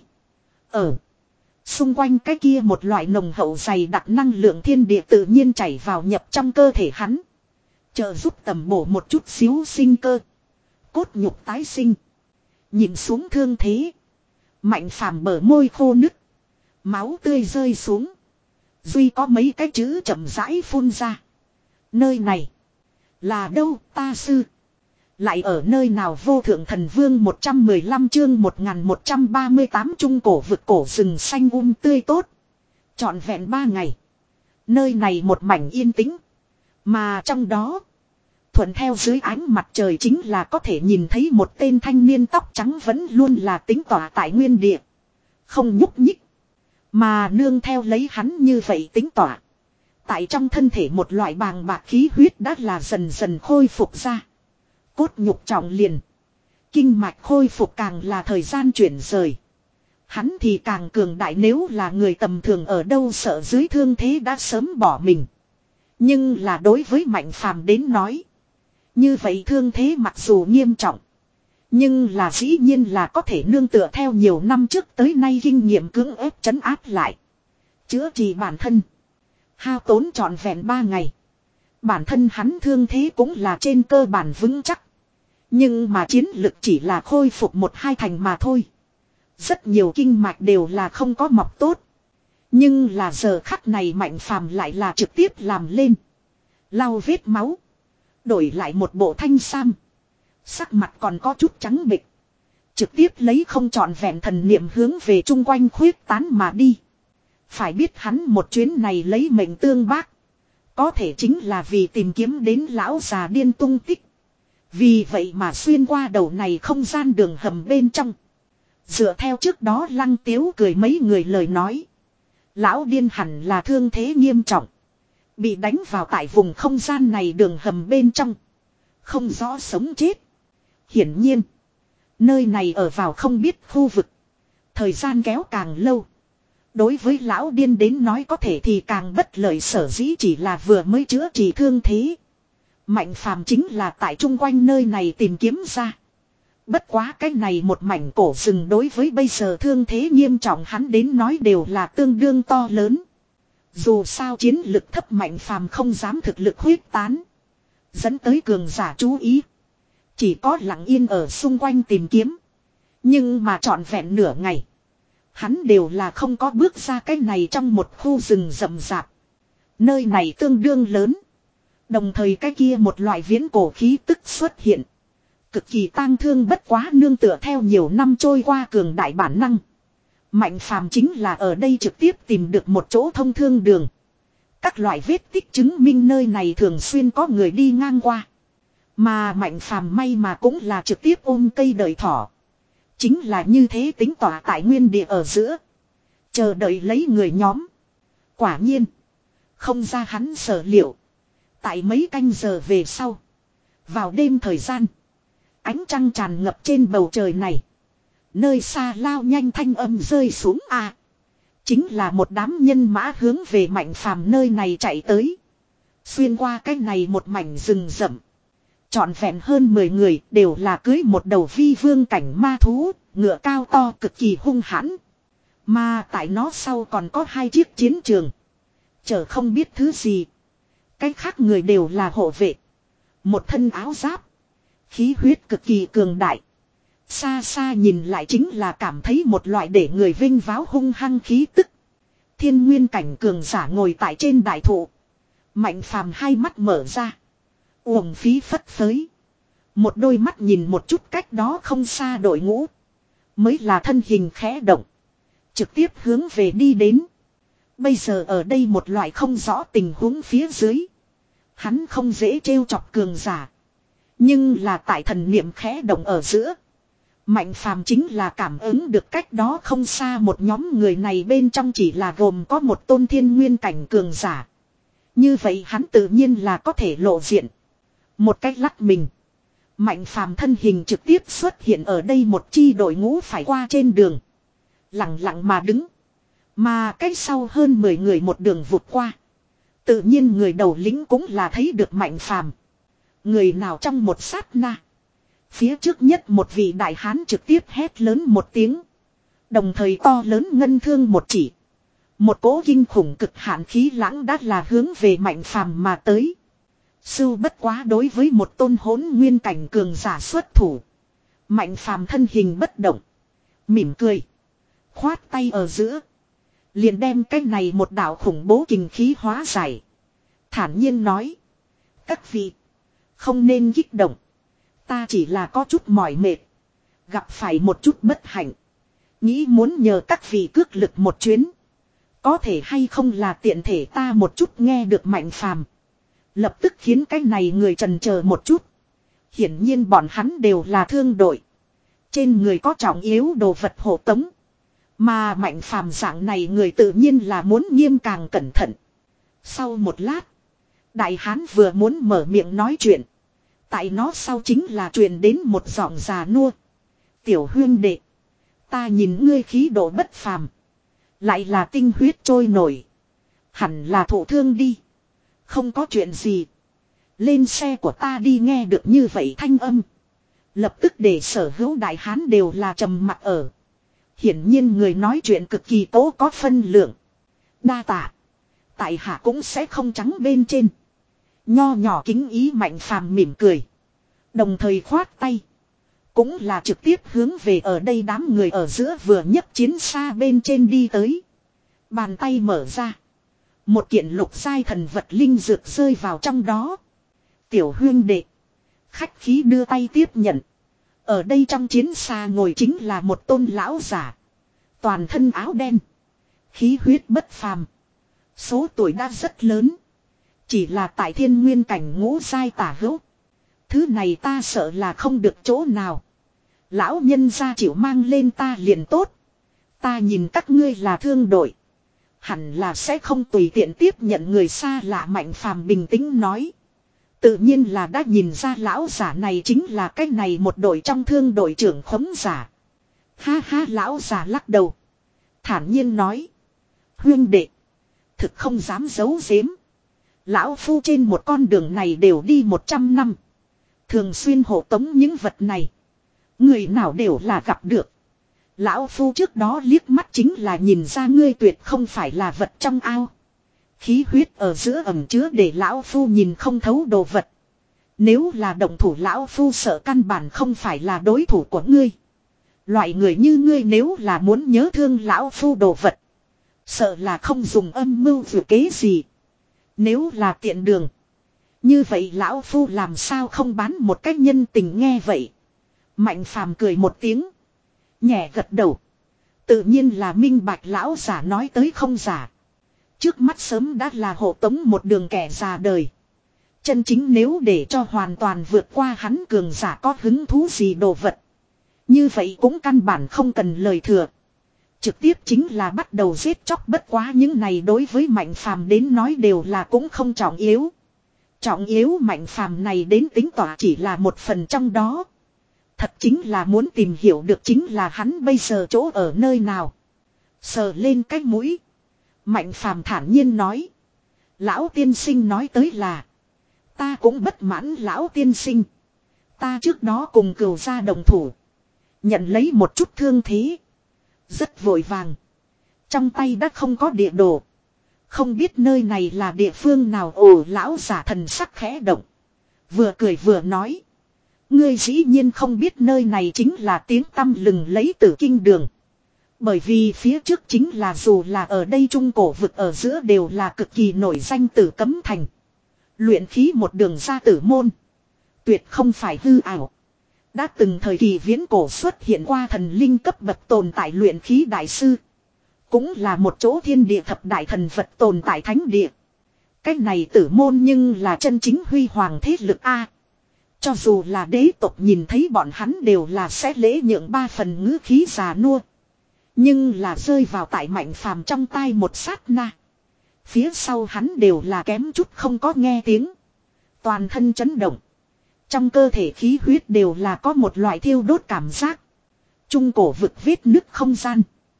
Ở xung quanh cái kia một loại nồng hậu dày đặc năng lượng thiên địa tự nhiên chảy vào nhập trong cơ thể hắn. Trợ giúp tầm bổ một chút xíu sinh cơ. Cốt nhục tái sinh. Nhìn xuống thương thế. Mạnh Phàm bờ môi khô nứt. Máu tươi rơi xuống. Duy có mấy cái chữ chậm rãi phun ra. Nơi này là đâu ta sư? Lại ở nơi nào? Vô thượng thần vương một trăm mười lăm chương một nghìn một trăm ba mươi tám trung cổ vực cổ rừng xanh um tươi tốt. Trọn vẹn ba ngày. Nơi này một mảnh yên tĩnh. Mà trong đó, thuận theo dưới ánh mặt trời chính là có thể nhìn thấy một tên thanh niên tóc trắng vẫn luôn là tính tỏa tại nguyên địa. Không nhúc nhích. Mà nương theo lấy hắn như vậy tính tỏa. Tại trong thân thể một loại bàng bạc khí huyết đã là dần dần khôi phục ra. Cốt nhục trọng liền. Kinh mạch khôi phục càng là thời gian chuyển rời. Hắn thì càng cường đại, nếu là người tầm thường ở đâu sợ dưới thương thế đã sớm bỏ mình. Nhưng là đối với Mạnh Phàm đến nói. Như vậy thương thế mặc dù nghiêm trọng. Nhưng là dĩ nhiên là có thể nương tựa theo nhiều năm trước tới nay kinh nghiệm cưỡng ép trấn áp lại. Chữa trị bản thân. Hao tốn trọn vẹn ba ngày. Bản thân hắn thương thế cũng là trên cơ bản vững chắc. Nhưng mà chiến lực chỉ là khôi phục một hai thành mà thôi. Rất nhiều kinh mạch đều là không có mọc tốt. Nhưng là giờ khắc này Mạnh Phàm lại là trực tiếp làm lên. Lau vết máu. Đổi lại một bộ thanh sam. Sắc mặt còn có chút trắng bệch. Trực tiếp lấy không trọn vẹn thần niệm hướng về chung quanh khuyết tán mà đi. Phải biết hắn một chuyến này lấy mệnh tương bác. Có thể chính là vì tìm kiếm đến lão già điên tung tích. Vì vậy mà xuyên qua đầu này không gian đường hầm bên trong. Dựa theo trước đó Lăng Tiếu cười mấy người lời nói. Lão điên hẳn là thương thế nghiêm trọng. Bị đánh vào tại vùng không gian này đường hầm bên trong. Không rõ sống chết. Hiển nhiên. Nơi này ở vào không biết khu vực. Thời gian kéo càng lâu. Đối với lão điên đến nói có thể thì càng bất lợi, sở dĩ chỉ là vừa mới chữa trị thương thế. Mạnh phàm chính là tại chung quanh nơi này tìm kiếm ra. Bất quá cái này một mảnh cổ rừng đối với bây giờ thương thế nghiêm trọng hắn đến nói đều là tương đương to lớn. Dù sao chiến lực thấp mạnh phàm không dám thực lực huyết tán. Dẫn tới cường giả chú ý. Chỉ có lặng yên ở xung quanh tìm kiếm. Nhưng mà trọn vẹn nửa ngày. Hắn đều là không có bước ra cái này trong một khu rừng rậm rạp. Nơi này tương đương lớn. Đồng thời cái kia một loại viễn cổ khí tức xuất hiện. Cực kỳ tang thương, bất quá nương tựa theo nhiều năm trôi qua cường đại bản năng. Mạnh phàm chính là ở đây trực tiếp tìm được một chỗ thông thương đường. Các loại vết tích chứng minh nơi này thường xuyên có người đi ngang qua. Mà mạnh phàm may mà cũng là trực tiếp ôm cây đợi thỏ. Chính là như thế tính tỏa tại nguyên địa ở giữa. Chờ đợi lấy người nhóm. Quả nhiên. Không ra hắn sở liệu. Tại mấy canh giờ về sau. Vào đêm thời gian. Ánh trăng tràn ngập trên bầu trời này. Nơi xa lao nhanh thanh âm rơi xuống a à, chính là một đám nhân mã hướng về mạnh phàm nơi này chạy tới. Xuyên qua cái này một mảnh rừng rậm. Trọn vẹn hơn mười người đều là cưới một đầu vi vương cảnh ma thú, ngựa cao to cực kỳ hung hãn. Mà tại nó sau còn có hai chiếc chiến trường. Chở không biết thứ gì. Cái khác người đều là hộ vệ. Một thân áo giáp. Khí huyết cực kỳ cường đại. Xa xa nhìn lại chính là cảm thấy một loại để người vinh váo hung hăng khí tức. Thiên nguyên cảnh cường giả ngồi tại trên đại thụ. Mạnh phàm hai mắt mở ra. Uổng phí phất phới. Một đôi mắt nhìn một chút cách đó không xa đội ngũ. Mới là thân hình khẽ động. Trực tiếp hướng về đi đến. Bây giờ ở đây một loại không rõ tình huống phía dưới. Hắn không dễ trêu chọc cường giả. Nhưng là tại thần niệm khẽ động ở giữa. Mạnh phàm chính là cảm ứng được cách đó không xa một nhóm người này bên trong chỉ là gồm có một tôn thiên nguyên cảnh cường giả. Như vậy hắn tự nhiên là có thể lộ diện. Một cách lắc mình. Mạnh phàm thân hình trực tiếp xuất hiện ở đây một chi đội ngũ phải qua trên đường. Lặng lặng mà đứng. Mà cách sau hơn mười người một đường vụt qua. Tự nhiên người đầu lĩnh cũng là thấy được mạnh phàm. Người nào trong một sát na. Phía trước nhất một vị đại hán trực tiếp hét lớn một tiếng. Đồng thời to lớn ngân thương một chỉ. Một cỗ kinh khủng cực hạn khí lãng đã là hướng về mạnh phàm mà tới. Sưu bất quá đối với một tôn hỗn nguyên cảnh cường giả xuất thủ. Mạnh phàm thân hình bất động. Mỉm cười. Khoát tay ở giữa. Liền đem cái này một đạo khủng bố kình khí hóa giải. Thản nhiên nói. Các vị. Không nên kích động. Ta chỉ là có chút mỏi mệt. Gặp phải một chút bất hạnh. Nghĩ muốn nhờ các vị cước lực một chuyến. Có thể hay không là tiện thể ta một chút nghe được mạnh phàm. Lập tức khiến cái này người trần chờ một chút. Hiển nhiên bọn hắn đều là thương đội. Trên người có trọng yếu đồ vật hộ tống. Mà mạnh phàm dạng này người tự nhiên là muốn nghiêm càng cẩn thận. Sau một lát. Đại hán vừa muốn mở miệng nói chuyện. Tại nó sau chính là truyền đến một giọng già nua. Tiểu huyên đệ. Ta nhìn ngươi khí độ bất phàm. Lại là tinh huyết trôi nổi. Hẳn là thổ thương đi. Không có chuyện gì. Lên xe của ta đi, nghe được như vậy thanh âm. Lập tức để sở hữu đại hán đều là trầm mặc ở. Hiển nhiên người nói chuyện cực kỳ tố có phân lượng. Đa tạ. Tại hạ cũng sẽ không trắng bên trên. Nho nhỏ kính ý mạnh phàm mỉm cười. Đồng thời khoát tay. Cũng là trực tiếp hướng về ở đây đám người ở giữa vừa nhấc chiến xa bên trên đi tới. Bàn tay mở ra. Một kiện lục giai thần vật linh dược rơi vào trong đó. Tiểu huyên đệ. Khách khí đưa tay tiếp nhận. Ở đây trong chiến xa ngồi chính là một tôn lão giả. Toàn thân áo đen. Khí huyết bất phàm. Số tuổi đã rất lớn. Chỉ là tại thiên nguyên cảnh ngũ giai tả hữu. Thứ này ta sợ là không được chỗ nào. Lão nhân gia chịu mang lên ta liền tốt. Ta nhìn các ngươi là thương đội. Hẳn là sẽ không tùy tiện tiếp nhận người xa lạ, mạnh phàm bình tĩnh nói. Tự nhiên là đã nhìn ra lão giả này chính là cái này một đội trong thương đội trưởng khống giả. Ha ha, lão giả lắc đầu. Thản nhiên nói. Huyên đệ. Thực không dám giấu giếm. Lão phu trên một con đường này đều đi một trăm năm. Thường xuyên hộ tống những vật này. Người nào đều là gặp được. Lão phu trước đó liếc mắt chính là nhìn ra ngươi tuyệt không phải là vật trong ao. Khí huyết ở giữa ẩm chứa để lão phu nhìn không thấu đồ vật. Nếu là động thủ lão phu sợ căn bản không phải là đối thủ của ngươi. Loại người như ngươi nếu là muốn nhớ thương lão phu đồ vật. Sợ là không dùng âm mưu vừa kế gì. Nếu là tiện đường. Như vậy lão phu làm sao không bán một cách nhân tình nghe vậy. Mạnh phàm cười một tiếng. Nhẹ gật đầu. Tự nhiên là minh bạch lão giả nói tới không giả. Trước mắt sớm đã là hộ tống một đường kẻ già đời. Chân chính nếu để cho hoàn toàn vượt qua hắn cường giả có hứng thú gì đồ vật. Như vậy cũng căn bản không cần lời thừa. Trực tiếp chính là bắt đầu giết chóc, bất quá những này đối với Mạnh Phàm đến nói đều là cũng không trọng yếu. Trọng yếu Mạnh Phàm này đến tính tỏa chỉ là một phần trong đó. Thật chính là muốn tìm hiểu được chính là hắn bây giờ chỗ ở nơi nào. Sờ lên cái mũi. Mạnh Phàm thản nhiên nói. Lão tiên sinh nói tới là. Ta cũng bất mãn lão tiên sinh. Ta trước đó cùng cửu gia đồng thủ. Nhận lấy một chút thương thế. Rất vội vàng. Trong tay đã không có địa đồ. Không biết nơi này là địa phương nào. Ồ, lão giả thần sắc khẽ động. Vừa cười vừa nói. Ngươi dĩ nhiên không biết nơi này chính là tiếng tăm lừng lấy Tử Kinh đường. Bởi vì phía trước chính là dù là ở đây trung cổ vực ở giữa đều là cực kỳ nổi danh Tử Cấm Thành. Luyện khí một đường ra tử môn. Tuyệt không phải hư ảo. Đã từng thời kỳ viễn cổ xuất hiện qua thần linh cấp bậc tồn tại luyện khí đại sư. Cũng là một chỗ thiên địa thập đại thần vật tồn tại thánh địa. Cách này tử môn nhưng là chân chính huy hoàng thế lực A. Cho dù là đế tộc nhìn thấy bọn hắn đều là sẽ lễ nhượng ba phần ngữ khí già nua. Nhưng là rơi vào tại Mạnh Phàm trong tai một sát na. Phía sau hắn đều là kém chút không có nghe tiếng. Toàn thân chấn động. Trong cơ thể khí huyết đều là có một loại thiêu đốt cảm giác. Trung cổ vực vết nứt không gian.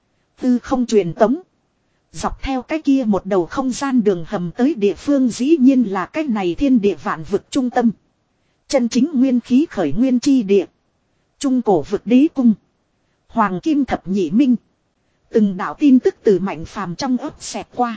Tư không truyền tống. Dọc theo cái kia một đầu không gian đường hầm tới địa phương dĩ nhiên là cái này thiên địa vạn vực trung tâm. Chân chính nguyên khí khởi nguyên chi địa. Trung cổ vực đế cung. Hoàng kim thập nhị minh. Từng đạo tin tức từ Mạnh Phàm trong ấp xẹt qua.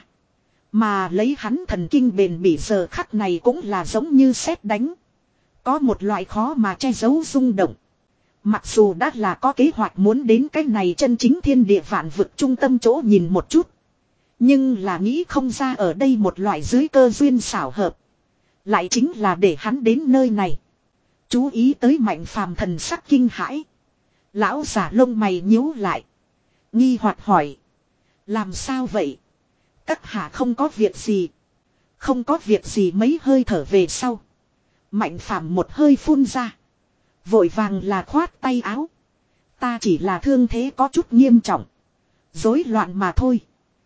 Mà lấy hắn thần kinh bền bỉ giờ khắc này cũng là giống như sét đánh. Có một loại khó mà che giấu rung động. Mặc dù đã là có kế hoạch muốn đến cái này chân chính thiên địa vạn vực trung tâm chỗ nhìn một chút. Nhưng là nghĩ không ra ở đây một loại dưới cơ duyên xảo hợp. Lại chính là để hắn đến nơi này. Chú ý tới Mạnh Phàm thần sắc kinh hãi. Lão giả lông mày nhíu lại. Nghi hoặc hỏi. Làm sao vậy? Các hạ không có việc gì. Không có việc gì mấy hơi thở về sau. Mạnh Phàm một hơi phun ra. Vội vàng là khoát tay áo. Ta chỉ là thương thế có chút nghiêm trọng. Rối loạn mà thôi.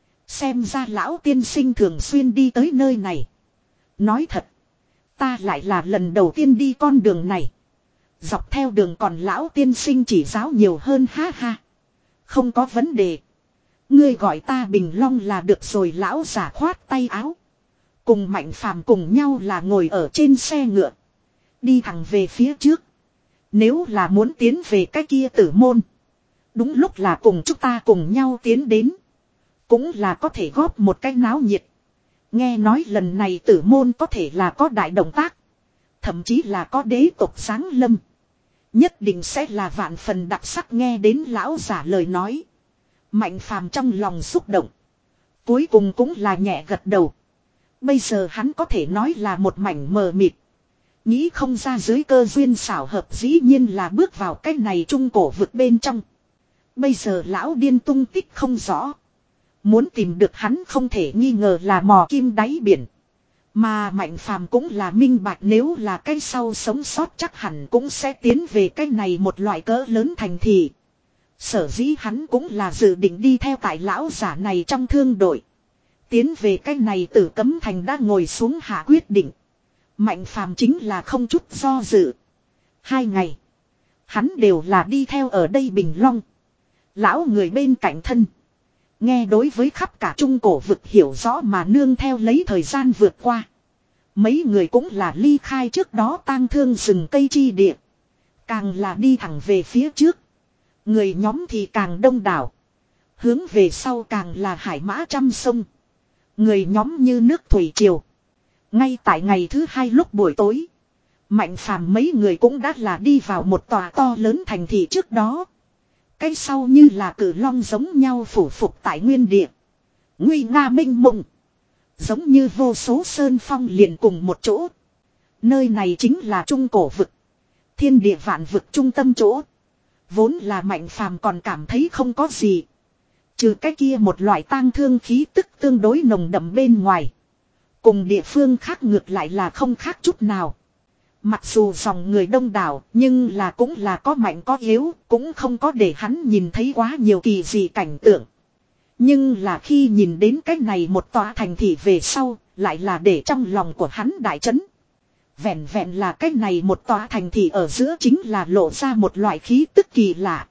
Xem ra lão tiên sinh thường xuyên đi tới nơi này. Nói thật. Ta lại là lần đầu tiên đi con đường này. Dọc theo đường còn lão tiên sinh chỉ giáo nhiều hơn ha ha. Không có vấn đề. Ngươi gọi ta Bình Long là được rồi, lão giả khoát tay áo. Cùng Mạnh Phàm cùng nhau là ngồi ở trên xe ngựa. Đi thẳng về phía trước. Nếu là muốn tiến về cái kia tử môn. Đúng lúc là cùng chúng ta cùng nhau tiến đến. Cũng là có thể góp một cái náo nhiệt. Nghe nói lần này tử môn có thể là có đại động tác. Thậm chí là có đế tộc sáng lâm. Nhất định sẽ là vạn phần đặc sắc. Nghe đến lão giả lời nói. Mạnh Phàm trong lòng xúc động. Cuối cùng cũng là nhẹ gật đầu. Bây giờ hắn có thể nói là một mảnh mờ mịt. Nghĩ không ra dưới cơ duyên xảo hợp dĩ nhiên là bước vào cái này trung cổ vực bên trong. Bây giờ lão điên tung tích không rõ. Muốn tìm được hắn không thể nghi ngờ là mò kim đáy biển. Mà Mạnh Phàm cũng là minh bạch, nếu là cái sau sống sót chắc hẳn cũng sẽ tiến về cái này một loại cỡ lớn thành thị. Sở dĩ hắn cũng là dự định đi theo tại lão giả này trong thương đội. Tiến về cái này Tử Cấm Thành đã ngồi xuống hạ quyết định. Mạnh phàm chính là không chút do dự. Hai ngày. Hắn đều là đi theo ở đây Bình Long. Lão người bên cạnh thân. Nghe đối với khắp cả trung cổ vực hiểu rõ mà nương theo lấy thời gian vượt qua. Mấy người cũng là ly khai trước đó tang thương rừng cây chi địa. Càng là đi thẳng về phía trước. Người nhóm thì càng đông đảo. Hướng về sau càng là hải mã trăm sông. Người nhóm như nước thủy triều. Ngay tại ngày thứ hai lúc buổi tối. Mạnh phàm mấy người cũng đã là đi vào một tòa to lớn thành thị trước đó. Cái sau như là cử long giống nhau phủ phục tại nguyên địa. Nguy nga minh mộng. Giống như vô số sơn phong liền cùng một chỗ. Nơi này chính là trung cổ vực. Thiên địa vạn vực trung tâm chỗ. Vốn là mạnh phàm còn cảm thấy không có gì. Trừ cái kia một loại tang thương khí tức tương đối nồng đậm bên ngoài. Cùng địa phương khác ngược lại là không khác chút nào. Mặc dù dòng người đông đảo, nhưng là cũng là có mạnh có yếu, cũng không có để hắn nhìn thấy quá nhiều kỳ dị cảnh tượng. Nhưng là khi nhìn đến cái này một tòa thành thị về sau, lại là để trong lòng của hắn đại chấn. Vẹn vẹn là cái này một tòa thành thị ở giữa chính là lộ ra một loại khí tức kỳ lạ.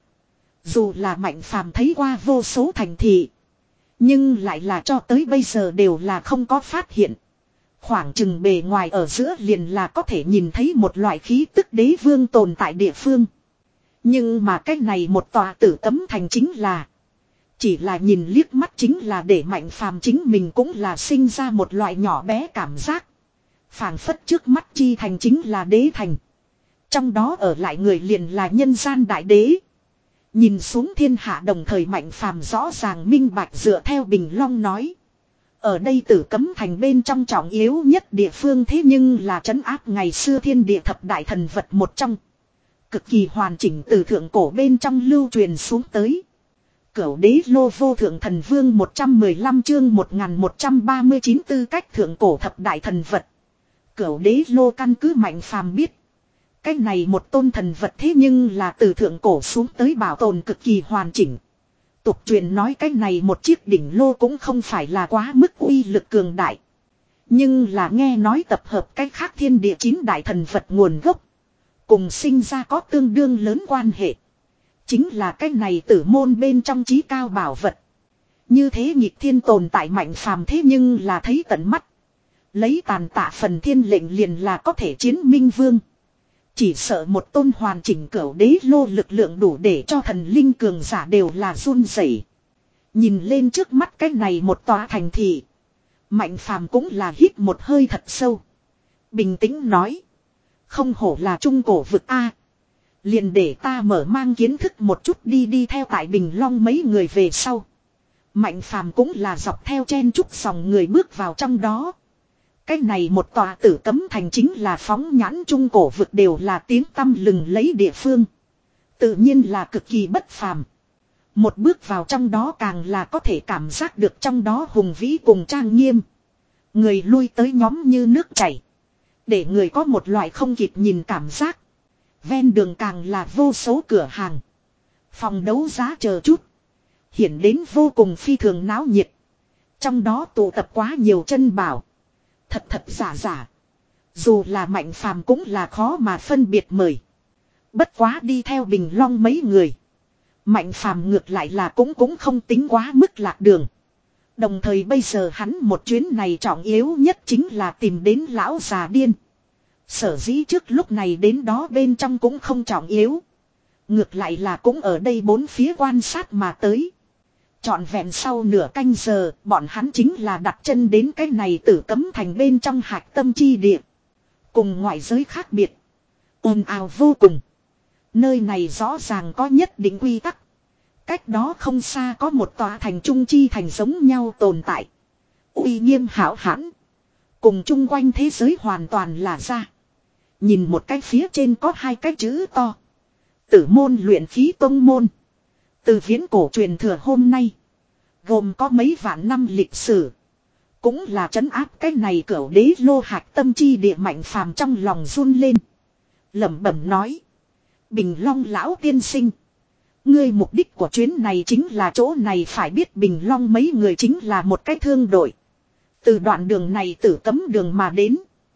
Dù là mạnh phàm thấy qua vô số thành thị, nhưng lại là cho tới bây giờ đều là không có phát hiện. Khoảng chừng bề ngoài ở giữa liền là có thể nhìn thấy một loại khí tức đế vương tồn tại địa phương. Nhưng mà cái này một tòa tử cấm thành chính là. Chỉ là nhìn liếc mắt chính là để mạnh phàm chính mình cũng là sinh ra một loại nhỏ bé cảm giác. Phảng phất trước mắt chi thành chính là đế thành. Trong đó ở lại người liền là nhân gian đại đế. Nhìn xuống thiên hạ đồng thời mạnh phàm rõ ràng minh bạch dựa theo Bình Long nói. Ở đây tử cấm thành bên trong trọng yếu nhất địa phương thế nhưng là trấn áp ngày xưa thiên địa thập đại thần vật một trong. Cực kỳ hoàn chỉnh từ thượng cổ bên trong lưu truyền xuống tới. Cửu đế lô vô thượng thần vương một trăm mười lăm chương một nghìn một trăm ba mươi chín tư cách thượng cổ thập đại thần vật. Cửu đế lô căn cứ mạnh phàm biết. Cái này một tôn thần vật thế nhưng là từ thượng cổ xuống tới bảo tồn cực kỳ hoàn chỉnh. Tục truyền nói cái này một chiếc đỉnh lô cũng không phải là quá mức uy lực cường đại. Nhưng là nghe nói tập hợp cái khác thiên địa chín đại thần vật nguồn gốc. Cùng sinh ra có tương đương lớn quan hệ. Chính là cái này tử môn bên trong chí cao bảo vật. Như thế nhịp thiên tồn tại mạnh phàm thế nhưng là thấy tận mắt. Lấy tàn tạ phần thiên lệnh liền là có thể chiến minh vương. Chỉ sợ một tôn hoàn chỉnh cửu đế lô lực lượng đủ để cho thần linh cường giả đều là run rẩy. Nhìn lên trước mắt cái này một tòa thành thị. Mạnh phàm cũng là hít một hơi thật sâu. Bình tĩnh nói. Không hổ là trung cổ vực A. Liền để ta mở mang kiến thức một chút đi đi theo tại Bình Long mấy người về sau. Mạnh phàm cũng là dọc theo chen chúc dòng người bước vào trong đó. Cái này một tòa tử cấm thành chính là phóng nhãn trung cổ vực đều là tiếng tăm lừng lấy địa phương. Tự nhiên là cực kỳ bất phàm. Một bước vào trong đó càng là có thể cảm giác được trong đó hùng vĩ cùng trang nghiêm. Người lui tới nhóm như nước chảy. Để người có một loại không kịp nhìn cảm giác. Ven đường càng là vô số cửa hàng. Phòng đấu giá chờ chút. Hiển đến vô cùng phi thường náo nhiệt. Trong đó tụ tập quá nhiều chân bảo. Thật thật giả giả. Dù là mạnh phàm cũng là khó mà phân biệt mời. Bất quá đi theo Bình Long mấy người. Mạnh phàm ngược lại là cũng cũng không tính quá mức lạc đường. Đồng thời bây giờ hắn một chuyến này trọng yếu nhất chính là tìm đến lão già điên. Sở dĩ trước lúc này đến đó bên trong cũng không trọng yếu. Ngược lại là cũng ở đây bốn phía quan sát mà tới. Trọn vẹn sau nửa canh giờ, bọn hắn chính là đặt chân đến cái này tử cấm thành bên trong hạch tâm chi địa. Cùng ngoại giới khác biệt. Ồn ào vô cùng. Nơi này rõ ràng có nhất định quy tắc. Cách đó không xa có một tòa thành trung chi thành giống nhau tồn tại. Uy nghiêm hảo hãn. Cùng chung quanh thế giới hoàn toàn là ra. Nhìn một cái phía trên có hai cái chữ to. Tử môn luyện khí tông môn. Từ viễn cổ truyền thừa hôm nay. Gồm có mấy vạn năm lịch sử. Cũng là trấn áp cái này cửu đế lô hạch tâm chi địa mạnh phàm trong lòng run lên. Lẩm bẩm nói. Bình Long lão tiên sinh. Ngươi mục đích của chuyến này chính là chỗ này phải biết Bình Long mấy người chính là một cái thương đội. Từ đoạn đường này tử cấm đường mà đến.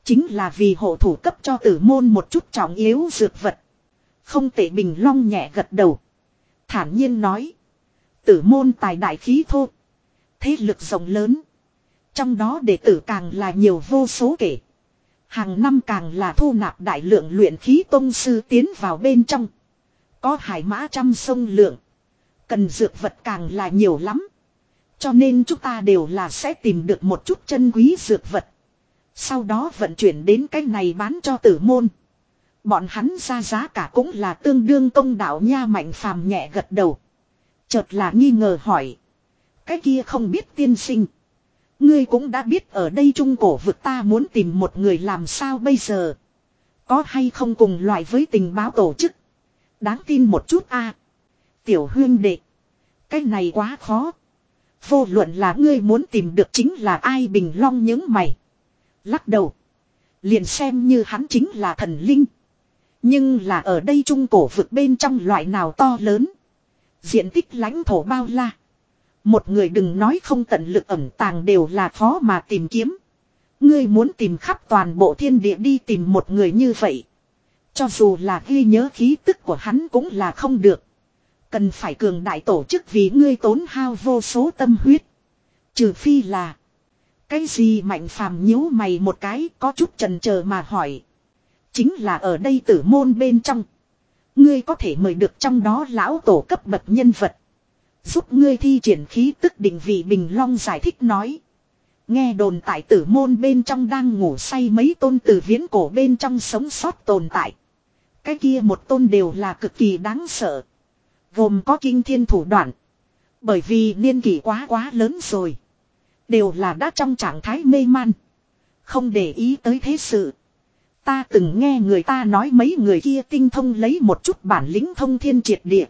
Chính là vì hộ thủ cấp cho tử môn một chút trọng yếu dược vật. Không tệ, Bình Long nhẹ gật đầu. Thản nhiên nói. Tử môn tài đại khí thô. Thế lực rộng lớn. Trong đó đệ tử càng là nhiều vô số kể. Hàng năm càng là thu nạp đại lượng luyện khí tông sư tiến vào bên trong. Có hải mã trăm sông lượng. Cần dược vật càng là nhiều lắm. Cho nên chúng ta đều là sẽ tìm được một chút chân quý dược vật. Sau đó vận chuyển đến cái này bán cho tử môn. Bọn hắn ra giá cả cũng là tương đương công đạo nha. Mạnh phàm nhẹ gật đầu. Chợt là nghi ngờ hỏi. Cái kia không biết tiên sinh. Ngươi cũng đã biết ở đây trung cổ vực ta muốn tìm một người làm sao bây giờ. Có hay không cùng loại với tình báo tổ chức. Đáng tin một chút a. Tiểu huyên đệ. Cái này quá khó. Vô luận là ngươi muốn tìm được chính là ai. Bình Long những mày. Lắc đầu. Liền xem như hắn chính là thần linh. Nhưng là ở đây trung cổ vực bên trong loại nào to lớn. Diện tích lãnh thổ bao la. Một người đừng nói không tận lực ẩn tàng đều là khó mà tìm kiếm. Ngươi muốn tìm khắp toàn bộ thiên địa đi tìm một người như vậy. Cho dù là ghi nhớ khí tức của hắn cũng là không được. Cần phải cường đại tổ chức vì ngươi tốn hao vô số tâm huyết. Trừ phi là. Cái gì? Mạnh phàm nhíu mày một cái có chút chần chờ mà hỏi. Chính là ở đây tử môn bên trong. Ngươi có thể mời được trong đó lão tổ cấp bậc nhân vật. Giúp ngươi thi triển khí tức định vị. Bình Long giải thích nói. Nghe đồn tại tử môn bên trong đang ngủ say mấy tôn từ viễn cổ bên trong sống sót tồn tại. Cái kia một tôn đều là cực kỳ đáng sợ. Gồm có kinh thiên thủ đoạn. Bởi vì niên kỷ quá quá lớn rồi. Đều là đã trong trạng thái mê man. Không để ý tới thế sự. Ta từng nghe người ta nói mấy người kia tinh thông lấy một chút bản lĩnh thông thiên triệt địa.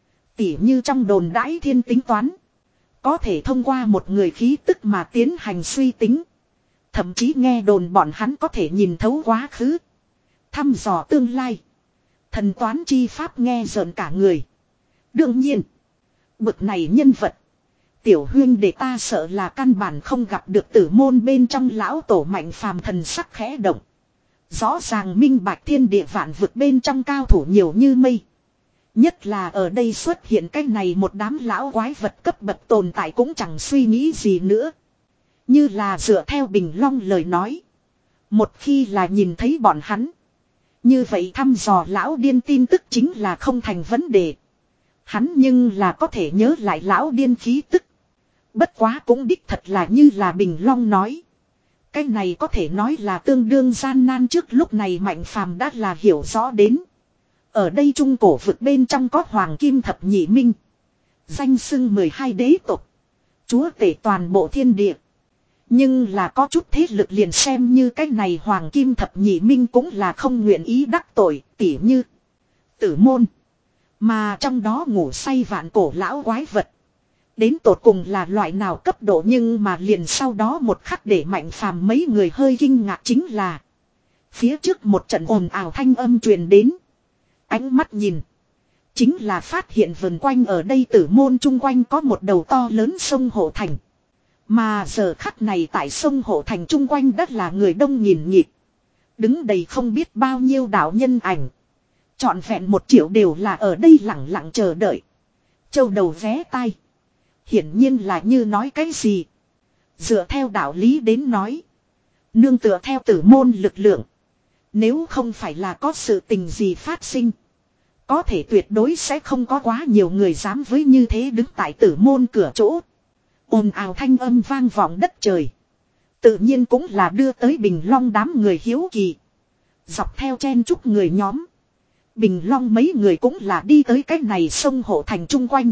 Tỉ như trong đồn đãi thiên tính toán. Có thể thông qua một người khí tức mà tiến hành suy tính. Thậm chí nghe đồn bọn hắn có thể nhìn thấu quá khứ. Thăm dò tương lai. Thần toán chi pháp nghe rợn cả người. Đương nhiên. Bực này nhân vật. Tiểu huyên để ta sợ là căn bản không gặp được tử môn bên trong lão tổ. Mạnh phàm thần sắc khẽ động. Rõ ràng minh bạch thiên địa vạn vực bên trong cao thủ nhiều như mây. Nhất là ở đây xuất hiện cái này một đám lão quái vật cấp bậc tồn tại cũng chẳng suy nghĩ gì nữa. Như là dựa theo Bình Long lời nói. Một khi là nhìn thấy bọn hắn. Như vậy thăm dò lão điên tin tức chính là không thành vấn đề. Hắn nhưng là có thể nhớ lại lão điên khí tức. Bất quá cũng đích thật là như là Bình Long nói. Cái này có thể nói là tương đương gian nan. Trước lúc này Mạnh phàm đã là hiểu rõ đến. Ở đây trung cổ vực bên trong có Hoàng Kim Thập Nhị Minh. Danh xưng mười hai đế tộc. Chúa tể toàn bộ thiên địa. Nhưng là có chút thế lực liền xem như cái này Hoàng Kim Thập Nhị Minh cũng là không nguyện ý đắc tội. Tỉ như Tử Môn. Mà trong đó ngủ say vạn cổ lão quái vật. Đến tột cùng là loại nào cấp độ, nhưng mà liền sau đó một khắc để Mạnh phàm mấy người hơi kinh ngạc chính là. Phía trước một trận ồn ào thanh âm truyền đến. Ánh mắt nhìn. Chính là phát hiện vần quanh ở đây tử môn chung quanh có một đầu to lớn sông Hộ Thành. Mà giờ khắc này tại sông Hộ Thành chung quanh đất là người đông nghìn nghịt. Đứng đầy không biết bao nhiêu đạo nhân ảnh. Trọn vẹn một triệu đều là ở đây lặng lặng chờ đợi. Châu đầu vé tai. Hiển nhiên là như nói cái gì. Dựa theo đạo lý đến nói. Nương tựa theo tử môn lực lượng. Nếu không phải là có sự tình gì phát sinh. Có thể tuyệt đối sẽ không có quá nhiều người dám với như thế đứng tại tử môn cửa chỗ. Ồn ào thanh âm vang vọng đất trời. Tự nhiên cũng là đưa tới Bình Long đám người hiếu kỳ. Dọc theo chen chúc người nhóm. Bình Long mấy người cũng là đi tới cái này sông Hộ Thành chung quanh.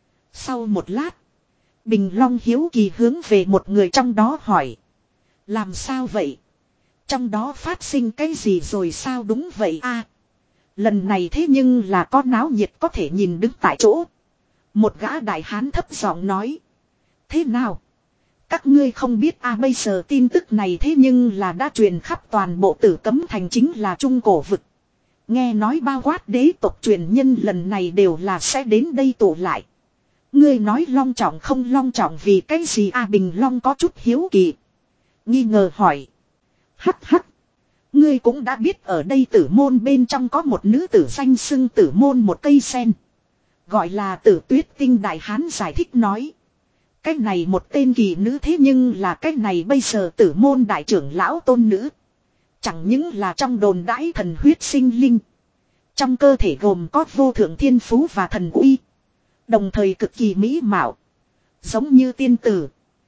Sau một lát. Bình Long hiếu kỳ hướng về một người trong đó hỏi. Làm sao vậy? Trong đó phát sinh cái gì rồi sao? Đúng vậy a. Lần này thế nhưng là có náo nhiệt có thể nhìn đứng tại chỗ. Một gã đại hán thấp giọng nói. Thế nào? Các ngươi không biết a bây giờ tin tức này thế nhưng là đã truyền khắp toàn bộ Tử Cấm Thành chính là trung cổ vực. Nghe nói bao quát đế tộc truyền nhân lần này đều là sẽ đến đây tụ lại. Ngươi nói long trọng không long trọng vì cái gì a? Bình Long có chút hiếu kỳ. Nghi ngờ hỏi. Hắc hắc. Ngươi cũng đã biết ở đây tử môn bên trong có một nữ tử danh xưng tử môn một cây sen. Gọi là Tử Tuyết Tinh Đại Hán giải thích nói. Cái này một tên kỳ nữ thế nhưng là cái này bây giờ tử môn đại trưởng lão tôn nữ. Chẳng những là trong đồn đãi thần huyết sinh linh. Trong cơ thể gồm có vô thượng thiên phú và thần uy. Đồng thời cực kỳ mỹ mạo. Giống như tiên tử.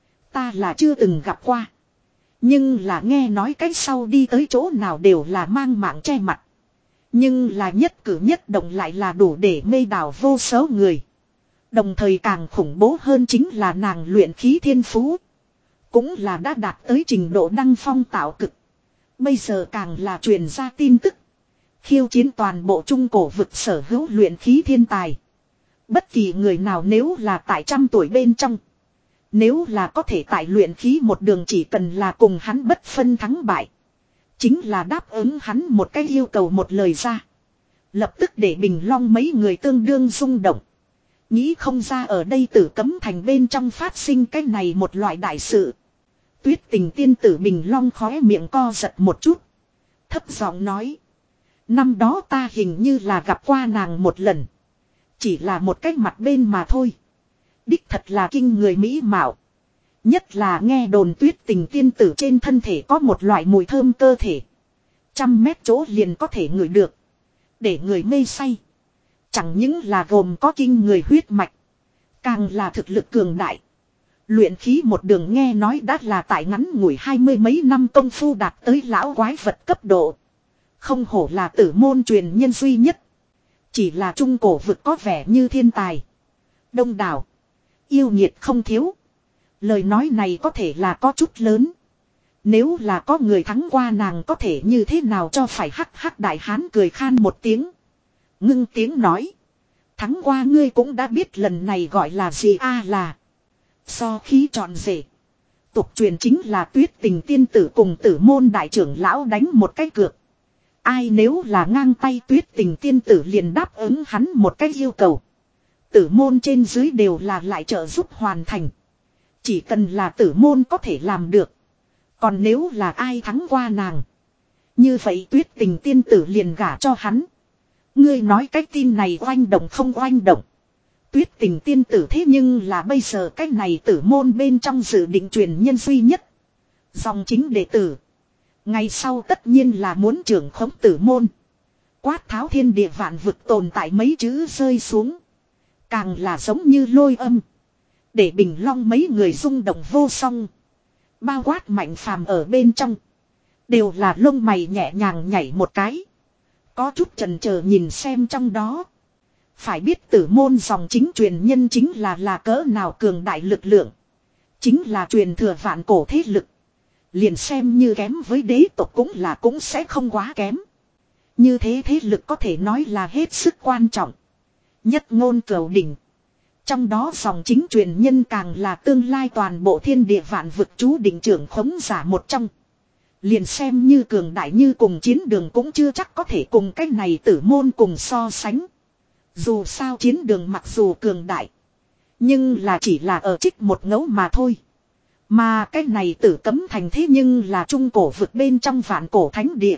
Ta là chưa từng gặp qua. Nhưng là nghe nói cách sau đi tới chỗ nào đều là mang mạng che mặt. Nhưng là nhất cử nhất động lại là đủ để mê đảo vô số người. Đồng thời càng khủng bố hơn chính là nàng luyện khí thiên phú. Cũng là đã đạt tới trình độ đăng phong tạo cực. Bây giờ càng là truyền ra tin tức. Khiêu chiến toàn bộ trung cổ vực sở hữu luyện khí thiên tài. Bất kỳ người nào nếu là tại trăm tuổi bên trong. Nếu là có thể tại luyện khí một đường chỉ cần là cùng hắn bất phân thắng bại. Chính là đáp ứng hắn một cái yêu cầu một lời ra. Lập tức để Bình Long mấy người tương đương rung động. Nghĩ không ra ở đây Tử Cấm Thành bên trong phát sinh cái này một loại đại sự. Tuyết Tình tiên tử Bình Long khóe miệng co giật một chút. Thấp giọng nói. Năm đó ta hình như là gặp qua nàng một lần. Chỉ là một cách mặt bên mà thôi. Đích thật là kinh người mỹ mạo. Nhất là nghe đồn Tuyết Tình tiên tử trên thân thể có một loại mùi thơm cơ thể. Trăm mét chỗ liền có thể ngửi được. Để người mê say. Chẳng những là gồm có kinh người huyết mạch. Càng là thực lực cường đại. Luyện khí một đường nghe nói đã là tại ngắn ngủi hai mươi mấy năm công phu đạt tới lão quái vật cấp độ. Không hổ là tử môn truyền nhân duy nhất. Chỉ là trung cổ vực có vẻ như thiên tài. Đông đảo. Yêu nhiệt không thiếu. Lời nói này có thể là có chút lớn. Nếu là có người thắng qua nàng có thể như thế nào cho phải hắc hắc đại hán cười khan một tiếng. Ngưng tiếng nói. Thắng qua ngươi cũng đã biết lần này gọi là gì a à là. So khí trọn rể. Tục truyền chính là Tuyết Tình tiên tử cùng tử môn đại trưởng lão đánh một cái cược. Ai nếu là ngang tay Tuyết Tình tiên tử liền đáp ứng hắn một cái yêu cầu. Tử môn trên dưới đều là lại trợ giúp hoàn thành. Chỉ cần là tử môn có thể làm được. Còn nếu là ai thắng qua nàng. Như vậy Tuyết Tình tiên tử liền gả cho hắn. Ngươi nói cái tin này oanh động không oanh động. Tuyết Tình tiên tử thế nhưng là bây giờ cái này tử môn bên trong dự định truyền nhân duy nhất. Dòng chính đệ tử. Ngày sau tất nhiên là muốn trưởng khống tử môn. Quát tháo thiên địa vạn vực tồn tại mấy chữ rơi xuống. Càng là giống như lôi âm. Để Bình Long mấy người rung động vô song. Bao quát Mạnh Phàm ở bên trong. Đều là lông mày nhẹ nhàng nhảy một cái. Có chút chần chờ nhìn xem trong đó. Phải biết tử môn dòng chính truyền nhân chính là là cỡ nào cường đại lực lượng. Chính là truyền thừa vạn cổ thế lực. Liền xem như kém với đế tộc cũng là cũng sẽ không quá kém. Như thế thế lực có thể nói là hết sức quan trọng. Nhất ngôn cửu đỉnh. Trong đó dòng chính truyền nhân càng là tương lai toàn bộ thiên địa vạn vực chú định trưởng khống giả một trong. Liền xem như cường đại như cùng chiến đường cũng chưa chắc có thể cùng cái này tử môn cùng so sánh. Dù sao chiến đường mặc dù cường đại. Nhưng là chỉ là ở trích một ngẫu mà thôi. Mà cái này Tử Cấm Thành thế nhưng là trung cổ vực bên trong vạn cổ thánh địa.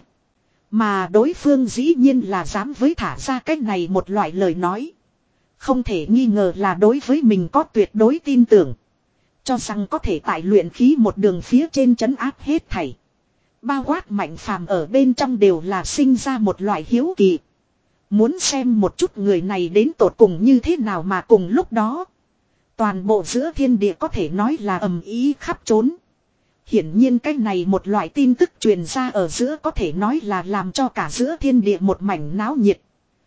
Mà đối phương dĩ nhiên là dám với thả ra cái này một loại lời nói. Không thể nghi ngờ là đối với mình có tuyệt đối tin tưởng. Cho rằng có thể tại luyện khí một đường phía trên trấn áp hết thảy. Bao quát Mạnh Phàm ở bên trong đều là sinh ra một loại hiếu kỳ. Muốn xem một chút người này đến tột cùng như thế nào mà cùng lúc đó. Toàn bộ giữa thiên địa có thể nói là ầm ý khắp trốn. Hiển nhiên cái này một loại tin tức truyền ra ở giữa có thể nói là làm cho cả giữa thiên địa một mảnh náo nhiệt.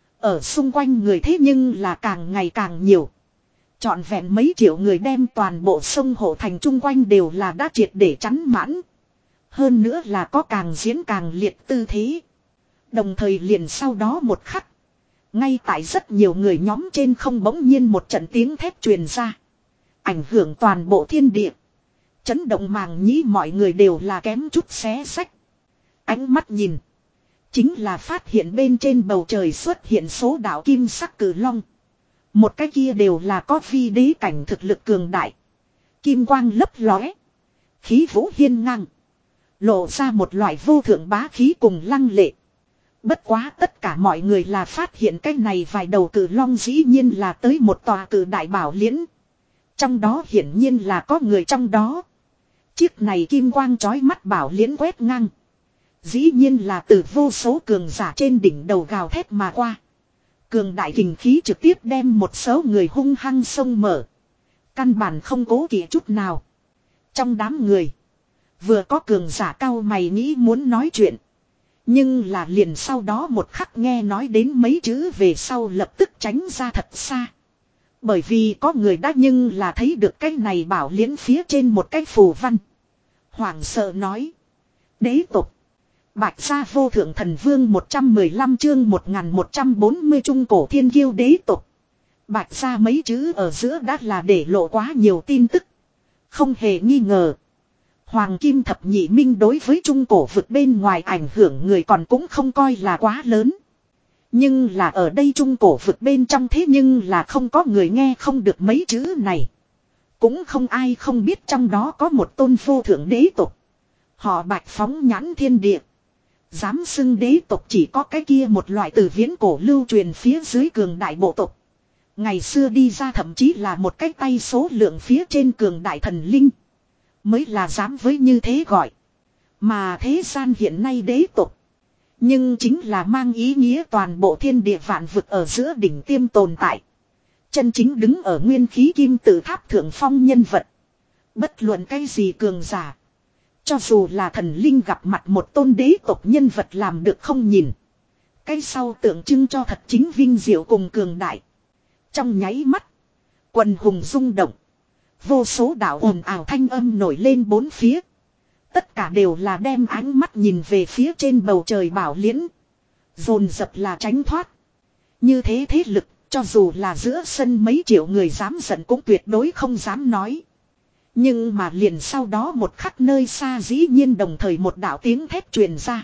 Ở xung quanh người thế nhưng là càng ngày càng nhiều. Trọn vẹn mấy triệu người đem toàn bộ sông Hộ Thành chung quanh đều là đã triệt để chắn mãn. Hơn nữa là có càng diễn càng liệt tư thế. Đồng thời liền sau đó một khắc. Ngay tại rất nhiều người nhóm trên không bỗng nhiên một trận tiếng thét truyền ra. Ảnh hưởng toàn bộ thiên địa. Chấn động màng nhĩ mọi người đều là kém chút xé sách. Ánh mắt nhìn. Chính là phát hiện bên trên bầu trời xuất hiện số đạo kim sắc cử long. Một cái kia đều là có phi đế cảnh thực lực cường đại. Kim quang lấp lóe. Khí vũ hiên ngang. Lộ ra một loại vô thượng bá khí cùng lăng lệ. Bất quá tất cả mọi người là phát hiện cái này vài đầu cử long dĩ nhiên là tới một tòa cử đại bảo liễn. Trong đó hiển nhiên là có người trong đó. Chiếc này kim quang chói mắt bảo liễn quét ngang. Dĩ nhiên là từ vô số cường giả trên đỉnh đầu gào thét mà qua. Cường đại kình khí trực tiếp đem một số người hung hăng xông mở. Căn bản không cố kỵ chút nào. Trong đám người. Vừa có cường giả cao mày nghĩ muốn nói chuyện. Nhưng là liền sau đó một khắc nghe nói đến mấy chữ về sau lập tức tránh ra thật xa. Bởi vì có người đã nhưng là thấy được cái này bảo liễn phía trên một cái phù văn. Hoảng sợ nói. Đế tục. Bạch gia vô thượng thần vương một trăm mười lăm chương một nghìn một trăm bốn mươi trung cổ thiên kiêu đế tục. Bạch gia mấy chữ ở giữa đã là để lộ quá nhiều tin tức. Không hề nghi ngờ. Hoàng kim thập nhị minh đối với trung cổ vực bên ngoài ảnh hưởng người còn cũng không coi là quá lớn. Nhưng là ở đây trung cổ vực bên trong thế nhưng là không có người nghe không được mấy chữ này. Cũng không ai không biết trong đó có một tôn vô thượng đế tục. Họ Bạch phóng nhãn thiên địa. Dám xưng đế tục chỉ có cái kia một loại từ viễn cổ lưu truyền phía dưới cường đại bộ tục. Ngày xưa đi ra thậm chí là một cái tay số lượng phía trên cường đại thần linh. Mới là dám với như thế gọi. Mà thế gian hiện nay đế tục. Nhưng chính là mang ý nghĩa toàn bộ thiên địa vạn vực ở giữa đỉnh tiêm tồn tại. Chân chính đứng ở nguyên khí kim tự tháp thượng phong nhân vật. Bất luận cái gì cường giả. Cho dù là thần linh gặp mặt một tôn đế tộc nhân vật làm được không nhìn. Cái sau tượng trưng cho thật chính vinh diệu cùng cường đại. Trong nháy mắt. Quần hùng rung động. Vô số đạo ồn ào thanh âm nổi lên bốn phía. Tất cả đều là đem ánh mắt nhìn về phía trên bầu trời bảo liễn. Dồn dập là tránh thoát. Như thế thế lực, cho dù là giữa sân mấy triệu người dám giận cũng tuyệt đối không dám nói. Nhưng mà liền sau đó một khắc nơi xa dĩ nhiên đồng thời một đạo tiếng thét truyền ra.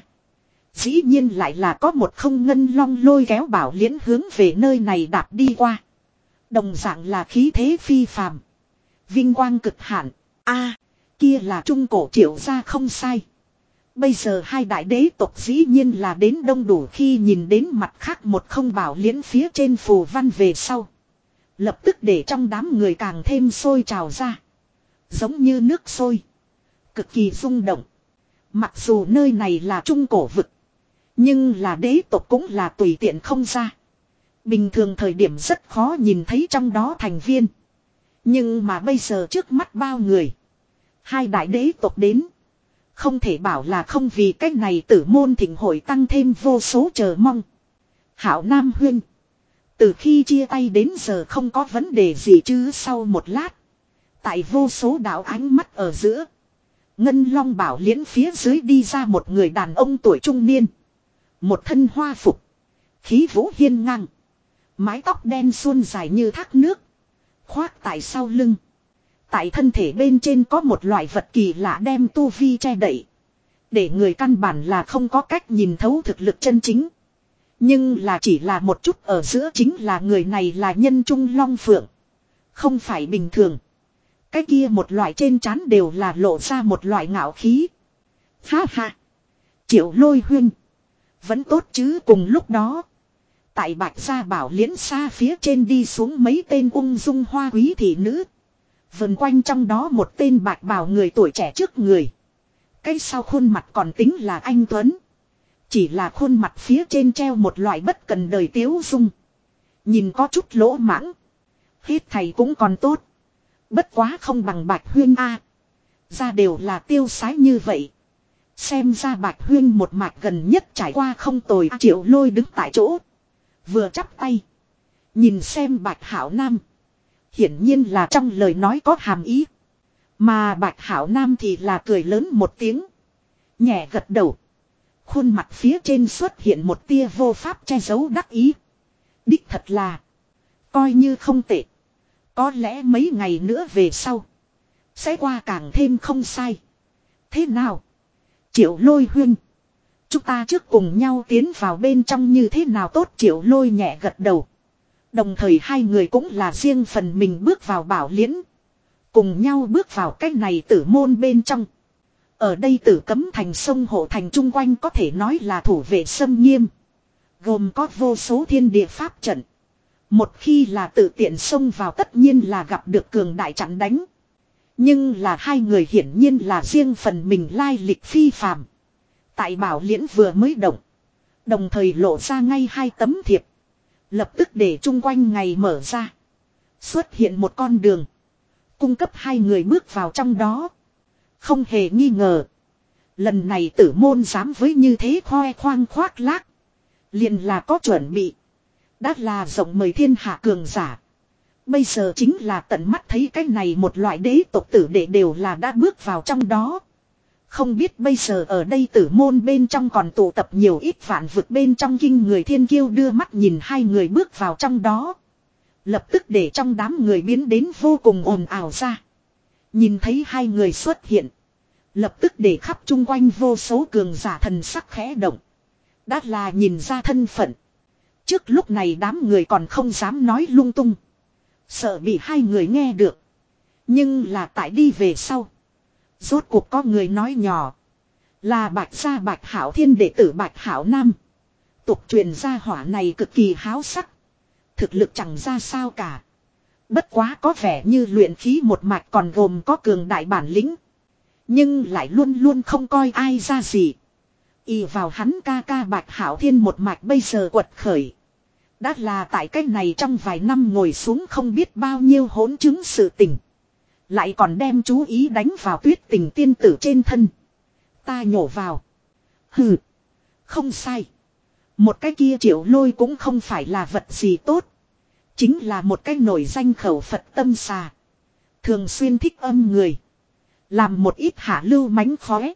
Dĩ nhiên lại là có một không ngân long lôi kéo bảo liễn hướng về nơi này đạp đi qua. Đồng dạng là khí thế phi phàm. Vinh quang cực hạn. A, kia là trung cổ triệu gia không sai. Bây giờ hai đại đế tộc dĩ nhiên là đến đông đủ khi nhìn đến mặt khác một không bảo liễn phía trên phù văn về sau. Lập tức để trong đám người càng thêm sôi trào ra. Giống như nước sôi. Cực kỳ rung động. Mặc dù nơi này là trung cổ vực. Nhưng là đế tộc cũng là tùy tiện không ra. Bình thường thời điểm rất khó nhìn thấy trong đó thành viên. Nhưng mà bây giờ trước mắt bao người. Hai đại đế tộc đến. Không thể bảo là không vì cách này tử môn thịnh hội tăng thêm vô số chờ mong. Hảo Nam Huyên. Từ khi chia tay đến giờ không có vấn đề gì chứ sau một lát. Tại vô số đạo ánh mắt ở giữa. Ngân Long bảo liễn phía dưới đi ra một người đàn ông tuổi trung niên. Một thân hoa phục. Khí vũ hiên ngang. Mái tóc đen suôn dài như thác nước. Khoác tại sau lưng. Tại thân thể bên trên có một loại vật kỳ lạ đem tu vi che đậy. Để người căn bản là không có cách nhìn thấu thực lực chân chính. Nhưng là chỉ là một chút ở giữa chính là người này là nhân trung long phượng. Không phải bình thường. Cái kia một loại trên trán đều là lộ ra một loại ngạo khí. Ha ha. Triệu Lôi huynh. Vẫn tốt chứ cùng lúc đó. Tại Bạch Gia bảo liễn xa phía trên đi xuống mấy tên ung dung hoa quý thị nữ. Vần quanh trong đó một tên bạch bào người tuổi trẻ trước người. Cái sau khuôn mặt còn tính là anh tuấn. Chỉ là khuôn mặt phía trên treo một loại bất cần đời tiếu dung. Nhìn có chút lỗ mãng. Hết thầy cũng còn tốt. Bất quá không bằng Bạch Huyên a. Ra đều là tiêu sái như vậy. Xem ra Bạch Huyên một mạch gần nhất trải qua không tồi. Triệu Lôi đứng tại chỗ. Vừa chắp tay. Nhìn xem Bạch Hảo Nam. Hiển nhiên là trong lời nói có hàm ý. Mà Bạch Hảo Nam thì là cười lớn một tiếng. Nhẹ gật đầu. Khuôn mặt phía trên xuất hiện một tia vô pháp che giấu đắc ý. Đích thật là. Coi như không tệ. Có lẽ mấy ngày nữa về sau. Sẽ qua càng thêm không sai. Thế nào? Triệu Lôi huynh. Chúng ta trước cùng nhau tiến vào bên trong như thế nào tốt. Triệu Lôi nhẹ gật đầu. Đồng thời hai người cũng là riêng phần mình bước vào bảo liễn. Cùng nhau bước vào cái này tử môn bên trong. Ở đây Tử Cấm thành sông hộ thành chung quanh có thể nói là thủ vệ xâm nghiêm. Gồm có vô số thiên địa pháp trận. Một khi là tự tiện xông vào tất nhiên là gặp được cường đại chặn đánh. Nhưng là hai người hiển nhiên là riêng phần mình lai lịch phi phàm. Tại Bảo Liễn vừa mới động. Đồng thời lộ ra ngay hai tấm thiệp. Lập tức để chung quanh ngày mở ra. Xuất hiện một con đường. Cung cấp hai người bước vào trong đó. Không hề nghi ngờ. Lần này Tử môn dám với như thế khoe khoang khoác lác. Liền là có chuẩn bị. Đã là rộng mời thiên hạ cường giả. Bây giờ chính là tận mắt thấy cái này một loại đế tộc tử đệ đều là đã bước vào trong đó. Không biết bây giờ ở đây Tử môn bên trong còn tụ tập nhiều ít vạn vực bên trong kinh người thiên kiêu đưa mắt nhìn hai người bước vào trong đó. Lập tức để trong đám người biến đến vô cùng ồn ào ra. Nhìn thấy hai người xuất hiện. Lập tức để khắp chung quanh vô số cường giả thần sắc khẽ động. Đã là nhìn ra thân phận. Trước lúc này đám người còn không dám nói lung tung. Sợ bị hai người nghe được. Nhưng là tại đi về sau. Rốt cuộc có người nói nhỏ. Là Bạch gia Bạch Hảo Thiên đệ tử Bạch Hảo Nam. Tục truyền gia hỏa này cực kỳ háo sắc. Thực lực chẳng ra sao cả. Bất quá có vẻ như luyện khí một mạch còn gồm có cường đại bản lĩnh. Nhưng lại luôn luôn không coi ai ra gì. Y vào hắn ca ca Bạch Hảo Thiên một mạch bây giờ quật khởi. Đã là tại cách này trong vài năm ngồi xuống không biết bao nhiêu hỗn chứng sự tình. Lại còn đem chú ý đánh vào Tuyết Tình tiên tử trên thân. Ta nhổ vào. Hừ. Không sai. Một cái kia Triệu Lôi cũng không phải là vật gì tốt. Chính là một cái nổi danh khẩu Phật tâm xà. Thường xuyên thích âm người. Làm một ít hạ lưu mánh khóe.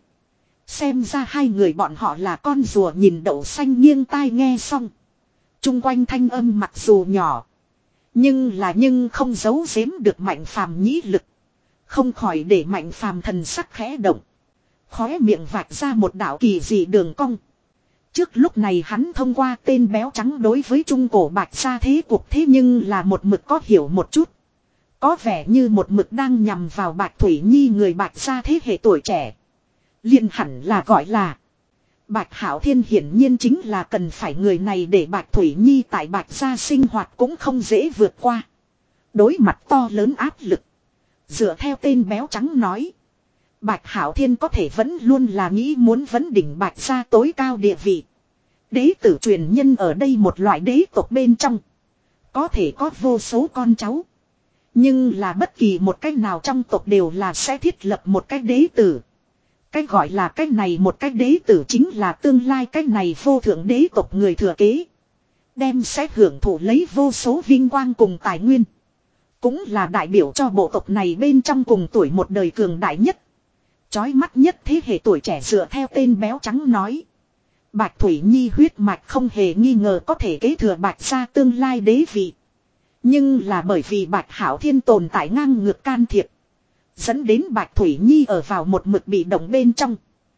Xem ra hai người bọn họ là con rùa nhìn đậu xanh nghiêng tai nghe xong. Trung quanh thanh âm mặc dù nhỏ. Nhưng là nhưng không giấu giếm được Mạnh Phàm nhĩ lực. Không khỏi để Mạnh Phàm thần sắc khẽ động. Khóe miệng vạch ra một đạo kỳ dị đường cong. Trước lúc này hắn thông qua tên béo trắng đối với trung cổ Bạch gia thế cuộc thế nhưng là một mực có hiểu một chút. Có vẻ như một mực đang nhằm vào Bạch Thủy Nhi người Bạch gia thế hệ tuổi trẻ. Liền hẳn là gọi là Bạch Hảo Thiên hiển nhiên chính là cần phải người này để Bạch Thủy Nhi tại Bạch gia sinh hoạt cũng không dễ vượt qua. Đối mặt to lớn áp lực. Dựa theo tên béo trắng nói. Bạch Hảo Thiên có thể vẫn luôn là nghĩ muốn vấn đỉnh Bạch gia tối cao địa vị. Đế tử truyền nhân ở đây một loại đế tộc bên trong. Có thể có vô số con cháu. Nhưng là bất kỳ một cách nào trong tộc đều là sẽ thiết lập một cái đế tử. Cái gọi là cái này một cái đế tử chính là tương lai cái này vô thượng đế tộc người thừa kế. Đem sẽ hưởng thụ lấy vô số vinh quang cùng tài nguyên. Cũng là đại biểu cho bộ tộc này bên trong cùng tuổi một đời cường đại nhất. Chói mắt nhất thế hệ tuổi trẻ dựa theo tên béo trắng nói. Bạch Thủy Nhi huyết mạch không hề nghi ngờ có thể kế thừa Bạch gia tương lai đế vị. Nhưng là bởi vì Bạch Hảo Thiên tồn tại ngang ngược can thiệp. Dẫn đến Bạch Thủy Nhi ở vào một mực bị động bên trong.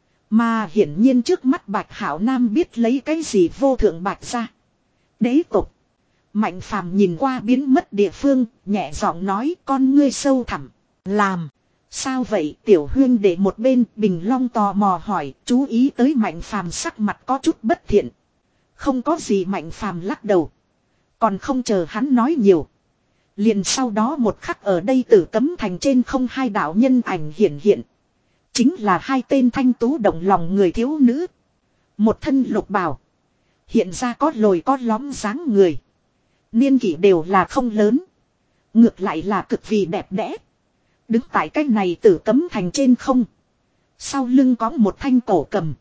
Mà hiển nhiên trước mắt Bạch Hảo Nam biết lấy cái gì vô thượng Bạch gia. Đế tộc. Mạnh Phàm nhìn qua biến mất địa phương, nhẹ giọng nói con ngươi sâu thẳm. Làm. Sao vậy tiểu huyên để một bên Bình Long tò mò hỏi, chú ý tới Mạnh Phàm sắc mặt có chút bất thiện. Không có gì Mạnh Phàm lắc đầu. Còn không chờ hắn nói nhiều. Liền sau đó một khắc ở đây Tử Cấm thành trên không hai đạo nhân ảnh hiển hiện. Chính là hai tên thanh tú động lòng người thiếu nữ. Một thân lục bào. Hiện ra có lồi có lõm dáng người. Niên kỷ đều là không lớn. Ngược lại là cực kỳ đẹp đẽ. Đứng tại cái này Tử Cấm thành trên không. Sau lưng có một thanh cổ cầm.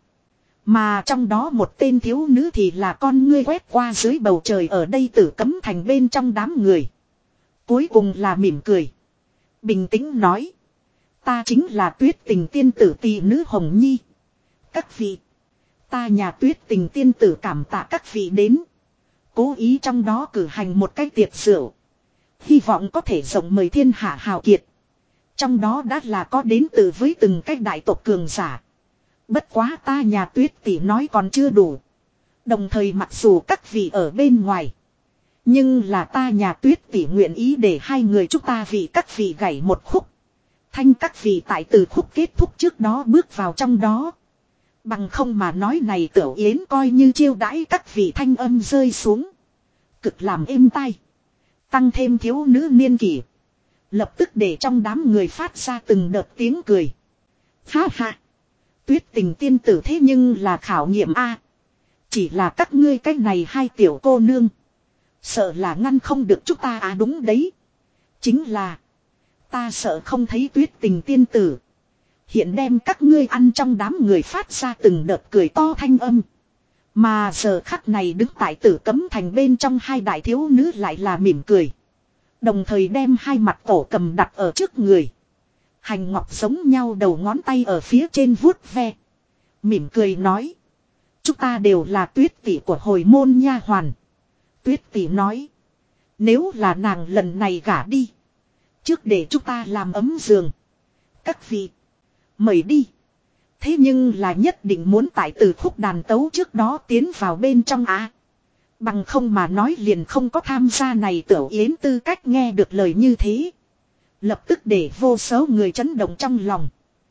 Mà trong đó một tên thiếu nữ thì là con ngươi quét qua dưới bầu trời ở đây Tử Cấm thành bên trong đám người. Cuối cùng là mỉm cười. Bình tĩnh nói. Ta chính là Tuyết Tình tiên tử tỷ nữ Hồng Nhi. Các vị. Ta nhà Tuyết Tình tiên tử cảm tạ các vị đến. Cố ý trong đó cử hành một cái tiệc rượu. Hy vọng có thể rộng mời thiên hạ hào kiệt. Trong đó đã là có đến từ với từng cái đại tộc cường giả. Bất quá ta nhà Tuyết tỷ nói còn chưa đủ. Đồng thời mặc dù các vị ở bên ngoài. Nhưng là ta nhà Tuyết tỷ nguyện ý để hai người chúng ta vì các vị gảy một khúc. Thanh các vị tại từ khúc kết thúc trước đó bước vào trong đó. Bằng không mà nói này Tiểu Yến coi như chiêu đãi các vị thanh âm rơi xuống. Cực làm êm tai. Tăng thêm thiếu nữ niên kỷ. Lập tức để trong đám người phát ra từng đợt tiếng cười. Ha ha. Tuyết Tình tiên tử thế nhưng là khảo nghiệm A. Chỉ là các ngươi cái này hai tiểu cô nương. Sợ là ngăn không được chúng ta à đúng đấy. Chính là. Ta sợ không thấy Tuyết Tình tiên tử. Hiện đem các ngươi ăn trong đám người phát ra từng đợt cười to thanh âm. Mà giờ khắc này đứng tại Tử Cấm Thành bên trong hai đại thiếu nữ lại là mỉm cười. Đồng thời đem hai mặt tổ cầm đặt ở trước người. Hành ngọc giống nhau đầu ngón tay ở phía trên vuốt ve. Mỉm cười nói. Chúng ta đều là Tuyết tỷ của hồi môn nha hoàn. Tuyết tỷ nói. Nếu là nàng lần này gả đi. Trước để chúng ta làm ấm giường. Các vị. Mời đi. Thế nhưng là nhất định muốn tại từ khúc đàn tấu trước đó tiến vào bên trong á. Bằng không mà nói liền không có tham gia này Tiểu Yến tư cách nghe được lời như thế. Lập tức để vô số người chấn động trong lòng.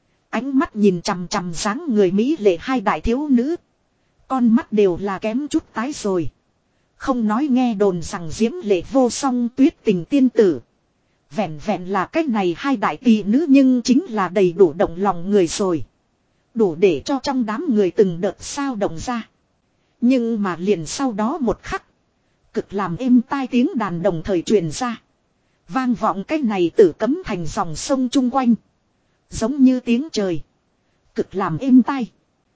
Ánh mắt nhìn chằm chằm dáng người Mỹ lệ hai đại thiếu nữ. Con mắt đều là kém chút tái rồi. Không nói nghe đồn rằng diễm lệ vô song Tuyết Tình tiên tử. Vẹn vẹn là cách này hai đại tỷ nữ nhưng chính là đầy đủ động lòng người rồi. Đủ để cho trong đám người từng đợt sao động ra. Nhưng mà liền sau đó một khắc. Cực làm êm tai tiếng đàn đồng thời truyền ra. Vang vọng cách này Tử Cấm Thành dòng sông chung quanh. Giống như tiếng trời. Cực làm êm tai.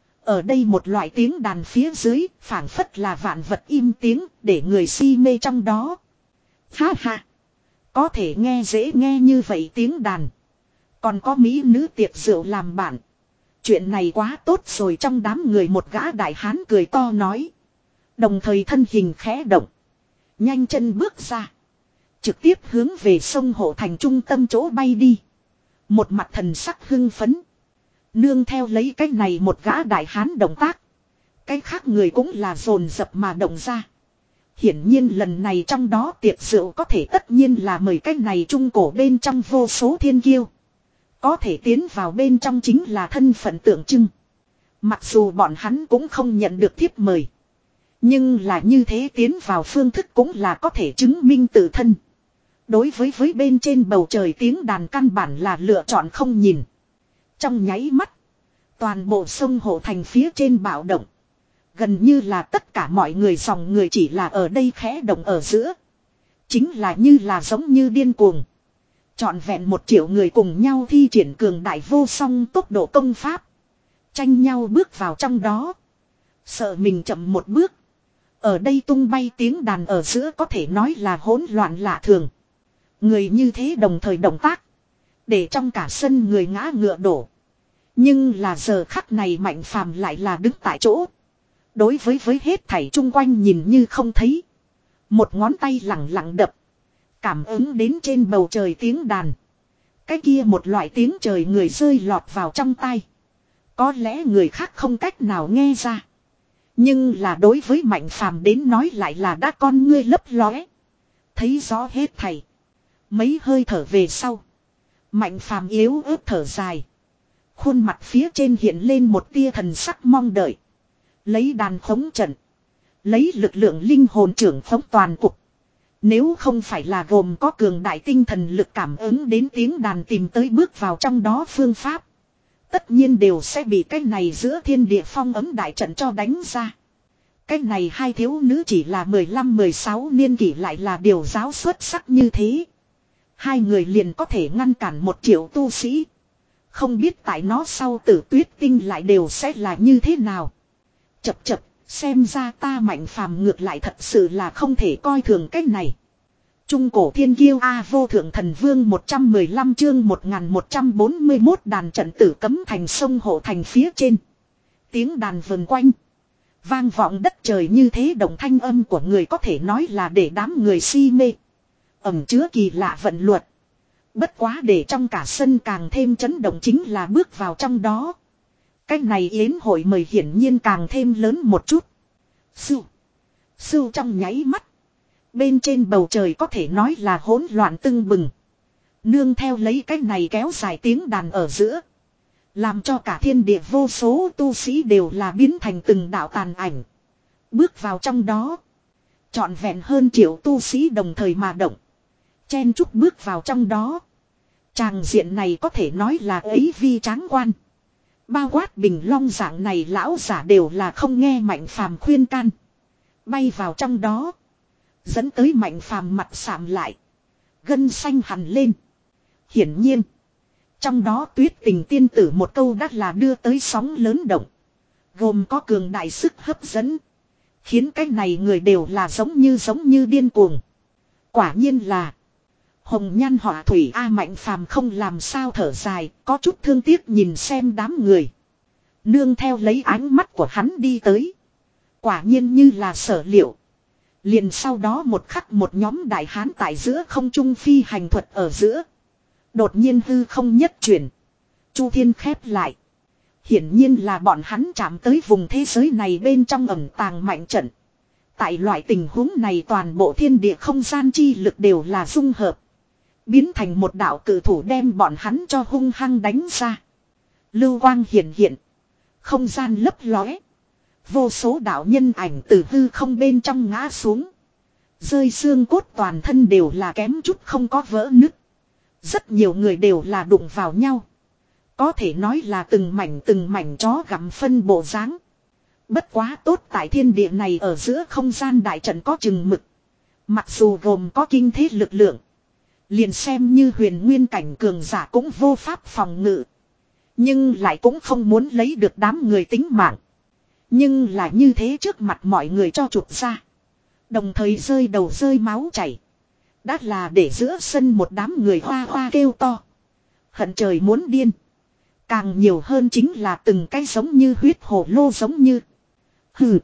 Ở đây một loại tiếng đàn phía dưới phảng phất là vạn vật im tiếng để người si mê trong đó. Ha ha. Có thể nghe dễ nghe như vậy tiếng đàn. Còn có mỹ nữ tiệc rượu làm bạn. Chuyện này quá tốt rồi trong đám người một gã đại hán cười to nói. Đồng thời thân hình khẽ động. Nhanh chân bước ra. Trực tiếp hướng về sông Hộ Thành trung tâm chỗ bay đi. Một mặt thần sắc hưng phấn. Nương theo lấy cái này một gã đại hán động tác. Cái khác người cũng là dồn dập mà động ra. Hiển nhiên lần này trong đó tiệc rượu có thể tất nhiên là mời cái này trung cổ bên trong vô số thiên kiêu. Có thể tiến vào bên trong chính là thân phận tượng trưng. Mặc dù bọn hắn cũng không nhận được thiếp mời. Nhưng là như thế tiến vào phương thức cũng là có thể chứng minh tự thân. Đối với với bên trên bầu trời tiếng đàn căn bản là lựa chọn không nhìn. Trong nháy mắt. Toàn bộ sông Hộ Thành phía trên bạo động. Gần như là tất cả mọi người dòng người chỉ là ở đây khẽ động ở giữa. Chính là như là giống như điên cuồng. Trọn vẹn một triệu người cùng nhau thi triển cường đại vô song tốc độ công pháp. Tranh nhau bước vào trong đó. Sợ mình chậm một bước. Ở đây tung bay tiếng đàn ở giữa có thể nói là hỗn loạn lạ thường. Người như thế đồng thời động tác. Để trong cả sân người ngã ngựa đổ. Nhưng là giờ khắc này Mạnh Phàm lại là đứng tại chỗ. Đối với với hết thảy chung quanh nhìn như không thấy. Một ngón tay lặng lặng đập. Cảm ứng đến trên bầu trời tiếng đàn. Cái kia một loại tiếng trời người rơi lọt vào trong tai. Có lẽ người khác không cách nào nghe ra. Nhưng là đối với Mạnh Phàm đến nói lại là đã con ngươi lấp lóe. Thấy rõ hết thảy. Mấy hơi thở về sau. Mạnh Phàm yếu ớt thở dài. Khuôn mặt phía trên hiện lên một tia thần sắc mong đợi. Lấy đàn khống trận. Lấy lực lượng linh hồn trưởng khống toàn cục. Nếu không phải là gồm có cường đại tinh thần lực cảm ứng đến tiếng đàn tìm tới bước vào trong đó phương pháp. Tất nhiên đều sẽ bị cái này giữa thiên địa phong ấm đại trận cho đánh ra. Cái này hai thiếu nữ chỉ là mười lăm mười sáu niên kỷ lại là điều giáo xuất sắc như thế. Hai người liền có thể ngăn cản một triệu tu sĩ. Không biết tại nó sau Tử Tuyết Tinh lại đều sẽ là như thế nào. Chập chập, xem ra ta Mạnh Phàm ngược lại thật sự là không thể coi thường cái này. Trung cổ thiên kiêu A vô thượng thần vương một trăm mười lăm chương một nghìn một trăm bốn mươi mốt đàn trận Tử Cấm Thành sông Hộ Thành phía trên. Tiếng đàn vần quanh. Vang vọng đất trời như thế động thanh âm của người có thể nói là để đám người si mê. Ẩm chứa kỳ lạ vận luật. Bất quá để trong cả sân càng thêm chấn động chính là bước vào trong đó. Cách này yến hội mời hiển nhiên càng thêm lớn một chút. Sưu. Sưu trong nháy mắt. Bên trên bầu trời có thể nói là hỗn loạn tưng bừng. Nương theo lấy cái này kéo dài tiếng đàn ở giữa. Làm cho cả thiên địa vô số tu sĩ đều là biến thành từng đạo tàn ảnh. Bước vào trong đó. Trọn vẹn hơn triệu tu sĩ đồng thời mà động. Chen chúc bước vào trong đó. Tràng diện này có thể nói là ấy vi tráng quan. Bao quát Bình Long dạng này lão giả đều là không nghe Mạnh Phàm khuyên can. Bay vào trong đó. Dẫn tới Mạnh Phàm mặt sạm lại. Gân xanh hằn lên. Hiển nhiên. Trong đó Tuyết Tình tiên tử một câu đắt là đưa tới sóng lớn động. Gồm có cường đại sức hấp dẫn. Khiến cái này người đều là giống như giống như điên cuồng. Quả nhiên là. Hồng nhan họa thủy A Mạnh Phàm không làm sao thở dài. Có chút thương tiếc nhìn xem đám người. Nương theo lấy ánh mắt của hắn đi tới. Quả nhiên như là sở liệu. Liền sau đó một khắc một nhóm đại hán tại giữa không trung phi hành thuật ở giữa. Đột nhiên hư không nhất chuyển. Chu thiên khép lại. Hiển nhiên là bọn hắn chạm tới vùng thế giới này bên trong ẩn tàng mạnh trận. Tại loại tình huống này toàn bộ thiên địa không gian chi lực đều là dung hợp. Biến thành một đạo cử thủ đem bọn hắn cho hung hăng đánh ra. Lưu quang hiện hiện. Không gian lấp lóe. Vô số đạo nhân ảnh từ hư không bên trong ngã xuống. Rơi xương cốt toàn thân đều là kém chút không có vỡ nứt. Rất nhiều người đều là đụng vào nhau. Có thể nói là từng mảnh từng mảnh chó gặm phân bộ dáng. Bất quá tốt tại thiên địa này ở giữa không gian đại trận có chừng mực. Mặc dù gồm có kinh thế lực lượng. Liền xem như huyền nguyên cảnh cường giả cũng vô pháp phòng ngự. Nhưng lại cũng không muốn lấy được đám người tính mạng. Nhưng là như thế trước mặt mọi người cho chụp ra. Đồng thời rơi đầu rơi máu chảy. Đã là để giữa sân một đám người hoa hoa kêu to. Hận trời muốn điên. Càng nhiều hơn chính là từng cái giống như huyết hồ lô giống như. Hừ.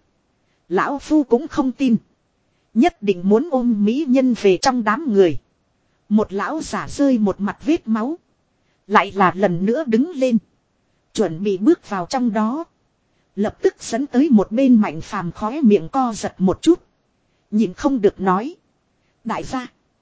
Lão Phu cũng không tin. Nhất định muốn ôm mỹ nhân về trong đám người. Một lão giả rơi một mặt vết máu. Lại là lần nữa đứng lên. Chuẩn bị bước vào trong đó. Lập tức dẫn tới một bên Mạnh Phàm khóe miệng co giật một chút. Nhìn không được nói. Đại gia.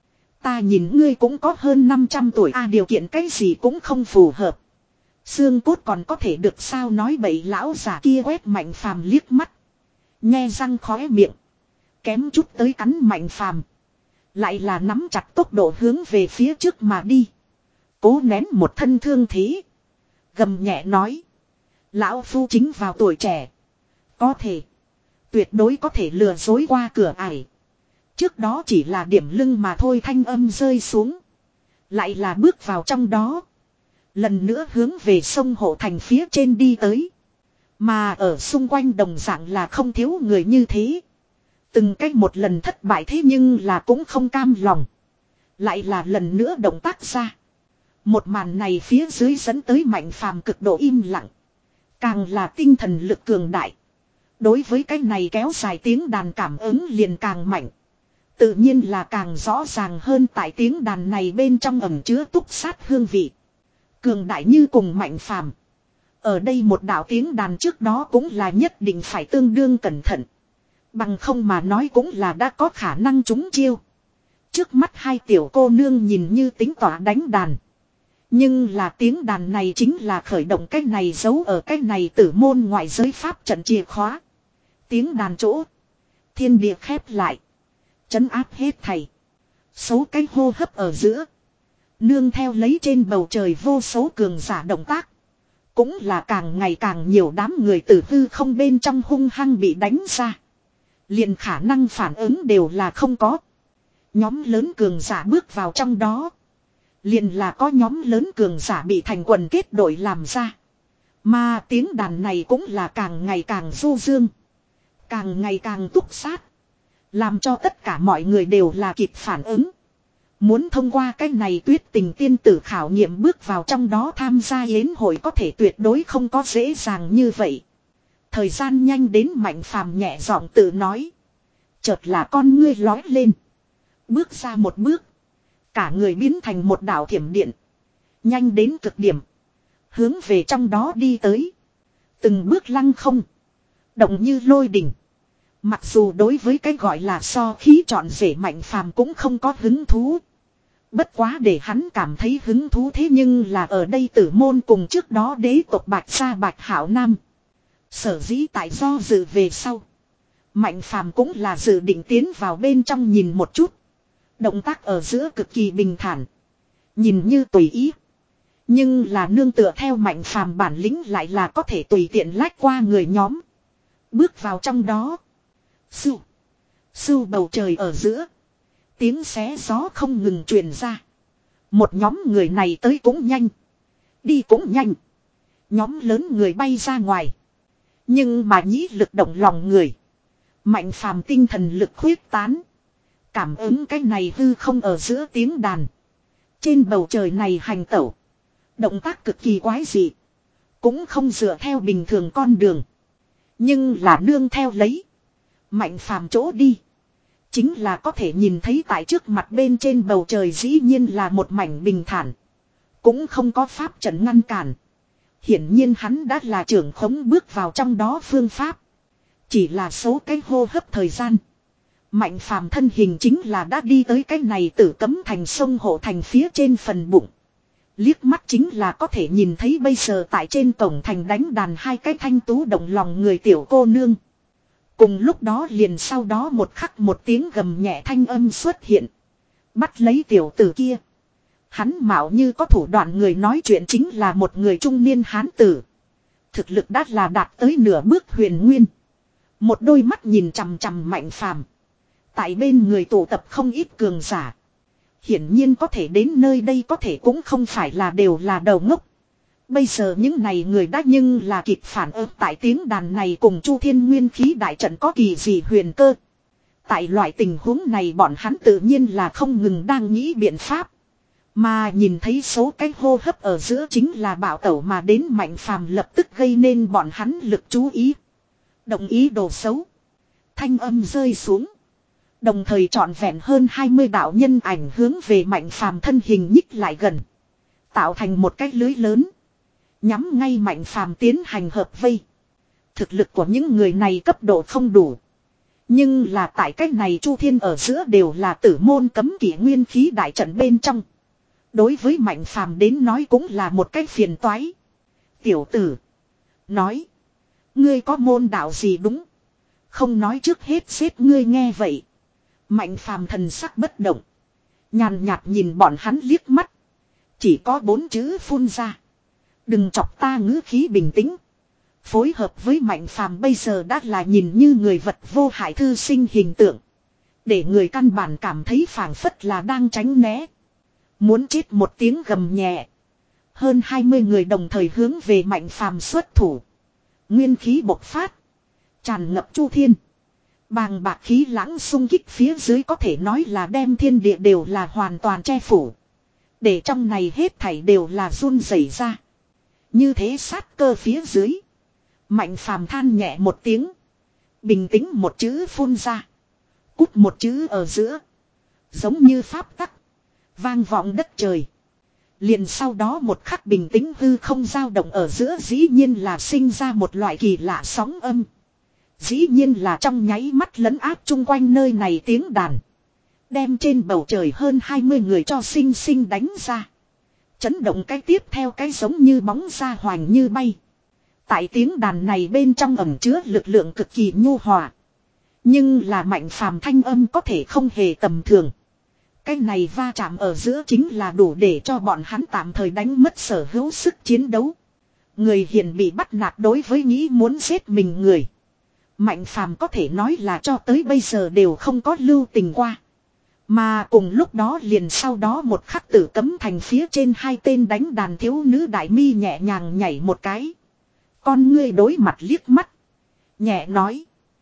Ta nhìn ngươi cũng có hơn năm trăm tuổi a à, điều kiện cái gì cũng không phù hợp. Xương cốt còn có thể được sao nói bậy lão giả kia quét Mạnh Phàm liếc mắt. Nhe răng khóe miệng. Kém chút tới cắn Mạnh Phàm. Lại là nắm chặt tốc độ hướng về phía trước mà đi. Cố nén một thân thương thế. Gầm nhẹ nói. Lão Phu chính vào tuổi trẻ. Có thể. Tuyệt đối có thể lừa dối qua cửa ải. Trước đó chỉ là điểm lưng mà thôi thanh âm rơi xuống. Lại là bước vào trong đó. Lần nữa hướng về sông Hộ Thành phía trên đi tới. Mà ở xung quanh đồng dạng là không thiếu người như thế. Từng cách một lần thất bại thế nhưng là cũng không cam lòng. Lại là lần nữa động tác ra. Một màn này phía dưới dẫn tới Mạnh Phàm cực độ im lặng. Càng là tinh thần lực cường đại. Đối với cái này kéo dài tiếng đàn cảm ứng liền càng mạnh. Tự nhiên là càng rõ ràng hơn tại tiếng đàn này bên trong ẩm chứa túc sát hương vị. Cường đại như cùng Mạnh Phàm. Ở đây một đạo tiếng đàn trước đó cũng là nhất định phải tương đương cẩn thận. Bằng không mà nói cũng là đã có khả năng trúng chiêu. Trước mắt hai tiểu cô nương nhìn như tính tỏa đánh đàn. Nhưng là tiếng đàn này chính là khởi động cái này giấu ở cái này tử môn ngoại giới pháp trận chìa khóa. Tiếng đàn chỗ. Thiên địa khép lại. Trấn áp hết thảy. Số cái hô hấp ở giữa. Nương theo lấy trên bầu trời vô số cường giả động tác. Cũng là càng ngày càng nhiều đám người tử hư không bên trong hung hăng bị đánh ra. Liền khả năng phản ứng đều là không có. Nhóm lớn cường giả bước vào trong đó. Liền là có nhóm lớn cường giả bị thành quần kết đội làm ra. Mà tiếng đàn này cũng là càng ngày càng du dương. Càng ngày càng túc sát. Làm cho tất cả mọi người đều là kịp phản ứng. Muốn thông qua cái này Tuyết Tình tiên tử khảo nghiệm bước vào trong đó tham gia yến hội có thể tuyệt đối không có dễ dàng như vậy. Thời gian nhanh đến Mạnh Phàm nhẹ giọng tự nói. Chợt là con ngươi lói lên. Bước ra một bước. Cả người biến thành một đạo thiểm điện. Nhanh đến cực điểm. Hướng về trong đó đi tới. Từng bước lăng không. Động như lôi đình. Mặc dù đối với cái gọi là so khí trọn rể Mạnh Phàm cũng không có hứng thú. Bất quá để hắn cảm thấy hứng thú thế nhưng là ở đây tử môn cùng trước đó đế tộc Bạch Sa Bạch Hảo Nam. Sở dĩ tại do dự về sau. Mạnh phàm cũng là dự định tiến vào bên trong nhìn một chút. Động tác ở giữa cực kỳ bình thản. Nhìn như tùy ý. Nhưng là nương tựa theo mạnh phàm bản lĩnh lại là có thể tùy tiện lách qua người nhóm. Bước vào trong đó. Sưu. Sưu bầu trời ở giữa. Tiếng xé gió không ngừng truyền ra. Một nhóm người này tới cũng nhanh. Đi cũng nhanh. Nhóm lớn người bay ra ngoài. Nhưng mà nhĩ lực động lòng người. Mạnh phàm tinh thần lực khuyết tán. Cảm ứng cái này hư không ở giữa tiếng đàn. Trên bầu trời này hành tẩu. Động tác cực kỳ quái dị. Cũng không dựa theo bình thường con đường. Nhưng là nương theo lấy. Mạnh phàm chỗ đi. Chính là có thể nhìn thấy tại trước mặt bên trên bầu trời dĩ nhiên là một mảnh bình thản. Cũng không có pháp trận ngăn cản. Hiển nhiên hắn đã là trưởng khống bước vào trong đó phương pháp. Chỉ là số cái hô hấp thời gian. Mạnh phàm thân hình chính là đã đi tới cái này tử cấm thành sông hộ thành phía trên phần bụng. Liếc mắt chính là có thể nhìn thấy bây giờ tại trên cổng thành đánh đàn hai cái thanh tú động lòng người tiểu cô nương. Cùng lúc đó liền sau đó một khắc một tiếng gầm nhẹ thanh âm xuất hiện. Bắt lấy tiểu tử kia. Hắn mạo như có thủ đoạn, người nói chuyện chính là một người trung niên hán tử. Thực lực đã là đạt tới nửa bước huyền nguyên. Một đôi mắt nhìn chằm chằm mạnh phàm. Tại bên người tụ tập không ít cường giả. Hiển nhiên có thể đến nơi đây có thể cũng không phải là đều là đầu ngốc. Bây giờ những này người đã nhưng là kịp phản ứng tại tiếng đàn này cùng Chu Thiên Nguyên khí đại trận có kỳ gì huyền cơ. Tại loại tình huống này bọn hắn tự nhiên là không ngừng đang nghĩ biện pháp. Mà nhìn thấy số cái hô hấp ở giữa chính là bạo tẩu mà đến mạnh phàm lập tức gây nên bọn hắn lực chú ý. Đồng ý đồ xấu. Thanh âm rơi xuống. Đồng thời trọn vẹn hơn hai mươi đạo nhân ảnh hướng về mạnh phàm thân hình nhích lại gần. Tạo thành một cái lưới lớn. Nhắm ngay mạnh phàm tiến hành hợp vây. Thực lực của những người này cấp độ không đủ. Nhưng là tại cách này Chu Thiên ở giữa đều là tử môn cấm kỵ nguyên khí đại trận bên trong. Đối với mạnh phàm đến nói cũng là một cái phiền toái. Tiểu tử. Nói. Ngươi có môn đạo gì đúng. Không nói trước hết xếp ngươi nghe vậy. Mạnh phàm thần sắc bất động. Nhàn nhạt nhìn bọn hắn liếc mắt. Chỉ có bốn chữ phun ra. Đừng chọc ta, ngữ khí bình tĩnh. Phối hợp với mạnh phàm bây giờ đã là nhìn như người vật vô hại thư sinh hình tượng. Để người căn bản cảm thấy phảng phất là đang tránh né. Muốn chết một tiếng gầm nhẹ. Hơn hai mươi người đồng thời hướng về mạnh phàm xuất thủ. Nguyên khí bộc phát. Tràn ngập Chu Thiên. Bàng bạc khí lãng xung kích phía dưới có thể nói là đem thiên địa đều là hoàn toàn che phủ. Để trong này hết thảy đều là run rẩy ra. Như thế sát cơ phía dưới. Mạnh phàm than nhẹ một tiếng. Bình tĩnh một chữ phun ra. Cút một chữ ở giữa. Giống như pháp tắc. Vang vọng đất trời. Liền sau đó một khắc bình tĩnh hư không dao động ở giữa dĩ nhiên là sinh ra một loại kỳ lạ sóng âm. Dĩ nhiên là trong nháy mắt lấn áp chung quanh nơi này tiếng đàn. Đem trên bầu trời hơn hai mươi người cho sinh sinh đánh ra. Chấn động cái tiếp theo cái giống như bóng ra hoành như bay. Tại tiếng đàn này bên trong ẩn chứa lực lượng cực kỳ nhu hòa. Nhưng là mạnh phàm thanh âm có thể không hề tầm thường. Cái này va chạm ở giữa chính là đủ để cho bọn hắn tạm thời đánh mất sở hữu sức chiến đấu. Người hiền bị bắt nạt đối với nghĩ muốn giết mình người. Mạnh phàm có thể nói là cho tới bây giờ đều không có lưu tình qua. Mà cùng lúc đó liền sau đó một khắc tử cấm thành phía trên hai tên đánh đàn thiếu nữ đại mi nhẹ nhàng nhảy một cái. Con ngươi đối mặt liếc mắt. Nhẹ nói.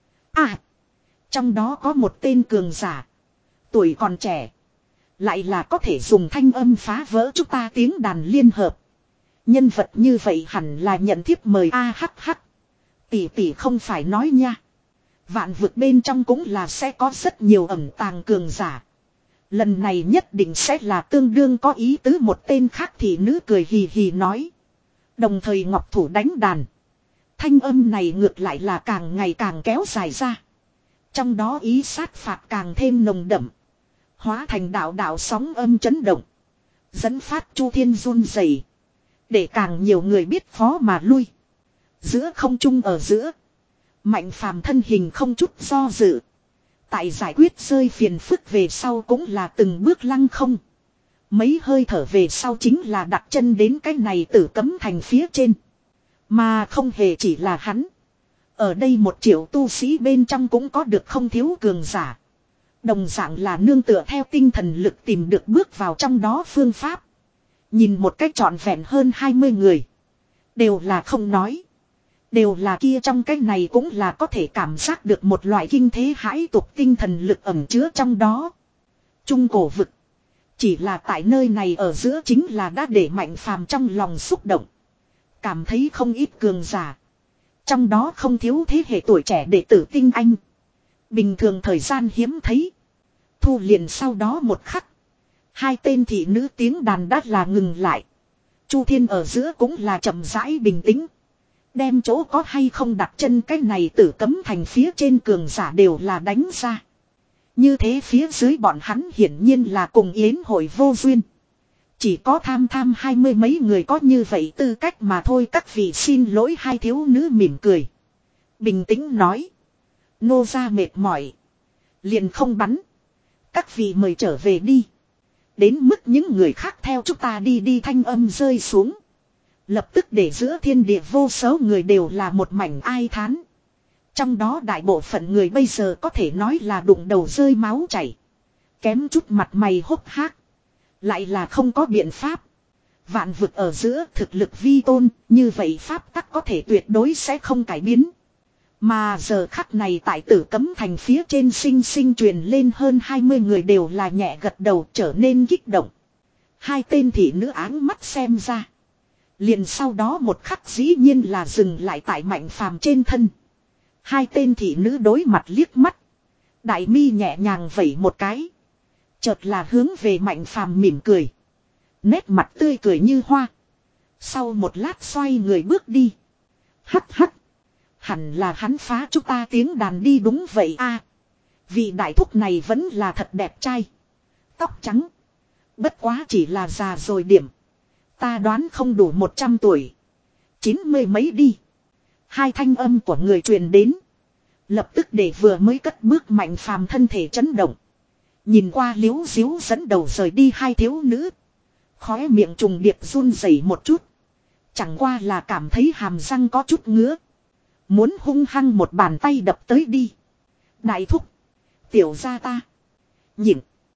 À. Trong đó có một tên cường giả. Tuổi còn trẻ. Lại là có thể dùng thanh âm phá vỡ chúng ta tiếng đàn liên hợp. Nhân vật như vậy hẳn là nhận thiếp mời a hắc hắc. Tỷ tỷ không phải nói nha. Vạn vực bên trong cũng là sẽ có rất nhiều ẩn tàng cường giả. Lần này nhất định sẽ là tương đương có ý tứ, một tên khác thì nữ cười hì hì nói. Đồng thời ngọc thủ đánh đàn. Thanh âm này ngược lại là càng ngày càng kéo dài ra. Trong đó ý sát phạt càng thêm nồng đậm. Hóa thành đạo đạo sóng âm chấn động. Dẫn phát Chu Thiên run rẩy, để càng nhiều người biết khó mà lui. Giữa không trung ở giữa, Mạnh Phàm thân hình không chút do dự. Tại giải quyết rơi phiền phức về sau cũng là từng bước lăng không. Mấy hơi thở về sau chính là đặt chân đến cái này Tử Cấm Thành phía trên. Mà không hề chỉ là hắn. Ở đây một triệu tu sĩ bên trong cũng có được không thiếu cường giả. Đồng dạng là nương tựa theo tinh thần lực tìm được bước vào trong đó phương pháp. Nhìn một cách trọn vẹn hơn hai mươi người. Đều là không nói. Đều là kia trong cái này cũng là có thể cảm giác được một loại kinh thế hãi tục tinh thần lực ẩn chứa trong đó. Trung cổ vực. Chỉ là tại nơi này ở giữa chính là đã để Mạnh Phàm trong lòng xúc động. Cảm thấy không ít cường giả. Trong đó không thiếu thế hệ tuổi trẻ đệ tử tinh anh. Bình thường thời gian hiếm thấy. Thu liền sau đó một khắc. Hai tên thị nữ tiếng đàn đã là ngừng lại. Chu Thiên ở giữa cũng là chậm rãi bình tĩnh. Đem chỗ có hay không đặt chân cái này Tử Cấm Thành phía trên cường giả đều là đánh ra. Như thế phía dưới bọn hắn hiển nhiên là cùng yến hội vô duyên. Chỉ có tham tham hai mươi mấy người có như vậy tư cách mà thôi. Các vị xin lỗi, hai thiếu nữ mỉm cười. Bình tĩnh nói. Nô ra mệt mỏi. Liền không bắn. Các vị mời trở về đi. Đến mức những người khác theo chúng ta đi đi thanh âm rơi xuống. Lập tức để giữa thiên địa vô số người đều là một mảnh ai thán. Trong đó đại bộ phận người bây giờ có thể nói là đụng đầu rơi máu chảy. Kém chút mặt mày hốc hác. Lại là không có biện pháp. Vạn vực ở giữa thực lực vi tôn, như vậy pháp tắc có thể tuyệt đối sẽ không cải biến. Mà giờ khắc này tại Tử Cấm Thành phía trên sinh sinh truyền lên hơn hai mươi người đều là nhẹ gật đầu trở nên kích động. Hai tên thị nữ áng mắt xem ra. Liền sau đó một khắc dĩ nhiên là dừng lại tại Mạnh Phàm trên thân. Hai tên thị nữ đối mặt liếc mắt. Đại mi nhẹ nhàng vẩy một cái. Chợt là hướng về Mạnh Phàm mỉm cười. Nét mặt tươi cười như hoa. Sau một lát xoay người bước đi. Hắc hắc. Hẳn là hắn phá chúng ta tiếng đàn đi đúng vậy a. Vị đại thúc này vẫn là thật đẹp trai. Tóc trắng. Bất quá chỉ là già rồi điểm. Ta đoán không đủ một trăm tuổi. Chín mươi mấy đi. Hai thanh âm của người truyền đến. Lập tức để vừa mới cất bước Mạnh Phàm thân thể chấn động. Nhìn qua liếu diếu dẫn đầu rời đi hai thiếu nữ. Khóe miệng trùng điệp run rẩy một chút. Chẳng qua là cảm thấy hàm răng có chút ngứa. Muốn hung hăng một bàn tay đập tới đi. Đại thúc. Tiểu gia ta. Nhịn.